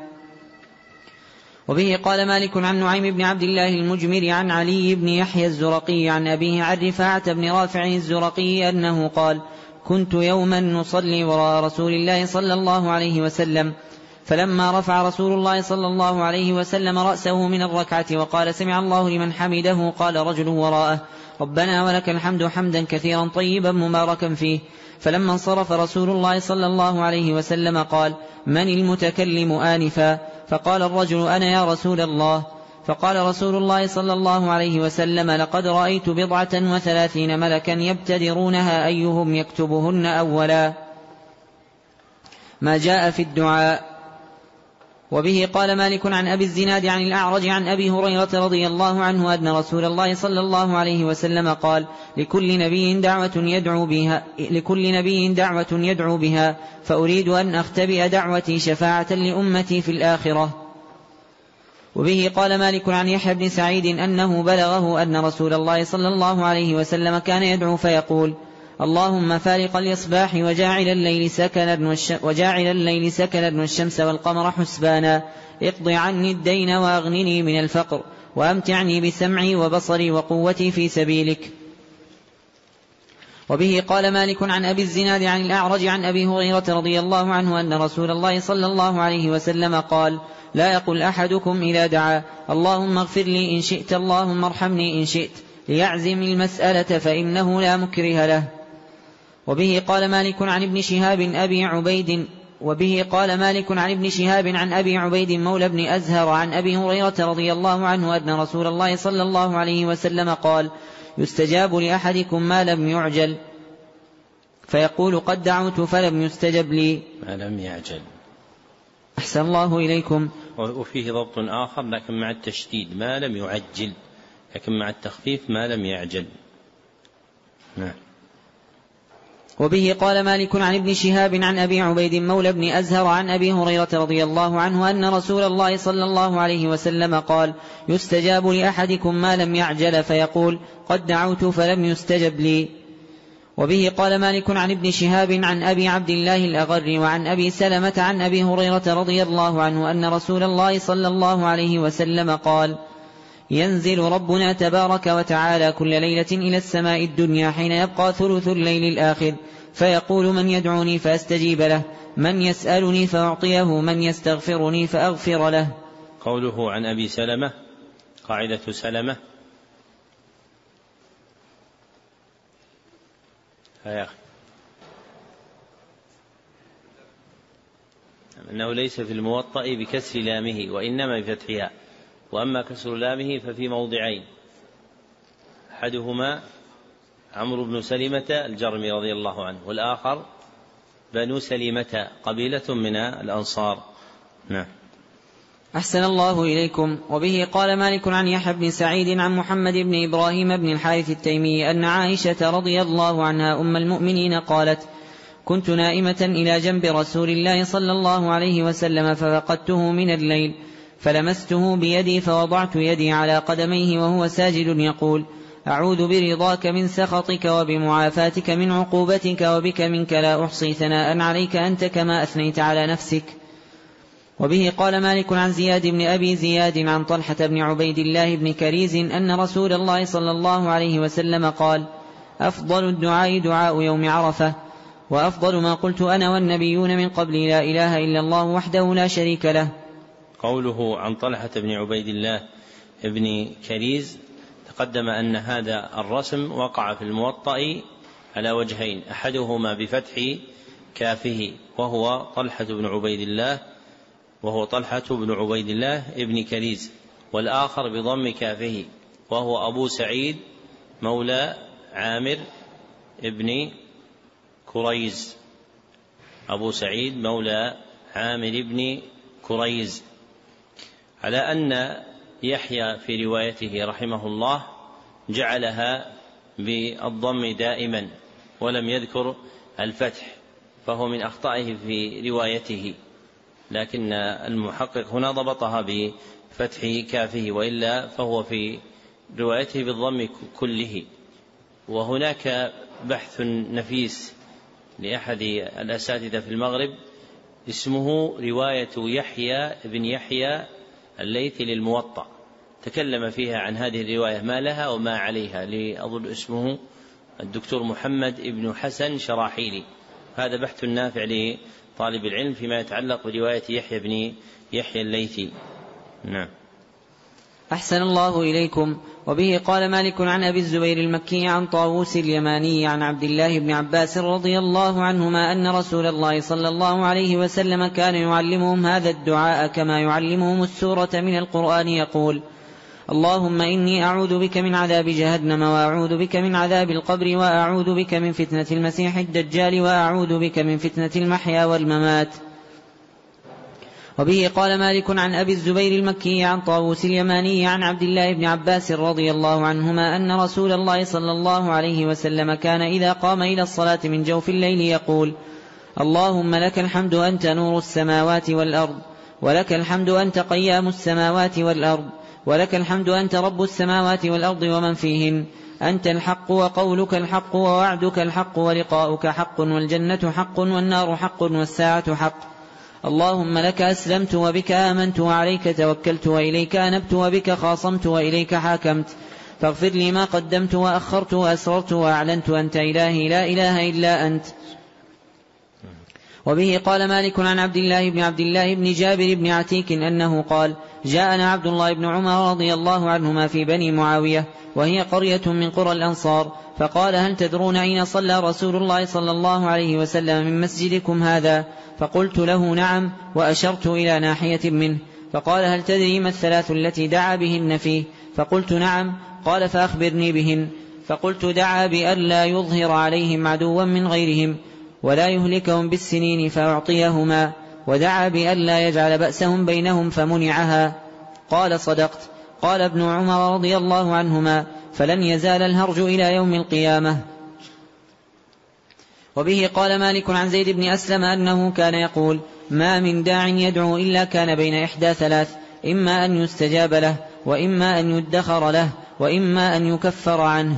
[SPEAKER 3] وبه قال مالك عن نعيم بن عبد الله المجمر عن علي بن يحيى الزرقي عن أبيه عن رفاعة بن رافع الزرقي أنه قال: كنت يوما نصلي وراء رسول الله صلى الله عليه وسلم، فلما رفع رسول الله صلى الله عليه وسلم رأسه من الركعة وقال: سمع الله لمن حمده، قال رجل وراءه: ربنا ولك الحمد حمدا كثيرا طيبا مباركا فيه. فلما انصرف رسول الله صلى الله عليه وسلم قال: من المتكلم آنفا؟ فقال الرجل: أنا يا رسول الله. فقال رسول الله صلى الله عليه وسلم: لقد رأيت بضعة وثلاثين ملكا يبتدرونها أيهم يكتبهن أولا. ما جاء في الدعاء. وبه قال مالك عن أبي الزناد عن الأعرج عن أبي هريرة رضي الله عنه أن رسول الله صلى الله عليه وسلم قال: لكل نبي دعوة يدعو بها لكل نبي دعوة يدعو بها فأريد أن أختبئ دعوتي شفاعة لأمتي في الآخرة. وبه قال مالك عن يحيى بن سعيد أنه بلغه أن رسول الله صلى الله عليه وسلم كان يدعو فيقول: اللهم فارق الإصباح وجاعل الليل سكنا وجاعل الليل سكنا والشمس والقمر حسبانا، اقض عني الدين وأغنني من الفقر وأمتعني بسمعي وبصري وقوتي في سبيلك. وبه قال مالك عن أبي الزناد عن الأعرج عن أبي هريرة رضي الله عنه أن رسول الله صلى الله عليه وسلم قال: لا يقل أحدكم إذا دعا: اللهم اغفر لي إن شئت، اللهم ارحمني إن شئت، ليعزم المسألة فإنه لا مكره له. وبه قال مالك عن ابن شهاب أبي عبيد وبه قال مالك عن ابن شهاب عن أبي عبيد مولى بن أزهر عن أبي هريرة رضي الله عنه أن رسول الله صلى الله عليه وسلم قال: يستجاب لأحدكم ما لم يعجل، فيقول: قد دعوت فلم يستجب لي.
[SPEAKER 1] ما لم يعجل.
[SPEAKER 3] أحسن الله إليكم.
[SPEAKER 1] وفيه ضبط آخر لكن مع التشديد: ما لم يعجل، لكن مع التخفيف: ما لم يعجل. نعم.
[SPEAKER 3] وبه قال مالك عن ابن شهاب عن أبي عبيد مولى بن أزهر عن أبي هريرة رضي الله عنه أن رسول الله صلى الله عليه وسلم قال: يستجاب لأحدكم ما لم يعجل، فيقول: قد دعوت فلم يستجب لي. وبه قال مالك عن ابن شهاب عن أبي عبد الله الأغر وعن أبي سلمة عن أبي هريرة رضي الله عنه أن رسول الله صلى الله عليه وسلم قال: ينزل ربنا تبارك وتعالى كل ليلة إلى السماء الدنيا حين يبقى ثلث الليل الآخر، فيقول: من يدعوني فأستجيب له، من يسألني فأعطيه، من يستغفرني فأغفر له.
[SPEAKER 1] قوله عن أبي سلمة، قاعدة سلمة يا أخي أنه ليس في الموطأ بكسر لامه وإنما بفتحها، وأما كسر لامه ففي موضعين: أحدهما عمرو بن سلمة الجرمي رضي الله عنه، والآخر بنو سلمة قبيلة من الأنصار. نعم.
[SPEAKER 3] أحسن الله إليكم. وبه قال مالك عن يحيى بن سعيد عن محمد بن إبراهيم بن الحارث التيمي أن عائشة رضي الله عنها أم المؤمنين قالت: كنت نائمة إلى جنب رسول الله صلى الله عليه وسلم ففقدته من الليل، فلمسته بيدي فوضعت يدي على قدميه وهو ساجد يقول: أعوذ برضاك من سخطك وبمعافاتك من عقوبتك وبك منك لا أحصي ثناء عليك أنت كما أثنيت على نفسك. وبه قال مالك عن زياد بن أبي زياد عن طلحة بن عبيد الله بن كريز أن رسول الله صلى الله عليه وسلم قال: أفضل الدعاء دعاء يوم عرفة، وأفضل ما قلت أنا والنبيون من قبل لا إله إلا الله وحده لا شريك له.
[SPEAKER 1] قوله عن طلحة بن عبيد الله بن كريز، تقدم أن هذا الرسم وقع في الموطأ على وجهين: أحدهما بفتح كافه وهو طلحة بن عبيد الله وهو طلحة بن عبيد الله ابن كريز، والآخر بضم كافه وهو أبو سعيد مولى عامر ابن كريز، أبو سعيد مولى عامر ابن كريز. على أن يحيى في روايته رحمه الله جعلها بالضم دائما ولم يذكر الفتح، فهو من أخطائه في روايته، لكن المحقق هنا ضبطها بفتح كافه، وإلا فهو في روايته بالضم كله. وهناك بحث نفيس لأحد الأساتذة في المغرب اسمه رواية يحيى بن يحيى الليثي للموطأ، تكلم فيها عن هذه الرواية ما لها وما عليها، لأظن اسمه الدكتور محمد ابن حسن شراحيلي. هذا بحث نافع لطالب العلم فيما يتعلق برواية يحيى بن يحيى الليثي. نعم.
[SPEAKER 3] أحسن الله إليكم. وبه قال مالك عن أبي الزبير المكي عن طاووس اليماني عن عبد الله بن عباس رضي الله عنهما أن رسول الله صلى الله عليه وسلم كان يعلمهم هذا الدعاء كما يعلمهم السورة من القرآن، يقول: اللهم إني أعوذ بك من عذاب جهنم، وأعوذ بك من عذاب القبر، وأعوذ بك من فتنة المسيح الدجال، وأعوذ بك من فتنة المحيا والممات. وبه قال مالك عن أبي الزبير المكي عن طاووس اليماني عن عبد الله بن عباس رضي الله عنهما أن رسول الله صلى الله عليه وسلم كان إذا قام إلى الصلاة من جوف الليل يقول: اللهم لك الحمد أنت نور السماوات والأرض، ولك الحمد أنت قيام السماوات والأرض، ولك الحمد أنت رب السماوات والأرض ومن فيهن، أنت الحق وقولك الحق ووعدك الحق ولقاؤك حق والجنة حق والنار حق والساعة حق. اللهم لك أسلمت وبك آمنت وعليك توكلت وإليك أنبت وبك خاصمت وإليك حاكمت، فاغفر لي ما قدمت وأخرت وأسررت وأعلنت، أنت إلهي لا إله إلا أنت. وبه قال مالك عن عبد الله بن عبد الله بن جابر بن عتيك أنه قال جاءنا عبد الله بن عمر رضي الله عنهما في بني معاوية وهي قرية من قرى الأنصار فقال هل تدرون أين صلى رسول الله صلى الله عليه وسلم من مسجدكم هذا؟ فقلت له نعم، وأشرت إلى ناحية منه. فقال هل تدري ما الثلاث التي دعا بهن فيه؟ فقلت نعم. قال فأخبرني بهن. فقلت دعا بألا يظهر عليهم عدوا من غيرهم ولا يهلكهم بالسنين فأعطيهما، ودعا بألا يجعل بأسهم بينهم فمنعها. قال صدقت. قال ابن عمر رضي الله عنهما فلن يزال الهرج إلى يوم القيامة. وبه قال مالك عن زيد بن أسلم أنه كان يقول ما من داع يدعو إلا كان بين إحدى ثلاث، إما أن يستجاب له، وإما أن يدخر له، وإما أن يكفر عنه.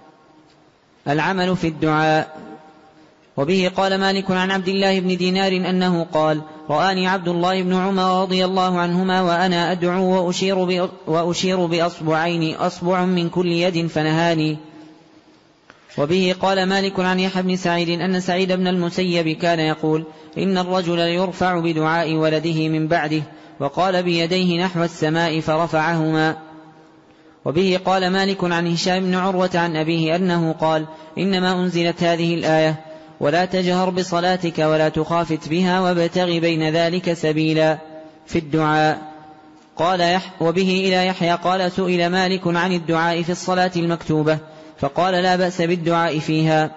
[SPEAKER 3] العمل في الدعاء. وبه قال مالك عن عبد الله بن دينار أنه قال رآني عبد الله بن عمر رضي الله عنهما وأنا أدعو وأشير, وأشير بأصبعين أصبع من كل يد فنهاني. وبه قال مالك عن يحيى بن سعيد أن سعيد بن المسيب كان يقول إن الرجل يرفع بدعاء ولده من بعده، وقال بيديه نحو السماء فرفعهما. وبه قال مالك عن هشام بن عروة عن أبيه أنه قال إنما أنزلت هذه الآية ولا تجهر بصلاتك ولا تخافت بها وابتغ بين ذلك سبيلا في الدعاء. قال يح وبه إلى يحيى قال سئل مالك عن الدعاء في الصلاة المكتوبة فقال لا بأس بالدعاء فيها.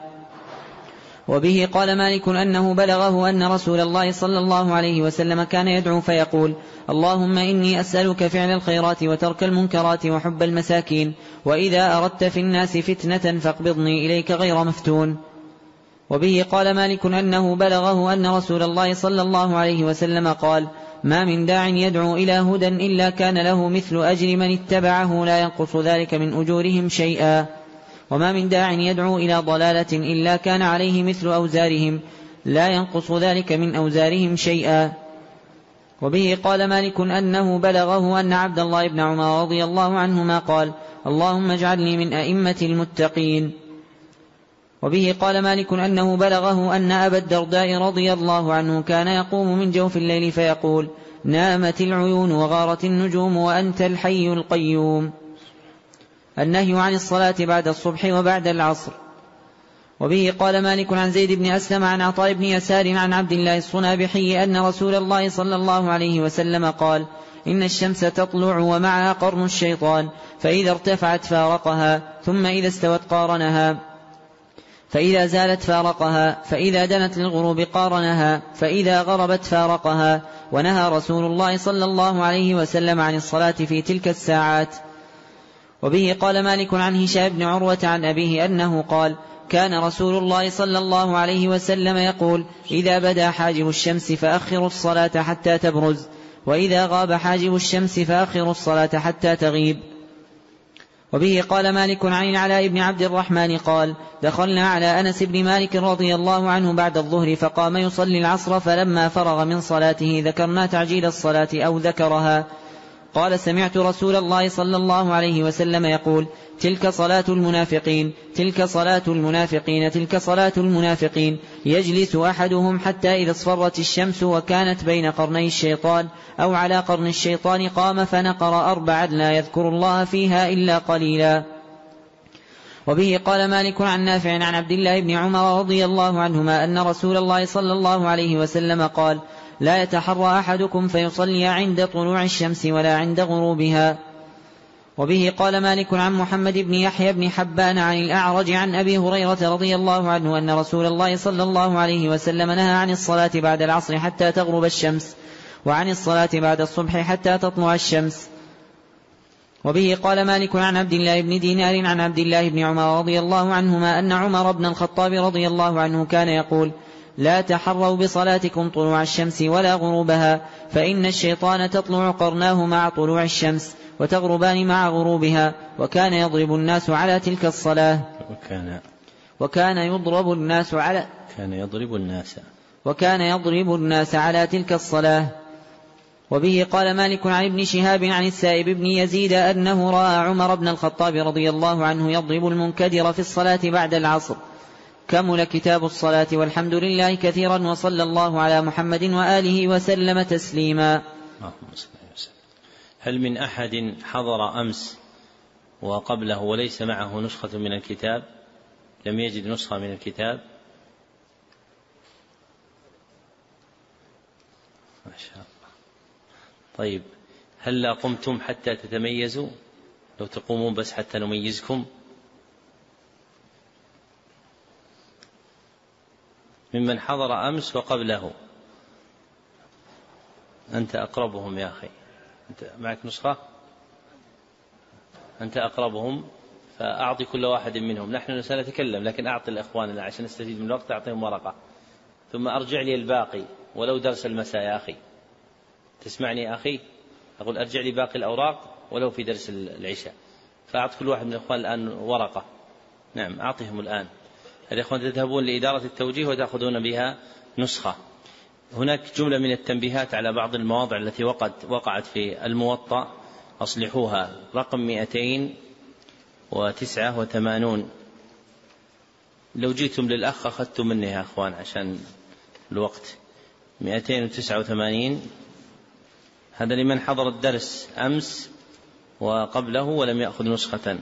[SPEAKER 3] وبه قال مالك أنه بلغه أن رسول الله صلى الله عليه وسلم كان يدعو فيقول اللهم إني أسألك فعل الخيرات وترك المنكرات وحب المساكين، وإذا أردت في الناس فتنة فاقبضني إليك غير مفتون. وبه قال مالك أنه بلغه أن رسول الله صلى الله عليه وسلم قال ما من داع يدعو إلى هدى إلا كان له مثل أجر من اتبعه لا ينقص ذلك من أجورهم شيئا، وما من داع يدعو إلى ضلالة إلا كان عليه مثل أوزارهم لا ينقص ذلك من أوزارهم شيئا. وبه قال مالك أنه بلغه أن عبد الله بن عمر رضي الله عنهما قال اللهم اجعلني من أئمة المتقين. وبه قال مالك أنه بلغه أن أبا الدرداء رضي الله عنه كان يقوم من جوف الليل فيقول نامت العيون وغارت النجوم وأنت الحي القيوم. النهي عن الصلاة بعد الصبح وبعد العصر. وبه قال مالك عن زيد بن أسلم عن عطاء بن يسار عن عبد الله الصنابحي أن رسول الله صلى الله عليه وسلم قال إن الشمس تطلع ومعها قرن الشيطان، فإذا ارتفعت فارقها، ثم إذا استوت قارنها، فإذا زالت فارقها، فإذا دنت للغروب قارنها، فإذا غربت فارقها. ونهى رسول الله صلى الله عليه وسلم عن الصلاة في تلك الساعات. وبه قال مالك عن هشام بن عروة عن أبيه أنه قال كان رسول الله صلى الله عليه وسلم يقول إذا بدا حاجب الشمس فأخروا الصلاة حتى تبرز، وإذا غاب حاجب الشمس فأخروا الصلاة حتى تغيب. وبه قال مالك عن العلاء بن عبد الرحمن قال دخلنا على أنس بن مالك رضي الله عنه بعد الظهر فقام يصلي العصر، فلما فرغ من صلاته ذكرنا تعجيل الصلاة أو ذكرها. قال سمعت رسول الله صلى الله عليه وسلم يقول تلك صلاة المنافقين تلك صلاة المنافقين تلك صلاة المنافقين يجلس أحدهم حتى إذا اصفرت الشمس وكانت بين قرني الشيطان أو على قرن الشيطان قام فنقر أربعا لا يذكر الله فيها إلا قليلا. وبه قال مالك عن نافع عن عبد الله بن عمر رضي الله عنهما أن رسول الله صلى الله عليه وسلم قال لا يتحرى أحدكم فيصلي عند طلوع الشمس ولا عند غروبها. وبه قال مالك عن محمد بن يحيى بن حبان عن الأعرج عن أبي هريرة رضي الله عنه أن رسول الله صلى الله عليه وسلم نهى عن الصلاة بعد العصر حتى تغرب الشمس، وعن الصلاة بعد الصبح حتى تطلع الشمس. وبه قال مالك عن عبد الله بن دينار عن عبد الله بن عمر رضي الله عنهما أن عمر بن الخطاب رضي الله عنه كان يقول لا تحروا بصلاتكم طلوع الشمس ولا غروبها، فإن الشيطان تطلع قرناه مع طلوع الشمس وتغربان مع غروبها، وكان يضرب الناس على تلك الصلاة
[SPEAKER 1] وكان
[SPEAKER 3] وكان يضرب الناس على
[SPEAKER 1] كان يضرب الناس
[SPEAKER 3] وكان يضرب الناس على تلك الصلاة. وبه قال مالك عن ابن شهاب عن السائب بن يزيد أنه رأى عمر بن الخطاب رضي الله عنه يضرب المنكدر في الصلاة بعد العصر، كمل كتاب الصلاة، والحمد لله كثيرا، وصلى الله على محمد وآله وسلم تسليما.
[SPEAKER 1] هل من أحد حضر أمس وقبله وليس معه نسخة من الكتاب، لم يجد نسخة من الكتاب؟ ما شاء الله. طيب، هل لا قمتم حتى تتميزوا؟ لو تقومون بس حتى نميزكم. ممن حضر أمس وقبله، أنت أقربهم يا أخي، أنت معك نسخة، أنت أقربهم، فأعطي كل واحد منهم. نحن سنتكلم لكن أعطي الإخوان عشان نستفيد من الوقت، أعطيهم ورقة ثم أرجع لي الباقي ولو درس المساء. يا أخي تسمعني يا أخي؟ أقول أرجع لي باقي الأوراق ولو في درس العشاء، فأعط كل واحد من الإخوان الآن ورقة. نعم، أعطيهم الآن. الإخوان تذهبون لإدارة التوجيه وتأخذون بها نسخة. هناك جملة من التنبيهات على بعض المواضع التي وقعت, وقعت في الموطأ، أصلحوها. رقم مئتين وتسعة وثمانون، لو جيتم للأخ أخذتم مني يا أخوان عشان الوقت. مئتين وتسعة وثمانين، هذا لمن حضر الدرس أمس وقبله ولم يأخذ نسخة.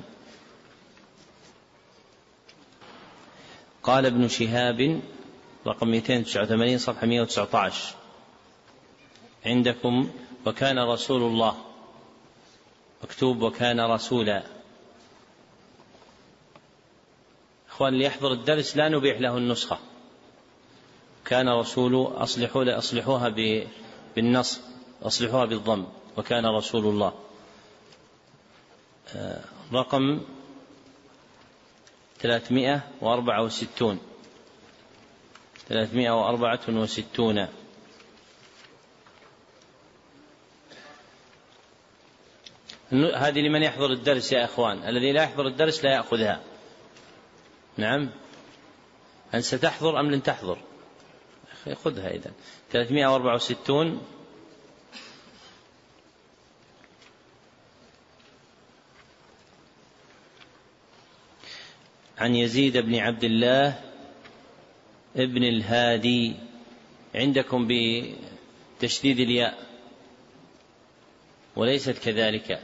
[SPEAKER 1] قال ابن شهاب، رقم مئتين وتسعة وثمانين صفحة مئة وتسعة عشر عندكم، وكان رسول الله، مكتوب وكان رسولا. أخوان اللي يحضر الدرس لا نبيح له النسخة. كان رسول، أصلحوا أصلحوها بالنصب، أصلحوها بالضم، وكان رسول الله. رقم ثلاثمائة وأربعة وستون، ثلاثمائة وأربعة وستون. هذه لمن يحضر الدرس يا إخوان، الذي لا يحضر الدرس لا يأخذها. نعم، أن ستحضر أم لن تحضر؟ خذها إذن. ثلاثمائة وأربعة وستون. عن يزيد بن عبد الله ابن الهادي، عندكم بتشديد الياء وليست كذلك،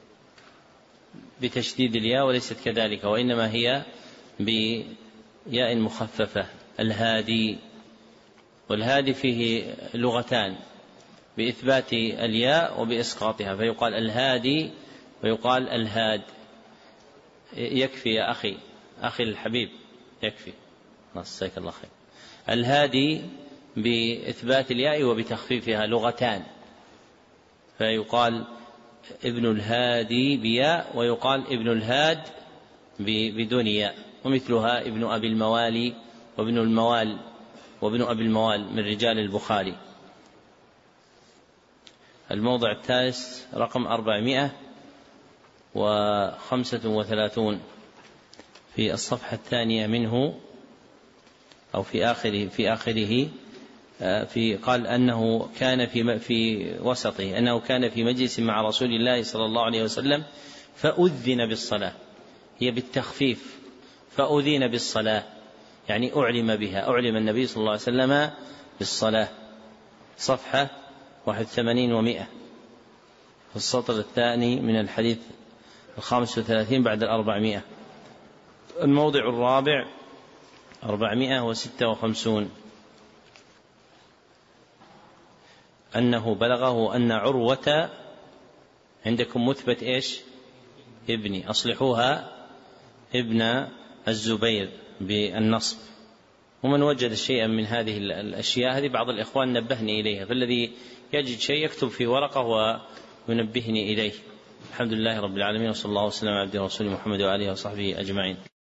[SPEAKER 1] بتشديد الياء وليست كذلك، وإنما هي بياء مخففة، الهادي. والهادي فيه لغتان، بإثبات الياء وبإسقاطها، فيقال الهادي ويقال الهاد. يكفي يا أخي، أخي الحبيب، يكفي، نسيك الله خير. الهادي بإثبات الياء وبتخفيفها لغتان، فيقال ابن الهادي بياء، ويقال ابن الهاد بدون ياء. ومثلها ابن أبي الموالي وابن الموال وابن أبي الموال من رجال البخاري. الموضع الثالث رقم أربعمائة وخمسة وثلاثون في الصفحة الثانية منه، أو في آخره في آخره في قال أنه كان في في وسطه أنه كان في مجلس مع رسول الله صلى الله عليه وسلم فأذن بالصلاة، هي بالتخفيف، فأذن بالصلاة يعني أعلم بها، أعلم النبي صلى الله عليه وسلم بالصلاة. صفحة واحد وثمانين ومائة في السطر الثاني من الحديث الخامس وثلاثين بعد الأربعمائة. الموضع الرابع أربعمائة وستة وخمسون، أنه بلغه أن عروة، عندكم مثبت إيش؟ ابني، أصلحوها ابن الزبير بالنصب. ومن وجد شيئا من هذه الأشياء، هذه بعض الإخوان نبهني إليها، فالذي يجد شيء يكتب في ورقة وينبهني إليه. الحمد لله رب العالمين، وصلى الله وسلم على عبده ورسوله محمد وآله وصحبه أجمعين.